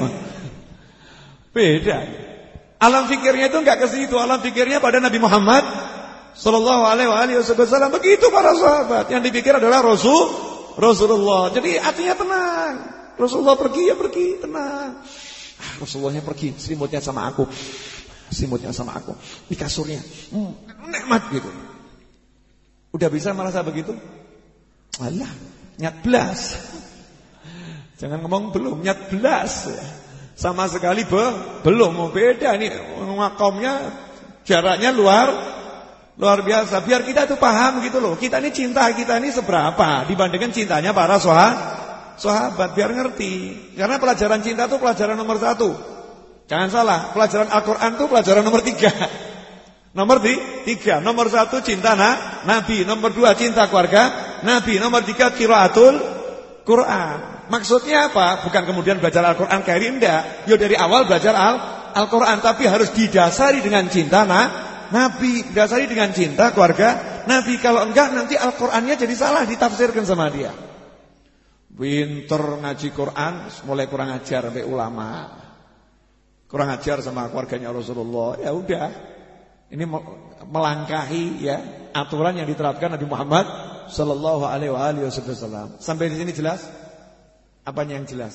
Beda. Alam fikirnya itu enggak ke situ. Alam fikirnya pada Nabi Muhammad sallallahu alaihi wasallam. Begitu para sahabat. Yang dipikir adalah Rasul Rasulullah. Jadi hatinya tenang. Rasulullah pergi ya pergi, tenang. Ah, Rasulullahnya pergi, selimutnya sama aku. Selimutnya sama aku. Di kasurnya. Hmm, nikmat gitu. Udah bisa merasa begitu? Alah, nyat belas. Jangan ngomong belum, nyat belas. Sama sekali be, belum, mau beda nih makomnya, jaraknya luar luar biasa. Biar kita tuh paham gitu loh. Kita ini cinta kita ini seberapa dibandingkan cintanya para sahabat. Sahabat biar ngerti. Karena pelajaran cinta itu pelajaran nomor satu. Jangan salah, pelajaran Al-Quran itu pelajaran nomor tiga. Nomor tiga, nomor satu cinta na, Nabi, nomor dua cinta keluarga Nabi, nomor tiga qiraatul Quran. Maksudnya apa? Bukan kemudian belajar Al-Quran kayak indah. Yo dari awal belajar Al Al-Quran, tapi harus didasari dengan cinta na, Nabi, didasari dengan cinta keluarga Nabi. Kalau enggak nanti Al-Qurannya jadi salah ditafsirkan sama dia. Pinter ngaji Quran, mulai kurang ajar sampai ulama, kurang ajar sama keluarganya Rasulullah. Ya udah. Ini melangkahi ya aturan yang diterapkan Nabi Muhammad sallallahu alaihi wasallam. Sampai di sini jelas? Apanya yang jelas?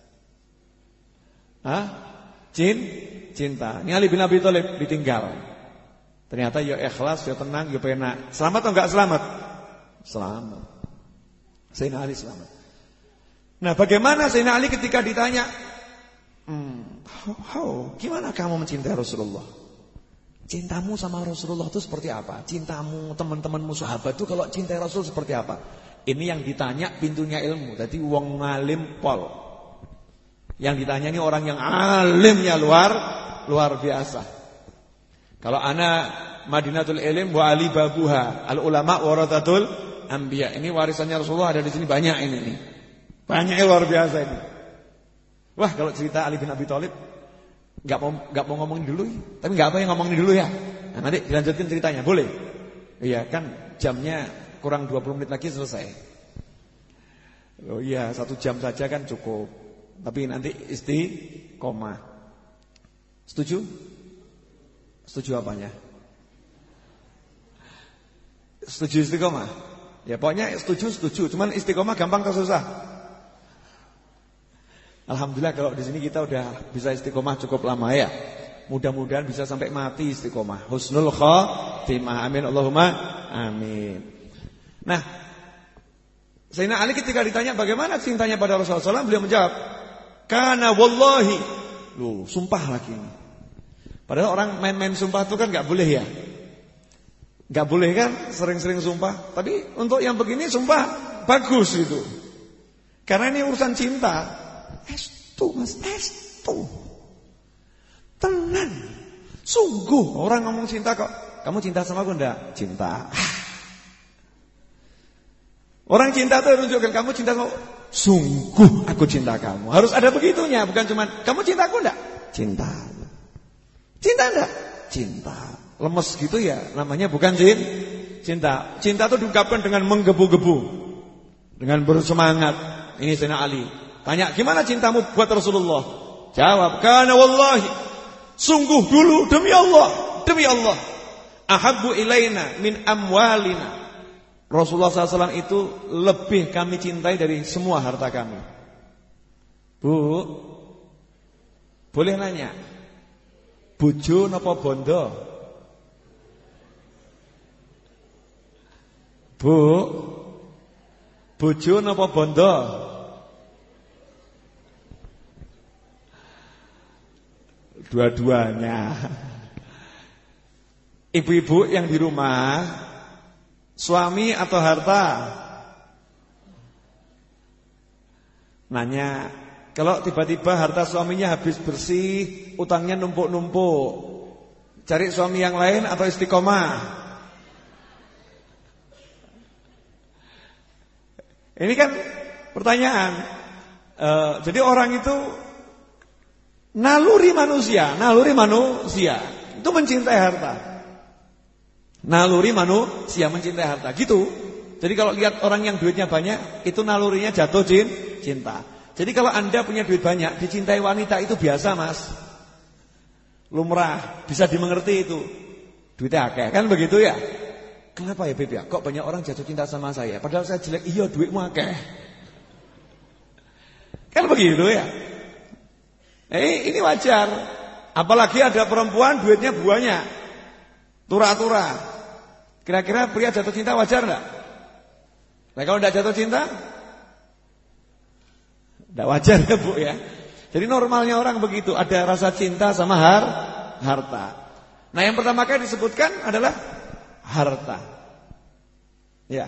Hah? Cin, cinta. Ini Ali bin Abi Thalib ditinggal. Ternyata ya ikhlas, ya tenang, ya penak. Selamat atau enggak selamat? Selamat. Sayyidina Ali selamat. Nah, bagaimana Sayyidina Ali ketika ditanya, hmm, how, how, gimana kamu mencintai Rasulullah? Cintamu sama Rasulullah itu seperti apa? Cintamu teman-temanmu sahabat itu kalau cintai Rasul seperti apa? Ini yang ditanya pintunya ilmu. Jadi wong alim pol. Yang ditanya ini orang yang alimnya luar luar biasa. Kalau ana Madinatul Ilm wa ali babuha, al ulama warathatul anbiya. Ini warisannya Rasulullah ada di sini banyak ini nih. Banyak luar biasa ini. Wah, kalau cerita Ali bin Abi Thalib Gak mau gak mau ngomongin dulu, tapi gak apa yang ngomongin dulu ya. Nah, nanti dilanjutkan ceritanya, boleh? Iya kan jamnya kurang dua puluh menit lagi selesai. Oh iya, satu jam saja kan cukup. Tapi nanti istiqomah. Setuju? Setuju apanya? Setuju istiqomah? Ya pokoknya setuju setuju. Cuman istiqomah gampang atau susah? Alhamdulillah kalau di sini kita udah bisa istiqomah cukup lama ya. Mudah-mudahan bisa sampai mati istiqomah. Husnul khotimah. Amin Allahumma amin. Nah, Sayyidina Ali ketika ditanya bagaimana cintanya pada Rasulullah shallallahu alaihi wasallam, beliau menjawab, "Kana wallahi." Loh, sumpah lagi ini. Padahal orang main-main sumpah itu kan enggak boleh ya. Enggak boleh kan sering-sering sumpah. Tapi untuk yang begini sumpah bagus itu. Karena ini urusan cinta. Estu mas, estu tenang. Sungguh orang ngomong cinta kok. Kamu cinta sama aku enggak? Cinta. Orang cinta tuh menunjukkan kamu cinta sama aku. Sungguh aku cinta kamu. Harus ada begitunya. Bukan cuma kamu cinta aku enggak? Cinta. Cinta enggak? Cinta. Lemes gitu ya namanya bukan cinta. Cinta tuh diungkapkan dengan menggebu-gebu, dengan bersemangat. Ini Sayyidina Ali tanya, gimana cintamu buat Rasulullah? Jawab, kana wallahi, sungguh dulu demi Allah, demi Allah, ahabbu ilaina min amwalina. Rasulullah shallallahu alaihi wasallam itu lebih kami cintai dari semua harta kami. Bu, Boleh nanya, bojo napa bondo? Bu, bojo napa bondo? Dua-duanya. Ibu-ibu yang di rumah, suami atau harta? Nanya, kalau tiba-tiba harta suaminya habis bersih, utangnya numpuk-numpuk, cari suami yang lain atau istiqomah? Ini kan pertanyaan. e, Jadi orang itu naluri manusia, naluri manusia itu mencintai harta. Naluri manusia mencintai harta, gitu. Jadi kalau lihat orang yang duitnya banyak, itu nalurinya jatuh cinta. Jadi kalau Anda punya duit banyak, dicintai wanita itu biasa, Mas. Lumrah, bisa dimengerti itu. Duitnya akeh, kan begitu ya? Kenapa ya, Beb ya? Kok banyak orang jatuh cinta sama saya? Padahal saya jelek. Iya, duitmu akeh. Kan begitu ya? Eh, ini wajar. Apalagi ada perempuan duitnya banyak, tura-tura. Kira-kira pria jatuh cinta wajar enggak? Nah, kalau enggak jatuh cinta, enggak wajar ya, Bu ya. Jadi normalnya orang begitu, ada rasa cinta sama har, harta. Nah, yang pertama kali disebutkan adalah harta. Ya,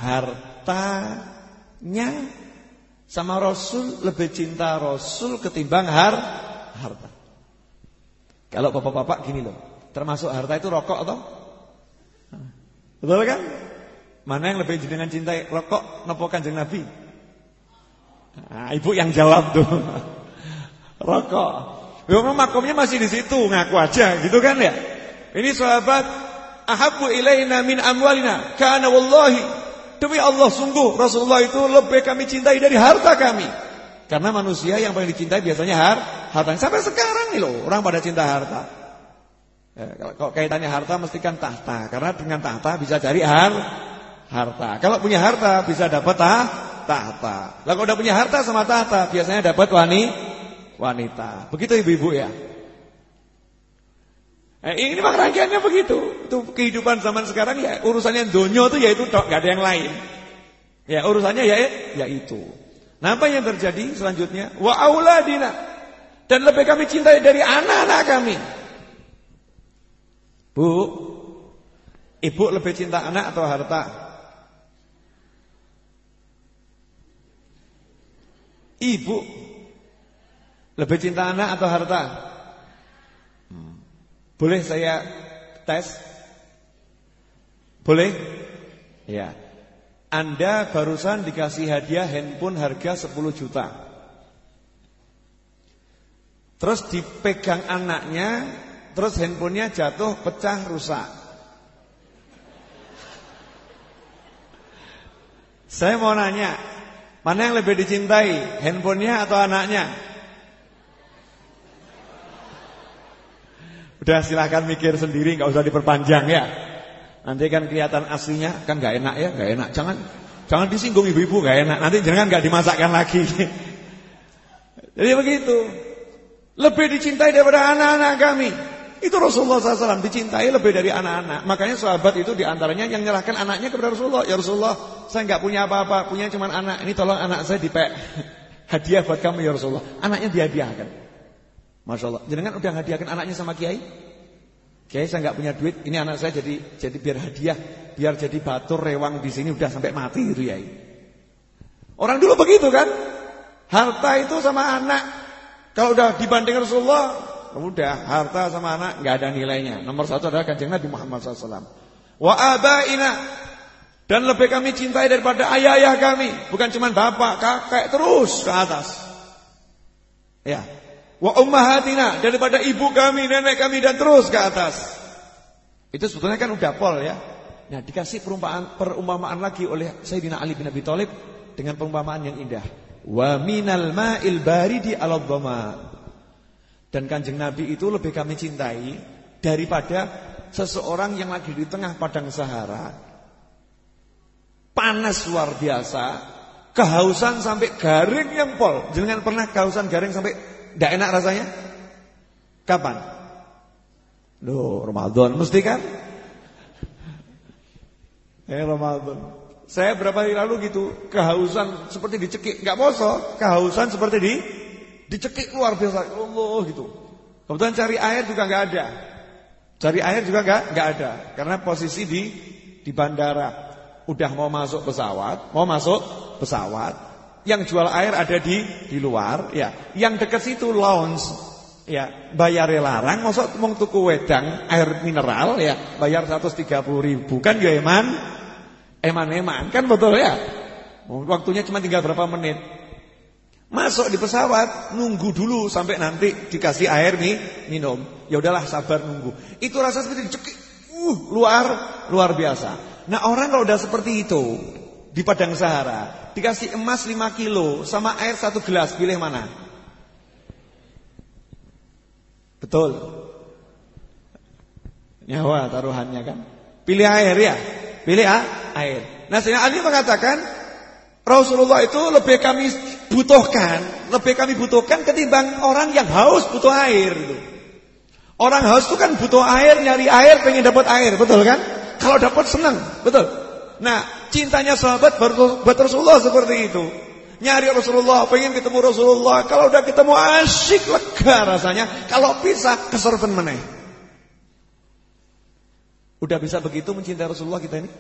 hartanya sama Rasul, lebih cinta Rasul ketimbang har, harta. Kalau bapak-bapak gini loh, termasuk harta itu rokok atau? Betul kan? Mana yang lebih jenengan cintai, rokok napa Kanjeng Nabi? Nah, ibu yang jawab tuh. Rokok. Memang makomnya masih di situ, ngaku aja, gitu kan ya? Ini sahabat, ahabbu ilaina min amwalina, kana wallahi, demi Allah sungguh Rasulullah itu lebih kami cintai dari harta kami. Karena manusia yang paling dicintai biasanya har, harta. Sampai sekarang nih loh, orang pada cinta harta. Ya, kalau kaitannya harta mesti kan tahta, karena dengan tahta bisa cari har, harta. Kalau punya harta bisa dapat tah, tahta. Lah kalau udah punya harta sama tahta biasanya dapat wani, wanita. Begitu ibu-ibu ya. Eh, ini memang rangkaiannya begitu. Itu kehidupan zaman sekarang ya, urusannya dunia itu ya itu tok, enggak ada yang lain. Ya urusannya ya ya itu. Nah, apa yang terjadi selanjutnya? Wa auladina, dan lebih kami cintai dari anak-anak kami. Bu, ibu lebih cinta anak atau harta? Ibu lebih cinta anak atau harta? Hmm. Boleh saya tes? Boleh? Ya. Anda barusan dikasih hadiah handphone harga sepuluh juta. Terus dipegang anaknya, terus handphonenya jatuh, pecah, rusak. Saya mau nanya, mana yang lebih dicintai, handphonenya atau anaknya? Udah silahkan mikir sendiri, nggak usah diperpanjang ya. Nanti kan kelihatan aslinya, kan nggak enak ya, nggak enak. Jangan, jangan disinggung ibu-ibu, nggak enak. Nanti jangan nggak dimasakkan lagi. Jadi begitu. Lebih dicintai daripada anak-anak kami. Itu Rasulullah shallallahu alaihi wasallam dicintai lebih dari anak-anak. Makanya sahabat itu diantaranya yang menyerahkan anaknya kepada Rasulullah. Ya Rasulullah, saya nggak punya apa-apa, punya cuma anak. Ini tolong anak saya dipek hadiah buat kamu ya Rasulullah. Anaknya dihadiahkan. Masya Allah. Jangan udah hadiahkan anaknya sama kiai. Kiai saya nggak punya duit, ini anak saya jadi jadi biar hadiah, biar jadi batur rewang di sini udah sampai mati Kiai. Orang dulu begitu kan? Harta itu sama anak. Kalau udah dibanding Rasulullah, udah harta sama anak nggak ada nilainya. Nomor satu adalah Kanjeng Nabi Muhammad shallallahu alaihi wasallam. Wa abaina, dan lebih kami cintai daripada ayah-ayah kami, bukan cuma bapak, kakek, terus ke atas. Ya. Wa ummahatina, daripada ibu kami, nenek kami, dan terus ke atas. Itu sebetulnya kan udah pol ya. Nah, dikasih perumpamaan perumpamaan lagi oleh Sayyidina Ali bin Abi Thalib dengan perumpamaan yang indah. Wa minal ma'il baridi 'ala dhama. Dan Kanjeng Nabi itu lebih kami cintai daripada seseorang yang lagi di tengah padang Sahara. Panas luar biasa, kehausan sampai garing yang pol. Jangan pernah kehausan garing sampai tidak enak rasanya. Kapan? Loh, Ramadan mesti kan? Eh Ramadan. Saya berapa hari lalu gitu, kehausan seperti dicekik, enggak poso, kehausan seperti di dicekik luar biasa. Allah gitu. Kebetulan cari air juga enggak ada. Cari air juga enggak enggak ada karena posisi di di bandara. Udah mau masuk pesawat, mau masuk pesawat, yang jual air ada di di luar, ya. Yang dekat situ lounge, ya. Bayare larang, mosok mung tuku wedang air mineral, ya. Bayar seratus tiga puluh ribu kan ya eman, eman-eman kan betul ya. Waktunya cuma tinggal berapa menit. Masuk di pesawat, nunggu dulu sampai nanti dikasih air nih minum. Ya udahlah sabar nunggu. Itu rasa seperti dicekik, uh luar luar biasa. Nah orang kalau udah seperti itu di Padang Sahara, dikasih emas lima kilo sama air satu gelas, pilih mana? Betul. Nyawa taruhannya kan. Pilih air ya. Pilih ah, air. Nah Sayyidina Ali mengatakan Rasulullah itu lebih kami butuhkan, lebih kami butuhkan ketimbang orang yang haus butuh air itu. Orang haus itu kan butuh air, nyari air, pengen dapat air, betul kan? Kalau dapat senang, betul. Nah, cintanya sahabat buat Rasulullah seperti itu. Nyari Rasulullah, pengen ketemu Rasulullah. Kalau udah ketemu asyik, lega rasanya. Kalau pisah, keserpen meneh. Udah bisa begitu mencintai Rasulullah kita ini?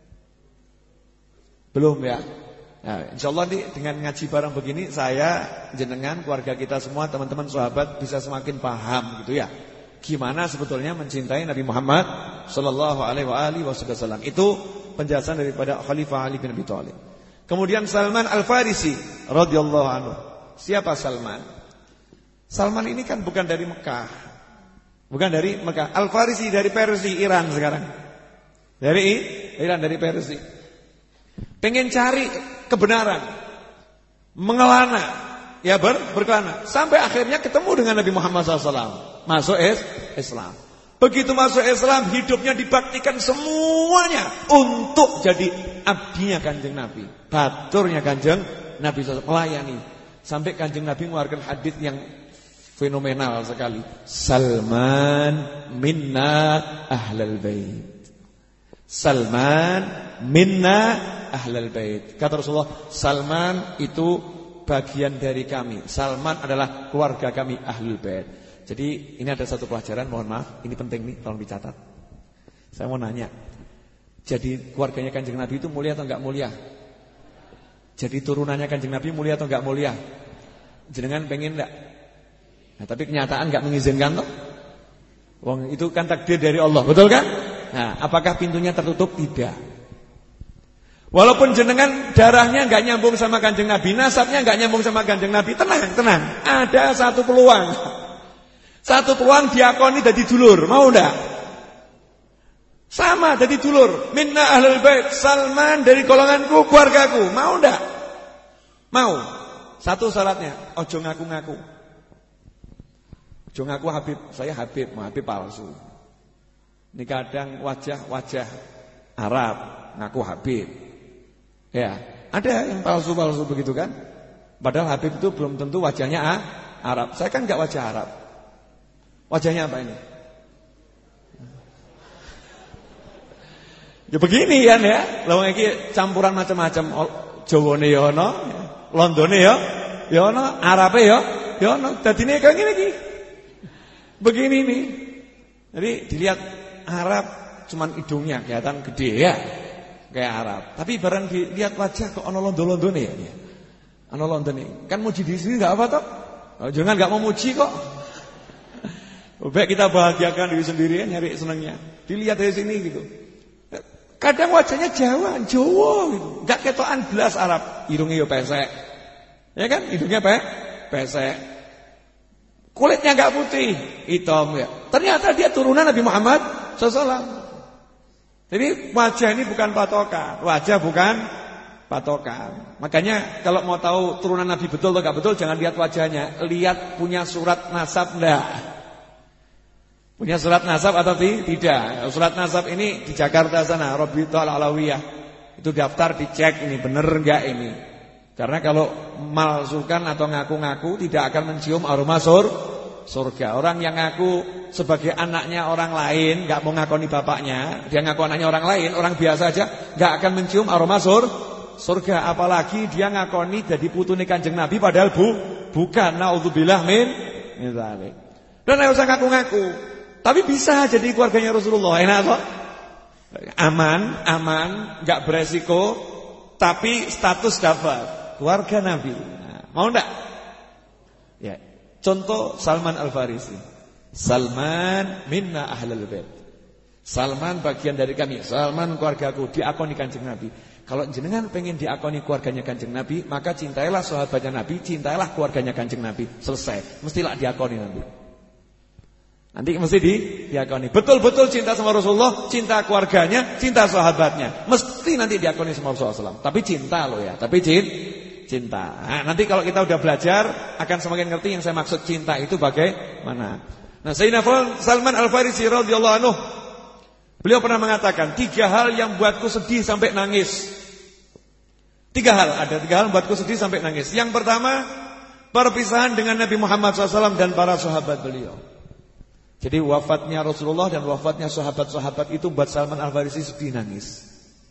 Belum ya? Nah, insyaallah nih dengan ngaji bareng begini, saya, jenengan, keluarga kita semua, teman-teman sahabat bisa semakin paham gitu ya. Gimana sebetulnya mencintai Nabi Muhammad sallallahu alaihi wasallam. Itu penjelasan daripada Khalifah Ali bin Abi Thalib. Kemudian Salman Al-Farisi radhiyallahu anhu. Siapa Salman? Salman ini kan bukan dari Mekah. Bukan dari Mekah. Al-Farisi dari Persia, Iran sekarang. Dari Iran, dari Persia. Pengen cari kebenaran. Mengelana, ya ber, berkelana. Sampai akhirnya ketemu dengan Nabi Muhammad sallallahu alaihi wasallam. Masuk Islam. Begitu masuk Islam, hidupnya dibaktikan semuanya untuk jadi abdinya Kanjeng Nabi, baturnya Kanjeng Nabi, melayani. Sampai Kanjeng Nabi mengeluarkan hadis yang fenomenal sekali. Salman minna ahlal bait. Salman minna ahlal bait. Kata Rasulullah, Salman itu bagian dari kami. Salman adalah keluarga kami ahlul bait. Jadi ini ada satu pelajaran, mohon maaf, ini penting nih, tolong dicatat. Saya mau nanya, jadi keluarganya Kanjeng Nabi itu mulia atau enggak mulia? Jadi turunannya Kanjeng Nabi mulia atau enggak mulia? Jenengan pengen enggak? Nah, tapi kenyataan enggak mengizinkan toh? Wong itu kan takdir dari Allah, betul kan? Nah, apakah pintunya tertutup? Tidak. Walaupun jenengan darahnya enggak nyambung sama Kanjeng Nabi, nasabnya enggak nyambung sama Kanjeng Nabi, tenang, tenang. Ada satu peluang. Satu peluang diakoni jadi dulur, mau enggak? Sama jadi dulur. Minna ahlul bait, Salman dari golonganku, keluargaku, mau enggak? Mau. Satu syaratnya, ojo ngaku-ngaku. Ojo ngaku Habib, saya Habib, mau Habib palsu. Ini kadang wajah-wajah Arab ngaku Habib. Ya, ada yang palsu-palsu begitu kan? Padahal Habib itu belum tentu wajahnya ah, Arab. Saya kan enggak wajah Arab. Wajahnya apa ini? Ya begini kan ya. Lawang iki campuran macam-macam. Jawane ya ono, Londone ya, ya ono, Arabe ya, ya ono. Dadine kaya ngene iki. Begini nih. Jadi dilihat Arab cuman hidungnya kelihatan gede ya. Kayak Arab. Tapi barang dilihat wajah kok ono londo-londone ya. Ono londone. Kan muji di sini enggak apa toh? Oh, jangan enggak mau muji kok. Baik kita bahagiakan diri sendiri ya, nyari senangnya. Dilihat dari sini gitu. Kadang wajahnya Jawa, Jawa gitu. Enggak ketokan belas Arab, hidungnya yo pesek. Ya kan? Hidungnya pe pesek. Kulitnya enggak putih, hitam ya. Ternyata dia turunan Nabi Muhammad sallallahu alaihi wasallam. Jadi wajah ini bukan patokan, wajah bukan patokan. Makanya kalau mau tahu turunan Nabi betul atau enggak betul, jangan lihat wajahnya, lihat punya surat nasab enggak. Punya surat nasab atau tidak? Surat nasab ini di Jakarta sana, Rabitaul Alawiyah. Itu daftar dicek ini benar enggak ini. Karena kalau malsukan atau ngaku-ngaku tidak akan mencium aroma sur, surga. Orang yang ngaku sebagai anaknya orang lain, gak mau ngakoni bapaknya, dia ngaku anaknya orang lain, orang biasa aja, gak akan mencium aroma sur, surga. Apalagi dia ngakoni jadi putune Kanjeng Nabi padahal bu, bukan. Naudzubillah min dzalik. Dan gak usah ngaku-ngaku. Tapi bisa jadi keluarganya Rasulullah. Enak kok. Aman, aman, gak beresiko, tapi status dapat keluarga Nabi. Nah, mau enggak? Ya. Contoh Salman Al-Farisi. Salman minna ahlul bait. Salman bagian dari kami. Salman keluargaku, diakoni Kanjeng Nabi. Kalau jenengan pengen diakoni keluarganya Kanjeng Nabi, maka cintailah sahabatnya Nabi, cintailah keluarganya Kanjeng Nabi. Selesai. Mestilah diakoni nanti. Nanti mesti di diakoni. Betul-betul cinta sama Rasulullah, cinta keluarganya, cinta sahabatnya. Mesti nanti diakoni sama Rasulullah shallallahu alaihi wasallam. Tapi cinta loh ya. Tapi cinta. Cinta. Nah, nanti kalau kita udah belajar akan semakin ngerti yang saya maksud cinta itu bagaimana. Nah, Sayyidina Salman Al-Farisi radhiyallahu anhu, beliau pernah mengatakan tiga hal yang buatku sedih sampai nangis. Tiga hal, ada tiga hal buatku sedih sampai nangis. Yang pertama, perpisahan dengan Nabi Muhammad shallallahu alaihi wasallam dan para sahabat beliau. Jadi wafatnya Rasulullah dan wafatnya sahabat-sahabat itu buat Salman Al-Farisi sedih nangis.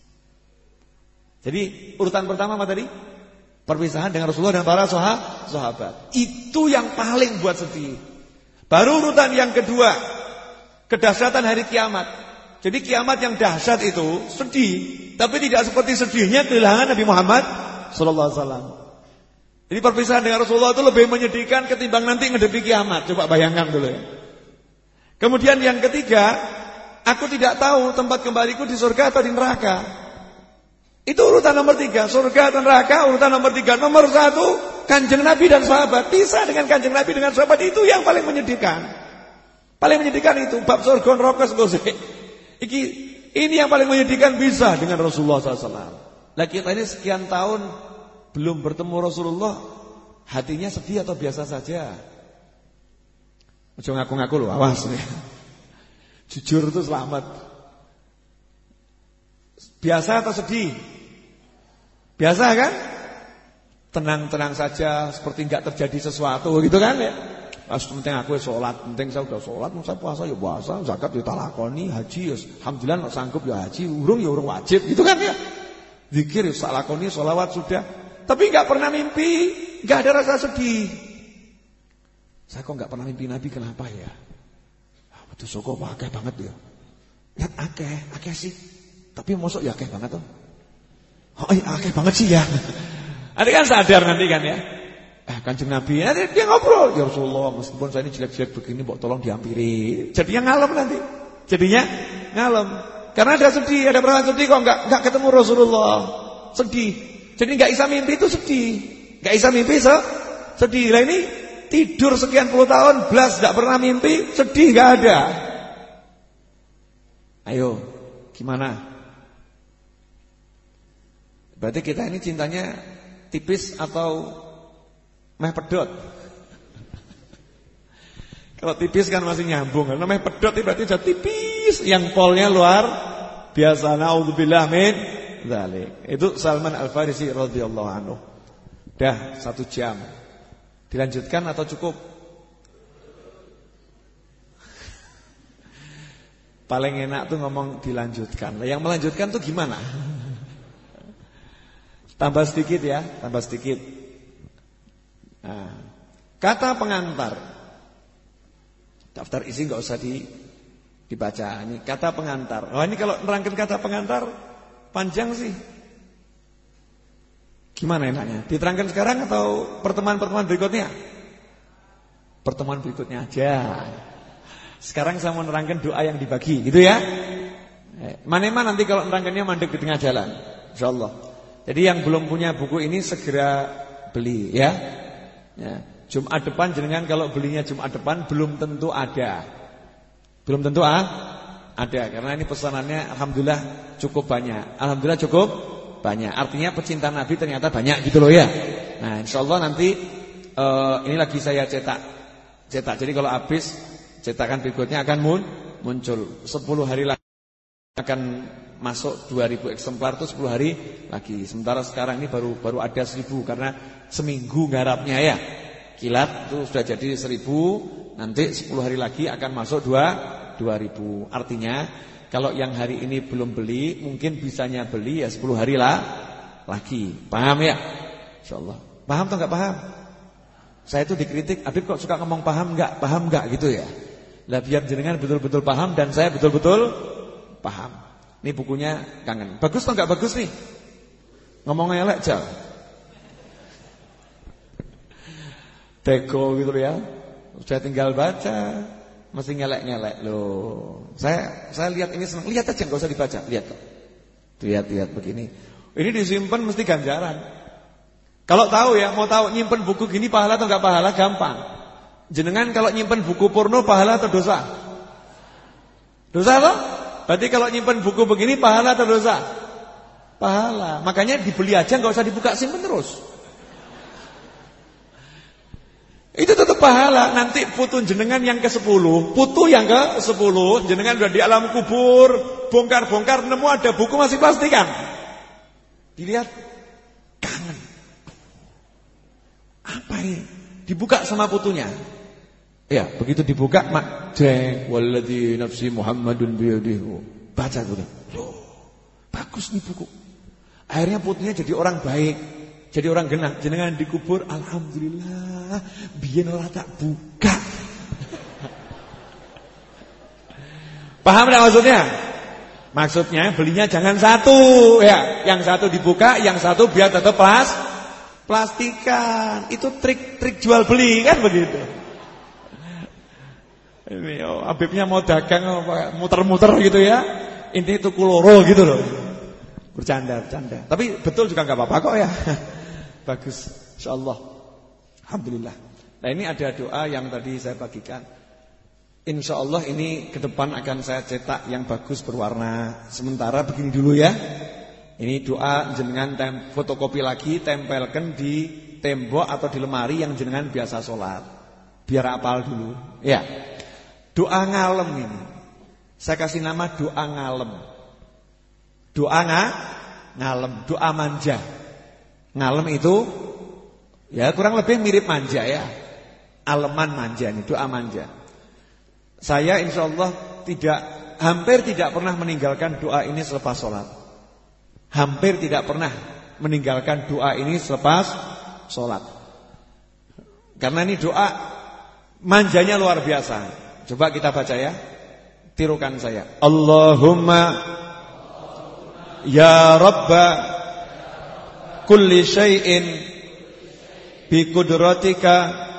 Jadi urutan pertama apa tadi? Perpisahan dengan Rasulullah dan para sahabat. Itu yang paling buat sedih. Baru urutan yang kedua, kedahsyatan hari kiamat. Jadi kiamat yang dahsyat itu sedih, tapi tidak seperti sedihnya kehilangan Nabi Muhammad sallallahu alaihi wasallam. Jadi perpisahan dengan Rasulullah itu lebih menyedihkan ketimbang nanti ngedepi kiamat. Coba bayangkan dulu ya. Kemudian yang ketiga, aku tidak tahu tempat kembaliku di surga atau di neraka. Itu urutan nomor tiga, surga dan neraka. Urutan nomor tiga, nomor satu, Kanjeng Nabi dan sahabat. Pisah dengan Kanjeng Nabi dengan sahabat, itu yang paling menyedihkan. Paling menyedihkan itu bab surga neraka segose. Iki ini yang paling menyedihkan, bisa dengan Rasulullah sallallahu alaihi wasallam. Lah kita ini sekian tahun belum bertemu Rasulullah, hatinya sedih atau biasa saja? Ojo ngaku-ngaku loh, awas nih. Jujur itu selamat. Biasa atau sedih? Biasa kan? Tenang-tenang saja, seperti enggak terjadi sesuatu gitu kan ya. Pas penting aku sholat, penting saya udah sholat, saya puasa ya puasa, zakat ya talakoni, haji ya alhamdulillah sanggup ya haji, urung ya urung wajib gitu kan ya. Zikir ya talakoni, sholawat sudah. Tapi enggak pernah mimpi, enggak ada rasa sedih. Saya kok enggak pernah mimpi Nabi, kenapa ya? Ah, betul soko akeh banget ya. Lihat akeh, akeh sih. Tapi mosok ya akeh banget tuh. Oh iya akeh banget sih ya. Nanti kan sadar nanti kan ya. Eh Kanjeng Nabi nanti dia ngobrol, ya Rasulullah meskipun saya ini jelek-jelek begini, mbok tolong diampiri. Jadinya ngalem nanti. Jadinya ngalem. Karena ada sedih, ada perasaan sedih kok enggak enggak ketemu Rasulullah. Sedih. Jadi enggak bisa mimpi itu sedih. Enggak bisa mimpi so, sedih. Lah ini tidur sekian puluh tahun blas enggak pernah mimpi, sedih enggak ada. Ayo, gimana? Berarti kita ini cintanya tipis atau meh pedot? Kalau tipis kan masih nyambung. Kalau meh pedot itu berarti sudah tipis, yang polnya luar biasa. Naudzubillah min dzalik. Itu Salman Al-Farisi radhiyallahu anhu. Dah satu jam. Dilanjutkan atau cukup? Paling enak tuh ngomong dilanjutkan. Yang melanjutkan tuh gimana? Tambah sedikit ya, tambah sedikit. Nah, kata pengantar. Daftar isi nggak usah di, dibaca. Ini kata pengantar. Oh ini kalau nerangkan kata pengantar panjang sih. Gimana enaknya? Diterangkan sekarang atau pertemuan-pertemuan berikutnya? Pertemuan berikutnya aja. Sekarang saya mau nerangkan doa yang dibagi, gitu ya. Mana-mana nanti kalau nerangkannya mandek di tengah jalan, insyaallah. Jadi yang belum punya buku ini segera beli ya. Ya. Jumat depan jenengan kalau belinya Jumat depan belum tentu ada. Belum tentu ah, ada karena ini pesanannya alhamdulillah cukup banyak. Alhamdulillah cukup banyak. Artinya pecinta Nabi ternyata banyak gitu loh ya. Nah, insyaallah nanti uh, ini lagi saya cetak. Cetak. Jadi kalau habis cetakan berikutnya akan mun, muncul sepuluh hari lagi akan masuk dua ribu eksemplar itu sepuluh hari lagi. Sementara sekarang ini baru baru ada seribu karena seminggu garapnya ya. Kilat itu sudah jadi seribu. Nanti sepuluh hari lagi akan masuk dua ribu. Artinya kalau yang hari ini belum beli, mungkin bisanya beli ya sepuluh hari lah lagi. Paham ya? Insyaallah. Paham atau enggak paham? Saya itu dikritik, Habib kok suka ngomong paham enggak, paham enggak gitu ya. Lah biar jenengan betul-betul paham dan saya betul-betul paham. Ini bukunya kangen. Bagus atau enggak bagus nih? Ngomongnya elek jal. Teko gitu ya. Saya tinggal baca, mesti ngelek-ngelek loh. Saya saya lihat ini senang. Lihat aja enggak usah dibaca, lihat kok. Lihat-lihat begini. Ini disimpan mesti ganjaran. Kalau tahu ya, mau tahu nyimpen buku gini pahala atau enggak pahala, gampang. Jenengan kalau nyimpen buku porno pahala atau dosa? Dosa apa? Berarti kalau nyimpen buku begini pahala atau dosa? Pahala. Makanya dibeli aja enggak usah dibuka, simpen terus. Itu tetap pahala. Nanti putu jenengan yang ke sepuluh, putu yang ke sepuluh, jenengan udah di alam kubur, bongkar-bongkar nemu ada buku masih plastikan. Dilihat, kangen. Apa ini? Dibuka sama putunya. Ya, begitu dibuka, mak jeng walladzi nafsi Muhammadun biyadihi. Baca tuh. Loh, bagus nih buku. Akhirnya putunya jadi orang baik, jadi orang genah. Jenengan dikubur, alhamdulillah, biyen ora tak buka. Paham enggak maksudnya? Maksudnya belinya jangan satu ya, yang satu dibuka, yang satu biar tetap pas plastikan. Itu trik-trik jual beli kan begitu. Ini oh, Habibnya mau dagang muter-muter gitu ya. Ini tuku loro gitu loh. Bercanda, bercanda. Tapi betul juga enggak apa-apa kok ya. Bagus, insyaallah. Alhamdulillah. Nah, ini ada doa yang tadi saya bagikan. Insyaallah ini ke depan akan saya cetak yang bagus berwarna. Sementara begini dulu ya. Ini doa jenengan tem fotokopi lagi, tempelkan di tembok atau di lemari yang jenengan biasa sholat. Biar apal dulu. Ya. Doa ngalem ini. Saya kasih nama doa ngalem. Doa nga, ngalem, doa manja. Ngalem itu ya kurang lebih mirip manja ya. Aleman manja ini, doa manja. Saya insyaallah tidak hampir tidak pernah meninggalkan doa ini selepas sholat. Hampir tidak pernah meninggalkan doa ini selepas sholat. Karena ini doa manjanya luar biasa. Coba kita baca ya. Tirukan saya. Allahumma ya Rabba kulli syai'in bi qudratika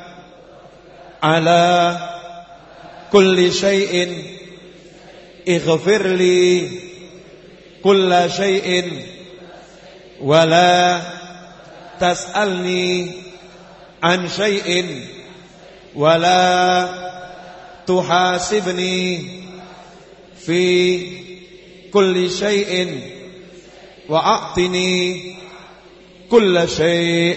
ala kulli syai'in ighfirli kulla syai'in wala tas'alni an syai'in wala tuhasibni fi kulli syai'in wa'atini kulla syai'.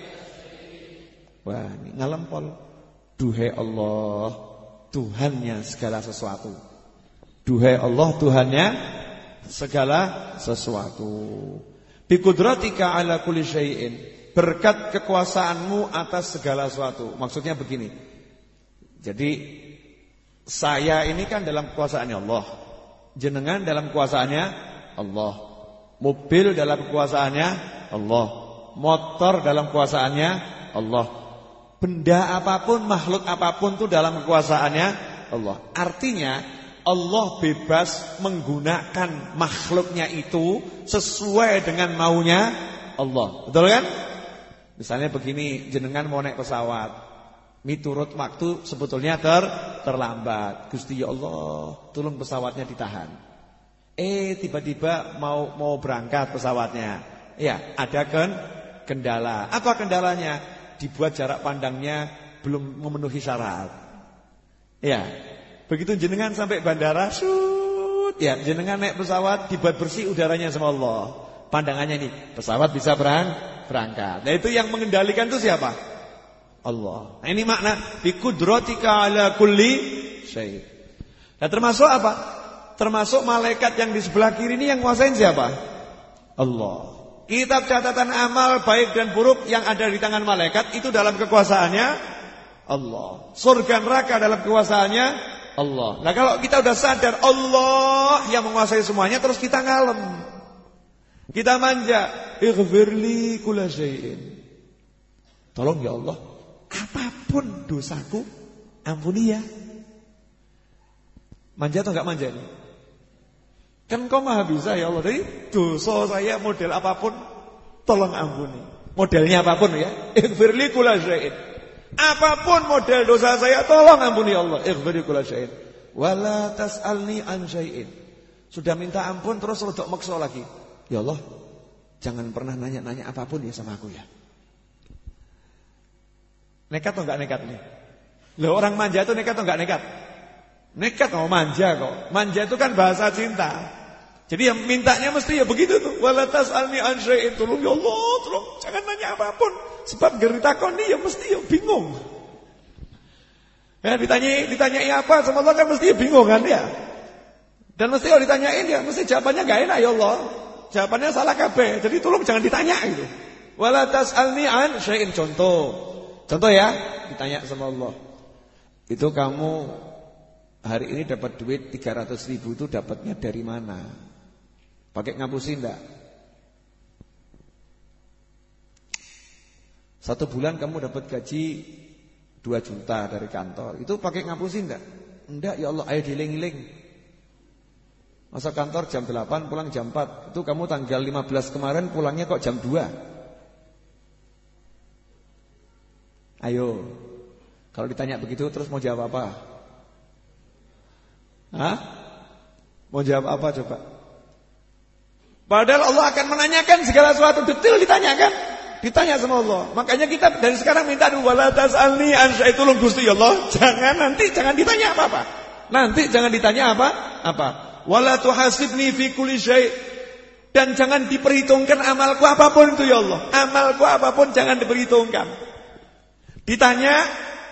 Wah, ini ngalempol. Duhai Allah, Tuhannya segala sesuatu. Duhai Allah, Tuhannya segala sesuatu. Bi qudratika ala kulli syai'in. Berkat kekuasaanmu atas segala sesuatu. Maksudnya begini. Jadi saya ini kan dalam kekuasaannya Allah. Jenengan dalam kekuasaannya Allah. Mobil dalam kekuasaannya Allah. Motor dalam kekuasaannya Allah. Benda apapun, makhluk apapun itu dalam kekuasaannya Allah. Artinya Allah bebas menggunakan makhluknya itu sesuai dengan maunya Allah. Betul kan? Misalnya begini, jenengan mau naik pesawat, miturut waktu sebetulnya ter terlambat. Gusti ya Allah, tolong pesawatnya ditahan. Eh tiba-tiba mau mau berangkat pesawatnya. Ya, ada kan kendala. Apa kendalanya? Dibuat jarak pandangnya belum memenuhi syarat. Ya. Begitu jenengan sampai bandara, shoot, ya jenengan naik pesawat dibuat bersih udaranya sama Allah. Pandangannya ini pesawat bisa berang, berangkat. Nah itu yang mengendalikan itu siapa? Allah. Nah ini makna bi qudratika ala kulli syai'. Nah termasuk apa? Termasuk malaikat yang di sebelah kiri ini yang nguasain siapa? Allah. Kitab catatan amal baik dan buruk yang ada di tangan malaikat itu dalam kekuasaannya Allah. Surga neraka dalam kuasaannya Allah. Nah kalau kita udah sadar Allah yang menguasai semuanya, terus kita ngalem, kita manja. Ighfirli kulla syai'in. Tolong ya Allah, apapun dosaku ampuni ya. Manja atau enggak manja ini? Kan kau maha bisa ya Allah. Jadi dosa saya model apapun tolong ampuni. Modelnya apapun ya. Ighfirli kulla syai'in. Apapun model dosa saya tolong ampuni Allah. Ighfirli kulla syai'in. Wala tas'alni an syai'in. Sudah minta ampun terus rodok maksa lagi. Ya Allah, jangan pernah nanya-nanya apapun ya sama aku ya. Nekat atau enggak nekat nih? Loh, orang manja itu nekat atau enggak nekat? Nekat mau manja kok. Manja itu kan bahasa cinta. Jadi yang mintanya mesti ya begitu tuh. Wala tas'alni an syai'in. Tolong ya Allah, tolong jangan nanya apapun. Sebab gerita koni ya mesti ya bingung. Ya ditanyai, ditanyai apa sama Allah kan mesti ya bingung kan ya. Dan mesti kalau ditanyain ya mesti jawabannya enggak enak ya Allah. Jawabannya salah kabeh. Jadi tolong jangan ditanya gitu. Wala tas'alni an syai'in. Contoh. Contoh ya, ditanya sama Allah. Itu kamu hari ini dapat duit tiga ratus ribu itu dapatnya dari mana? Pakai ngapusin enggak? Satu bulan kamu dapat gaji dua juta dari kantor. Itu pakai ngapusin enggak? Enggak ya Allah, ayo diling-iling. Masa kantor jam delapan pulang jam empat. Itu kamu tanggal lima belas kemarin pulangnya kok jam dua. Ayo. Kalau ditanya begitu terus mau jawab apa? Hah? Mau jawab apa coba? Padahal Allah akan menanyakan segala sesuatu detail ditanyakan. Ditanya sama Allah. Makanya kita dari sekarang minta dulu wala tas'alni an syai'in. Tolong Gusti Allah, jangan nanti jangan ditanya apa-apa. Nanti jangan ditanya apa? Apa? Wala tuhasibni fi kulli syai'. Dan jangan diperhitungkan amalku apapun itu ya Allah. Amalku apapun jangan diperhitungkan. Ditanya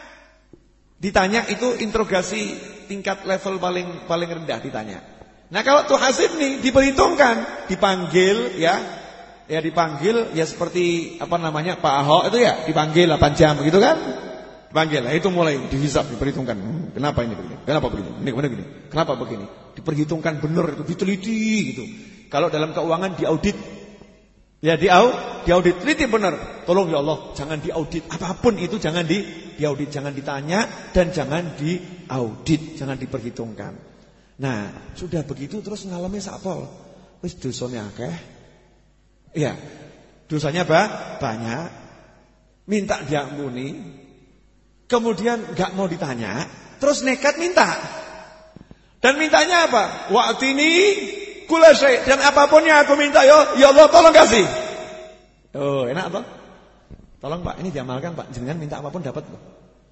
ditanya itu interogasi tingkat level paling paling rendah ditanya. Nah kalau tuhasibni diperhitungkan, dipanggil ya. Ya dipanggil ya seperti apa namanya Pak Ahok itu ya dipanggil delapan jam begitu kan? Dipanggil. Nah, itu mulai dihisab, diperhitungkan. Kenapa ini begini? Kenapa begini? Ini kenapa begini? Kenapa begini? Diperhitungkan benar itu, diteliti gitu. Kalau dalam keuangan diaudit. Ya diaudit, diaudit teliti benar. Tolong ya Allah, jangan diaudit apapun itu jangan di diaudit, jangan ditanya dan jangan diaudit, jangan diperhitungkan. Nah, sudah begitu terus ngalami sakpol. Wis dosane akeh. Iya, dosanya bah, banyak, minta diampuni, kemudian gak mau ditanya, terus nekat minta. Dan mintanya apa? Wa'tini kulla syai'. Dan apapun yang aku minta, ya, ya Allah tolong kasih. Oh, enak toh? Tolong Pak, ini diamalkan Pak. Jangan minta apapun dapat loh.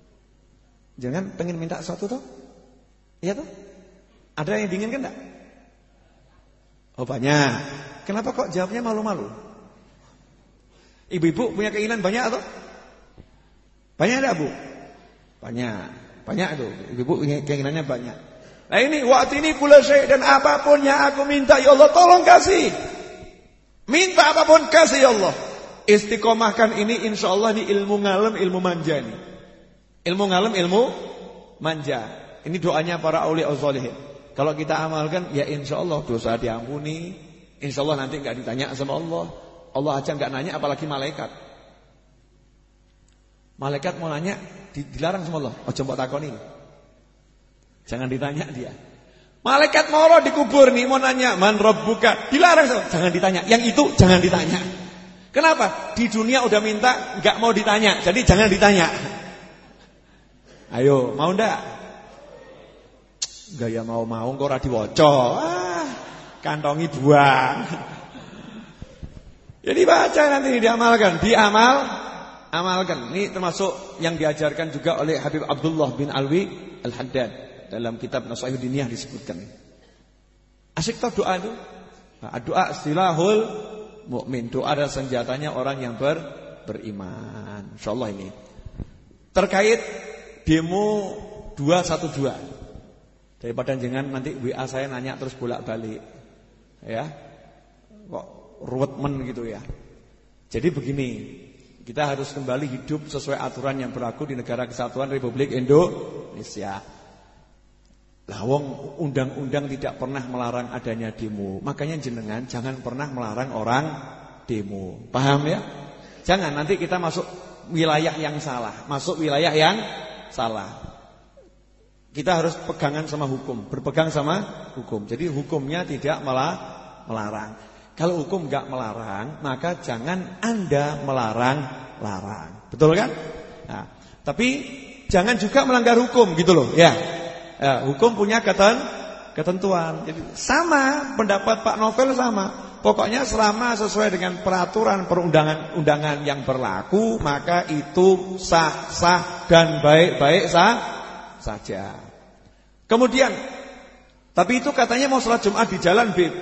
Jangan pengen minta sesuatu toh? Iya toh? Ada yang diinginkan enggak? Oh banyak. Kenapa kok jawabnya malu-malu? Ibu-ibu punya keinginan banyak atau? Banyak ada Bu? Banyak. Banyak itu. Ibu-ibu keinginannya banyak. Nah ini wa'tini kulla syai' dan apapun yang aku minta ya Allah tolong kasih. Minta apapun kasih ya Allah. Istiqomahkan ini insyaallah ini ilmu ngalem, ilmu manja ini. Ilmu ngalem, ilmu manja. Ini doanya para auliya sholihin. Kalau kita amalkan ya insyaallah dosa diampuni. InsyaAllah nanti enggak ditanya sama Allah. Allah aja enggak nanya apalagi malaikat. Malaikat mau nanya dilarang sama Allah. Ojo mbok takoni. Jangan ditanya dia. Malaikat mau dikubur nih mau nanya man rabbuka. Dilarang sama. Jangan ditanya. Yang itu jangan ditanya. Kenapa? Di dunia udah minta enggak mau ditanya. Jadi jangan ditanya. Ayo, mau ndak? Gaya mau-mau kok ora diwaca. Ah. Kantongi buang. Jadi baca nanti diamalkan, diamal, amalkan. Ini termasuk yang diajarkan juga oleh Habib Abdullah bin Alwi Al-Haddad dalam kitab Nashihud Diniyah disebutkan. Asyik tau doa itu? Nah, doa silahul mukmin. Doa adalah senjatanya orang yang ber, beriman. Insyaallah ini. Terkait demo dua satu dua. Daripada jangan nanti W A saya nanya terus bolak-balik. Ya, kok ruwet men gitu ya. Jadi begini, Kita harus kembali hidup sesuai aturan yang berlaku di negara kesatuan Republik Indonesia. Lah wong undang-undang tidak pernah melarang adanya demo. Makanya jenengan jangan pernah melarang orang demo. Paham ya? Jangan nanti kita masuk wilayah yang salah, masuk wilayah yang salah. Kita harus pegangan sama hukum, berpegang sama hukum. Jadi hukumnya tidak malah melarang. Kalau hukum enggak melarang, maka jangan Anda melarang-larang. Betul kan? Nah, tapi jangan juga melanggar hukum gitu loh, ya. Ya, hukum punya keten, ketentuan. Jadi sama pendapat Pak Novel sama. Pokoknya selama sesuai dengan peraturan perundangan-undangan yang berlaku, maka itu sah-sah dan baik-baik sah saja. Kemudian, tapi itu katanya mau sholat Jumat di jalan, Bib.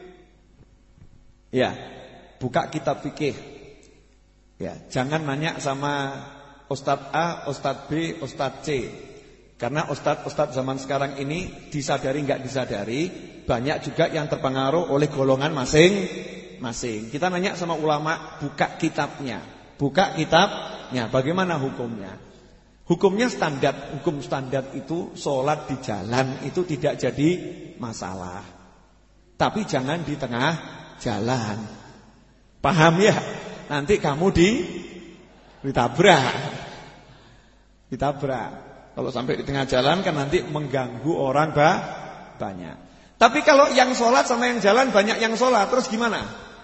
Ya, buka kitab fikih. Ya, jangan nanya sama Ustadz A, Ustadz B, Ustadz C. Karena ustadz-ustadz zaman sekarang ini disadari nggak disadari banyak juga yang terpengaruh oleh golongan masing-masing. Kita nanya sama ulama, buka kitabnya, buka kitabnya, bagaimana hukumnya? Hukumnya standar, hukum standar itu sholat di jalan itu tidak jadi masalah. Tapi jangan di tengah jalan. Paham ya? Nanti kamu di ditabrak, ditabrak. Kalau sampai di tengah jalan kan nanti mengganggu orang bah, banyak. Tapi kalau yang sholat sama yang jalan banyak yang sholat, terus gimana?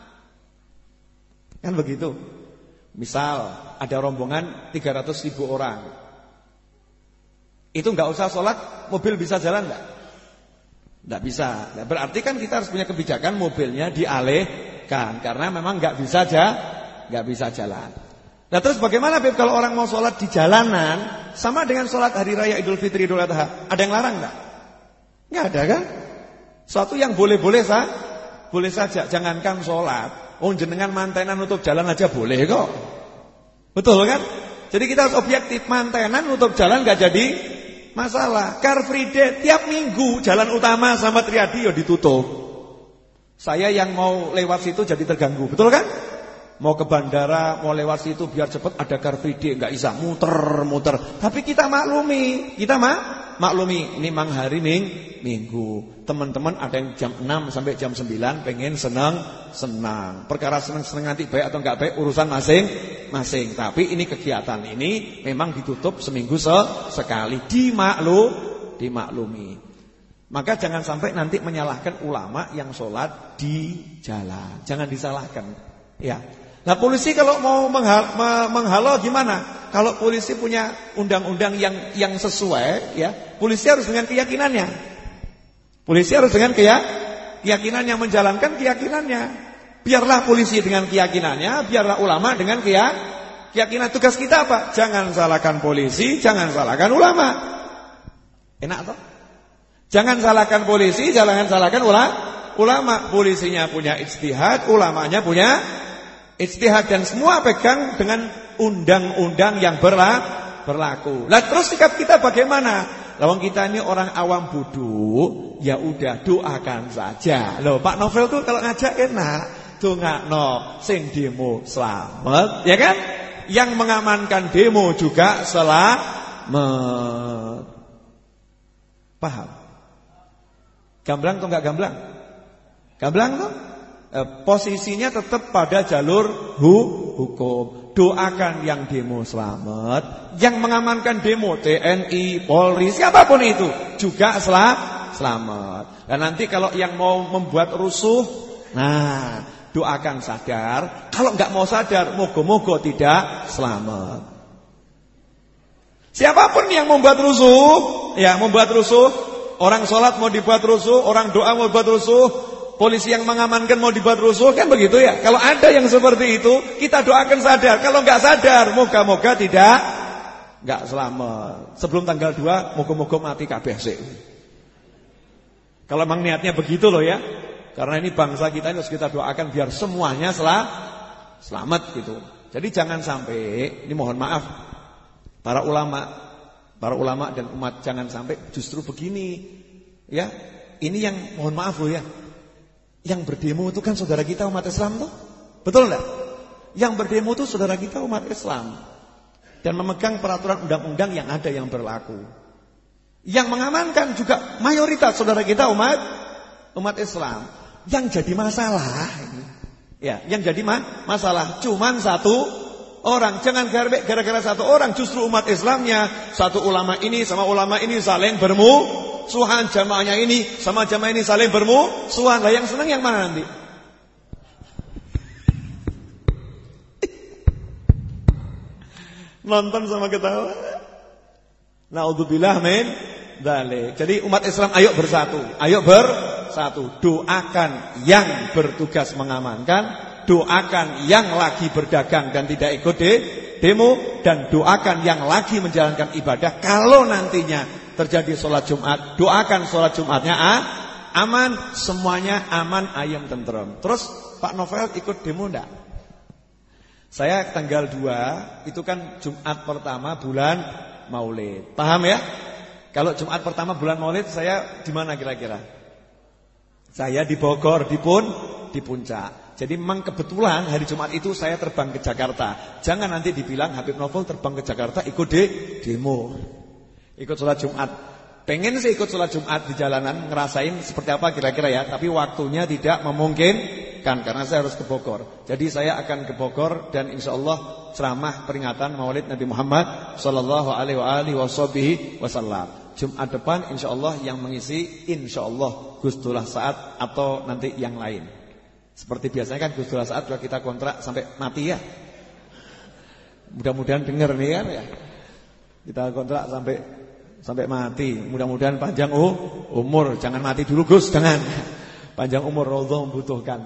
Kan begitu. Misal ada rombongan tiga ratus ribu orang, itu nggak usah sholat, mobil bisa jalan nggak? Nggak bisa. Nah, berarti kan kita harus punya kebijakan mobilnya dialihkan karena memang nggak bisa aja, nggak bisa jalan. Nah terus bagaimana Beb kalau orang mau sholat di jalanan sama dengan sholat hari raya Idul Fitri, Idul Adha? Ada yang larang enggak? Enggak ada kan? Suatu yang boleh-boleh sah, boleh saja. Jangankan sholat, oh jenengan mantenan nutup jalan aja boleh kok. Betul kan? Jadi kita harus objektif, mantenan nutup jalan enggak jadi masalah. Car Free Day tiap minggu jalan utama sama Triadi ya ditutup. Saya yang mau lewat situ jadi terganggu, betul kan? Mau ke bandara, mau lewat situ biar cepat ada Car Free Day, enggak bisa muter-muter. Tapi kita maklumi, kita mak maklumi. Ini mang hari ming, minggu. Teman-teman ada yang jam enam sampai jam sembilan pengen senang-senang. Perkara senang-senang nanti baik atau enggak baik urusan masing-masing. Tapi ini kegiatan ini memang ditutup seminggu se sekali. Dimaklum, dimaklumi. Maka jangan sampai nanti menyalahkan ulama yang sholat di jalan. Jangan disalahkan. Ya. Nah polisi kalau mau menghal, menghalau gimana? Kalau polisi punya undang-undang yang yang sesuai, ya, polisi harus dengan keyakinannya. Polisi harus dengan keyakinannya, menjalankan keyakinannya. Biarlah polisi dengan keyakinannya, biarlah ulama dengan keyakinan. Tugas kita apa? Jangan salahkan polisi, jangan salahkan ulama. Enak toh? Jangan salahkan polisi, jangan salahkan ulama. Polisinya punya ijtihad, ulamanya punya ijtihad, dan semua pegang dengan undang-undang yang berlaku. Lah terus sikap kita bagaimana? Lawang kita ini orang awam bodoh, ya udah doakan saja. Loh Pak Novel tuh kalau ngajak enak, dongakno sing demo selamat, ya kan? Yang mengamankan demo juga selamat. Paham? Gamblang atau enggak gamblang? Gamblang tuh? Posisinya tetap pada jalur hu, hukum. Doakan yang demo selamat, yang mengamankan demo T N I, Polri, siapapun itu juga selam, selamat. Dan nanti kalau yang mau membuat rusuh, nah doakan sadar. Kalau nggak mau sadar, moga-moga tidak selamat. Siapapun yang membuat rusuh, ya membuat rusuh, orang sholat mau dibuat rusuh, orang doa mau dibuat rusuh, polisi yang mengamankan mau dibuat rusuh, kan begitu ya. Kalau ada yang seperti itu, kita doakan sadar. Kalau enggak sadar, moga-moga tidak enggak selamat. Sebelum tanggal dua, moga-moga mati kabeh sik. Kalau memang niatnya begitu loh ya. Karena ini bangsa kita ini harus kita doakan biar semuanya sel selamat gitu. Jadi jangan sampai, ini mohon maaf para ulama, para ulama dan umat, jangan sampai justru begini. Ya, ini yang mohon maaf loh ya. Yang berdemo itu kan saudara kita umat Islam tuh. Betul enggak? Yang berdemo itu saudara kita umat Islam dan memegang peraturan undang-undang yang ada yang berlaku. Yang mengamankan juga mayoritas saudara kita umat umat Islam. Yang jadi masalah ini, ya, yang jadi ma masalah cuman satu orang. Jangan gara-gara satu orang justru umat Islamnya, satu ulama ini sama ulama ini saling bermusuhan, jamaahnya ini sama jamaah ini saling bermusuhan. Lah yang senang yang mana nanti? Nonton sama ketawa. Naudzubillah min dzalik. Jadi umat Islam ayo bersatu, ayo bersatu. Doakan yang bertugas mengamankan, doakan yang lagi berdagang dan tidak ikut de demo, dan doakan yang lagi menjalankan ibadah. Kalau nantinya terjadi sholat Jumat, doakan sholat Jumatnya ah, aman, semuanya aman, ayam tentrem. Terus Pak Novel ikut demo enggak? Saya tanggal dua itu kan Jumat pertama bulan Maulid. Paham ya? Kalau Jumat pertama bulan Maulid saya di mana kira-kira? Saya di Bogor, di Pun, di Puncak. Jadi memang kebetulan hari Jumat itu saya terbang ke Jakarta. Jangan nanti dibilang Habib Novel terbang ke Jakarta ikut de demo. Ikut sholat Jumat. Pengen sih ikut sholat Jumat di jalanan, ngerasain seperti apa kira-kira ya. Tapi waktunya tidak memungkinkan karena saya harus ke Bogor. Jadi saya akan ke Bogor dan insya Allah ceramah peringatan Maulid Nabi Muhammad Sallallahu Alaihi Wasallam. Jumat depan insya Allah yang mengisi insya Allah Gus Dullah Saad atau nanti yang lain. Seperti biasanya kan Gus Dullah Saad sudah kita kontrak sampai mati ya. Mudah-mudahan dengar nih kan ya. Kita kontrak sampai sampai mati. Mudah-mudahan panjang uh, umur. Jangan mati dulu Gus, jangan. Panjang umur Allah membutuhkan.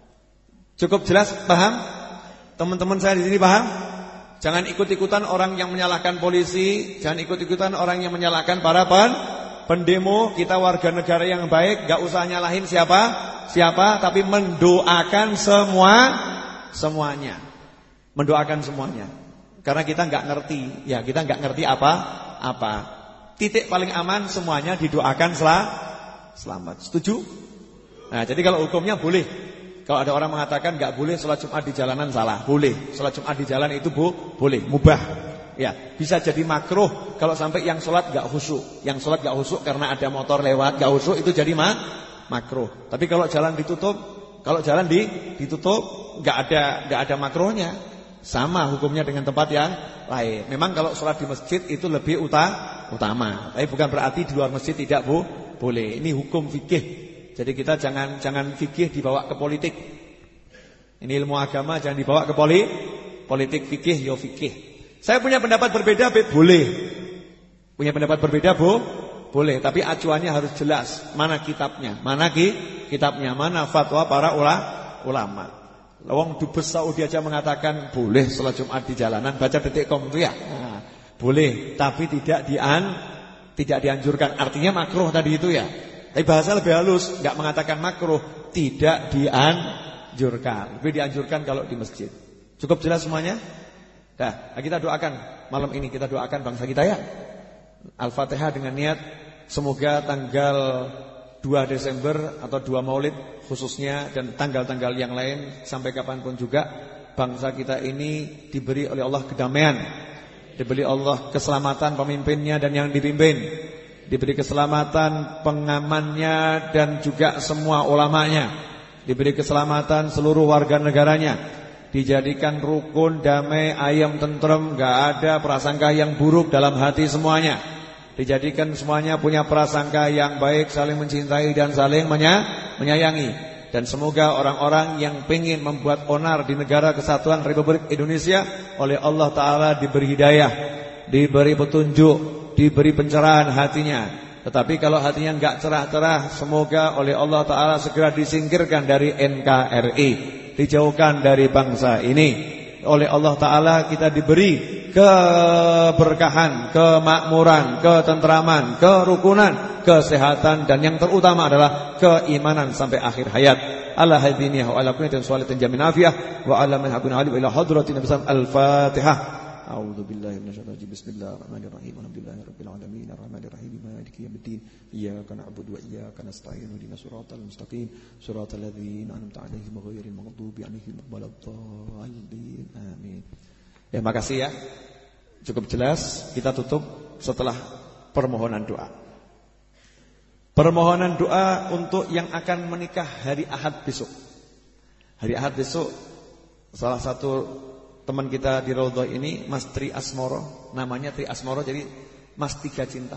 Cukup jelas, paham? Teman-teman saya di sini paham? Jangan ikut-ikutan orang yang menyalahkan polisi, jangan ikut-ikutan orang yang menyalahkan para pen pendemo. Kita warga negara yang baik, enggak usah nyalahin siapa? Siapa, tapi mendoakan semua semuanya. Mendoakan semuanya. Karena kita enggak ngerti, ya, kita enggak ngerti apa-apa. Titik paling aman semuanya didoakan sel selamat. Setuju? Nah, jadi kalau hukumnya boleh. Kalau ada orang mengatakan enggak boleh sholat Jumat di jalanan, salah. Boleh. Sholat Jumat di jalan itu bu, boleh, mubah. Ya, bisa jadi makruh kalau sampai yang sholat enggak khusyuk. Yang sholat enggak khusyuk karena ada motor lewat, enggak khusyuk itu jadi ma makruh. Tapi kalau jalan ditutup, kalau jalan di ditutup enggak ada enggak ada makruhnya. Sama hukumnya dengan tempat yang lain. Memang kalau sholat di masjid itu lebih utama, utama. Tapi bukan berarti di luar masjid tidak bu, boleh. Ini hukum fikih. Jadi kita jangan jangan fikih dibawa ke politik. Ini ilmu agama jangan dibawa ke poli, politik. Fikih yo fikih. Saya punya pendapat berbeda, boleh. Punya pendapat berbeda bu, boleh. Tapi acuannya harus jelas. Mana kitabnya? Mana ki kitabnya? Mana fatwa para ula, ulama? Lawang dubes Saudi aja mengatakan boleh sholat Jumat di jalanan. Baca detik kom itu ya, nah, boleh, tapi tidak dian, tidak dianjurkan. Artinya makruh tadi itu ya. Tapi bahasa lebih halus, nggak mengatakan makruh, tidak dianjurkan. Lebih dianjurkan kalau di masjid. Cukup jelas semuanya? Dah, kita doakan malam ini, kita doakan bangsa kita ya. Al-Fatihah dengan niat semoga tanggal dua Desember atau dua Maulid khususnya dan tanggal-tanggal yang lain sampai kapanpun juga bangsa kita ini diberi oleh Allah kedamaian, diberi Allah keselamatan pemimpinnya dan yang dipimpin, diberi keselamatan pengamannya dan juga semua ulamanya, diberi keselamatan seluruh warga negaranya, dijadikan rukun, damai, ayam, tentrem, gak ada prasangka yang buruk dalam hati semuanya. Dijadikan semuanya punya prasangka yang baik, saling mencintai dan saling menyayangi. Dan semoga orang-orang yang pengen membuat onar di negara kesatuan Republik Indonesia oleh Allah Ta'ala diberi hidayah, diberi petunjuk, diberi pencerahan hatinya. Tetapi kalau hatinya enggak cerah-cerah, semoga oleh Allah Ta'ala segera disingkirkan dari N K R I, dijauhkan dari bangsa ini. Oleh Allah Ta'ala kita diberi keberkahan, kemakmuran, ketentraman, kerukunan, kesehatan, dan yang terutama adalah keimanan sampai akhir hayat. Ala hadinihi wa ala kulli sholihatin jamin afiyah wa ala man habuna ali ila hadratin Nabi Al-Fatihah. A'udzu billahi minasyaitonir rajim. Bismillahirrahmanirrahim. Alhamdulillahirabbil alamin arrahmanir rahim maliki yaumiddin. Iyyaka na'budu wa iyyaka nasta'in. Ihdinas siratal mustaqim. Siratal ladzina an'amta 'alaihim ghairil maghdubi 'alaihim waladdallin. Amin. Ya, makasih ya. Cukup jelas. Kita tutup setelah permohonan doa. Permohonan doa untuk yang akan menikah hari Ahad besok. Hari Ahad besok salah satu teman kita di Raudhah ini, Mas Tri Asmoro, namanya Tri Asmoro jadi Mas Tiga Cinta.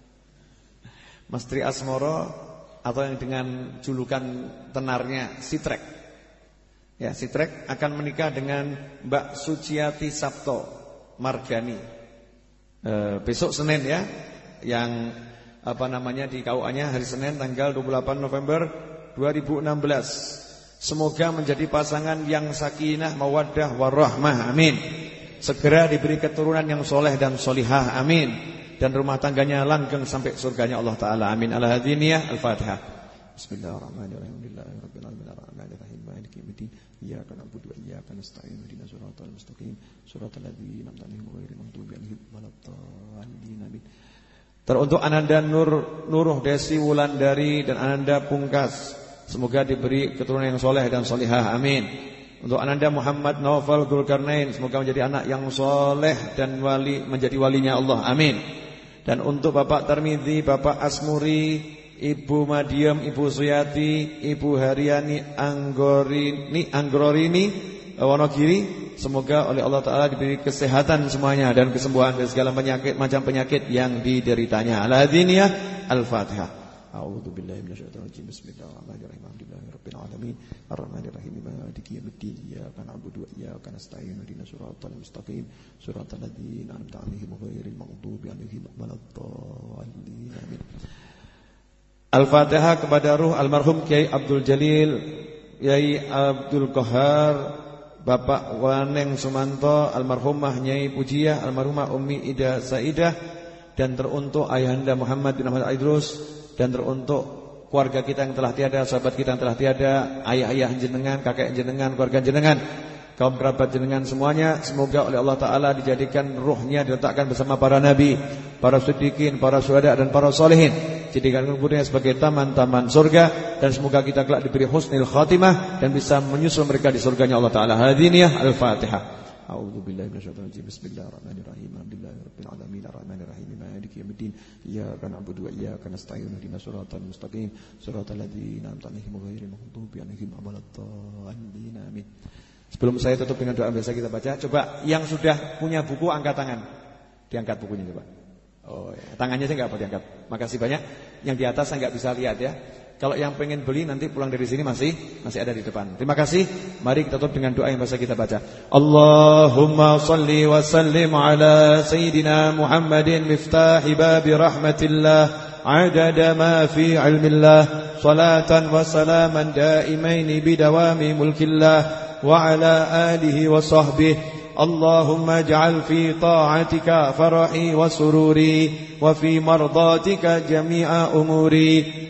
Mas Tri Asmoro atau yang dengan julukan tenarnya Sitrek. Ya, Sitrek akan menikah dengan Mbak Suciati Sabto Margani. E, besok Senin ya, yang apa namanya di K U A-nya hari Senin tanggal dua puluh delapan November dua ribu enam belas. Semoga menjadi pasangan yang sakinah, mawaddah, warahmah, amin. Segera diberi keturunan yang soleh dan solihah, amin. Dan rumah tangganya langgeng sampai surganya Allah Ta'ala, amin. Al-Hadiniyah, Al-Fatihah. Bismillahirrahmanirrahim. Alhamdulillahirabbil alamin arrahmanir rahim maliki yaumiddin. Iyyaka na'budu wa iyyaka nasta'in. Ihdinas siratal mustaqim. Siratal ladzina an'amta 'alaihim ghairil maghdubi 'alaihim waladdallin. Amin. Teruntuk Ananda Nur Nuruh Desi Wulandari dan Ananda Pungkas, semoga diberi keturunan yang soleh dan solihah, amin. Untuk Ananda Muhammad Naufal Dzulkarnain, semoga menjadi anak yang soleh dan wali, menjadi walinya Allah, amin. Dan untuk Bapak Tarmidzi, Bapak Asmuri, Ibu Madiam, Ibu Suyati, Ibu Haryani Anggorini, Anggrorini Wonogiri, semoga oleh Allah Ta'ala diberi kesehatan semuanya dan kesembuhan dari segala penyakit, macam penyakit yang dideritanya. Al-Hadiniyah, Al-Fatihah. A'udzu billahi minasyaitonir rajim. Bismillahirrahmanirrahim. Alhamdulillahirabbil alamin arrahmanir rahim maliki yaumiddin. Iyyaka na'budu wa iyyaka nasta'in. Ihdinas siratal mustaqim. Siratal ladzina an'amta 'alaihim ghairil maghdubi 'alaihim waladdallin. Amin. Al-Fatihah kepada ruh almarhum Kiai Abdul Jalil, Kiai Abdul Qahar, Bapak Waneng Sumanto, almarhumah Nyai Pujiyah, almarhumah Ummi Ida Saidah, dan teruntuk Ayahanda Muhammad bin Ahmad Idrus, dan teruntuk keluarga kita yang telah tiada, sahabat kita yang telah tiada, ayah-ayah jenengan, kakek jenengan, keluarga jenengan, kaum kerabat jenengan semuanya. Semoga oleh Allah Ta'ala dijadikan ruhnya diletakkan bersama para nabi, para siddiqin, para syuhada dan para solehin, jadikan kuburnya sebagai taman-taman surga. Dan semoga kita kelak diberi husnul khatimah dan bisa menyusul mereka di surganya Allah Ta'ala. Hadiniyah, Al-Fatihah. A'udzu billahi minasyaitonir rajim. Bismillahirrahmanirrahim. Alhamdulillahirabbil alamin arrahmanir rahim maliki yaumiddin. Iyyaka na'budu wa iyyaka nasta'in. Ihdinas siratal mustaqim. Siratal ladzina an'amta 'alaihim ghairil maghdubi 'alaihim waladdallin. Amin. Sebelum saya tutup dengan doa biasa kita baca, coba yang sudah punya buku angkat tangan. Diangkat bukunya coba. Oh ya, tangannya saya enggak apa diangkat. Makasih banyak. Yang di atas saya enggak bisa lihat ya. Kalau yang pengen beli nanti pulang dari sini masih masih ada di depan. Terima kasih. Mari kita tutup dengan doa yang biasa kita baca. Allahumma salli wa sallim ala sayyidina Muhammadin miftahi babi rahmatillah adada ma fi ilmillah salatan wa salaman daimain bidawami mulkillah wa ala alihi wa sahbihi. اللهم اجعل في طاعتك فرحي وسروري وفي مرضاتك جميع أموري.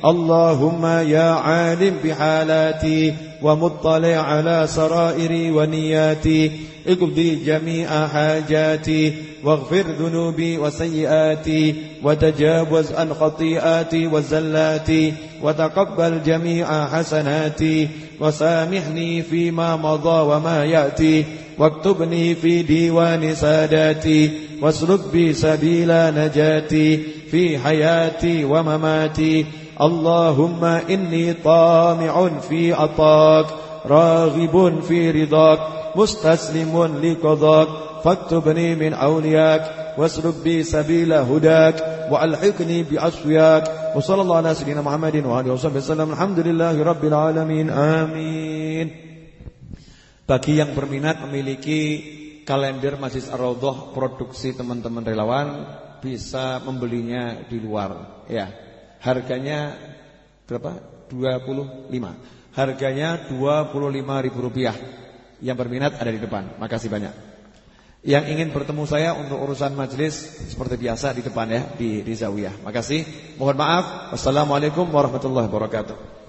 اللهم يا عالم بحالاتي ومطلع على سرائري ونياتي اقضي جميع حاجاتي واغفر ذنوبي وسيئاتي وتجاوز عن خطيئاتي وزلاتي وتقبل جميع حسناتي وسامحني فيما مضى وما يأتي واكتبني في ديوان ساداتي واسلك بي سبيل نجاتي في حياتي ومماتي. اللهم إني طامع في عطاك راغب في رضاك مستسلم لقضاك فاكتبني من أولياك واسلك بي سبيل هداك وألحقني بأصفياك. وصلى الله على سيدنا محمد وآله وصحبه وسلم. الحمد لله رب العالمين. آمين. Bagi yang berminat memiliki kalender Masjid Ar-Raudhah produksi teman-teman relawan, bisa membelinya di luar ya. Harganya berapa? dua puluh lima. Harganya dua puluh lima ribu rupiah. Yang berminat ada di depan. Makasih banyak. Yang ingin bertemu saya untuk urusan majelis seperti biasa di depan ya, di, di Zawiyah. Makasih. Mohon maaf. Wassalamualaikum warahmatullahi wabarakatuh.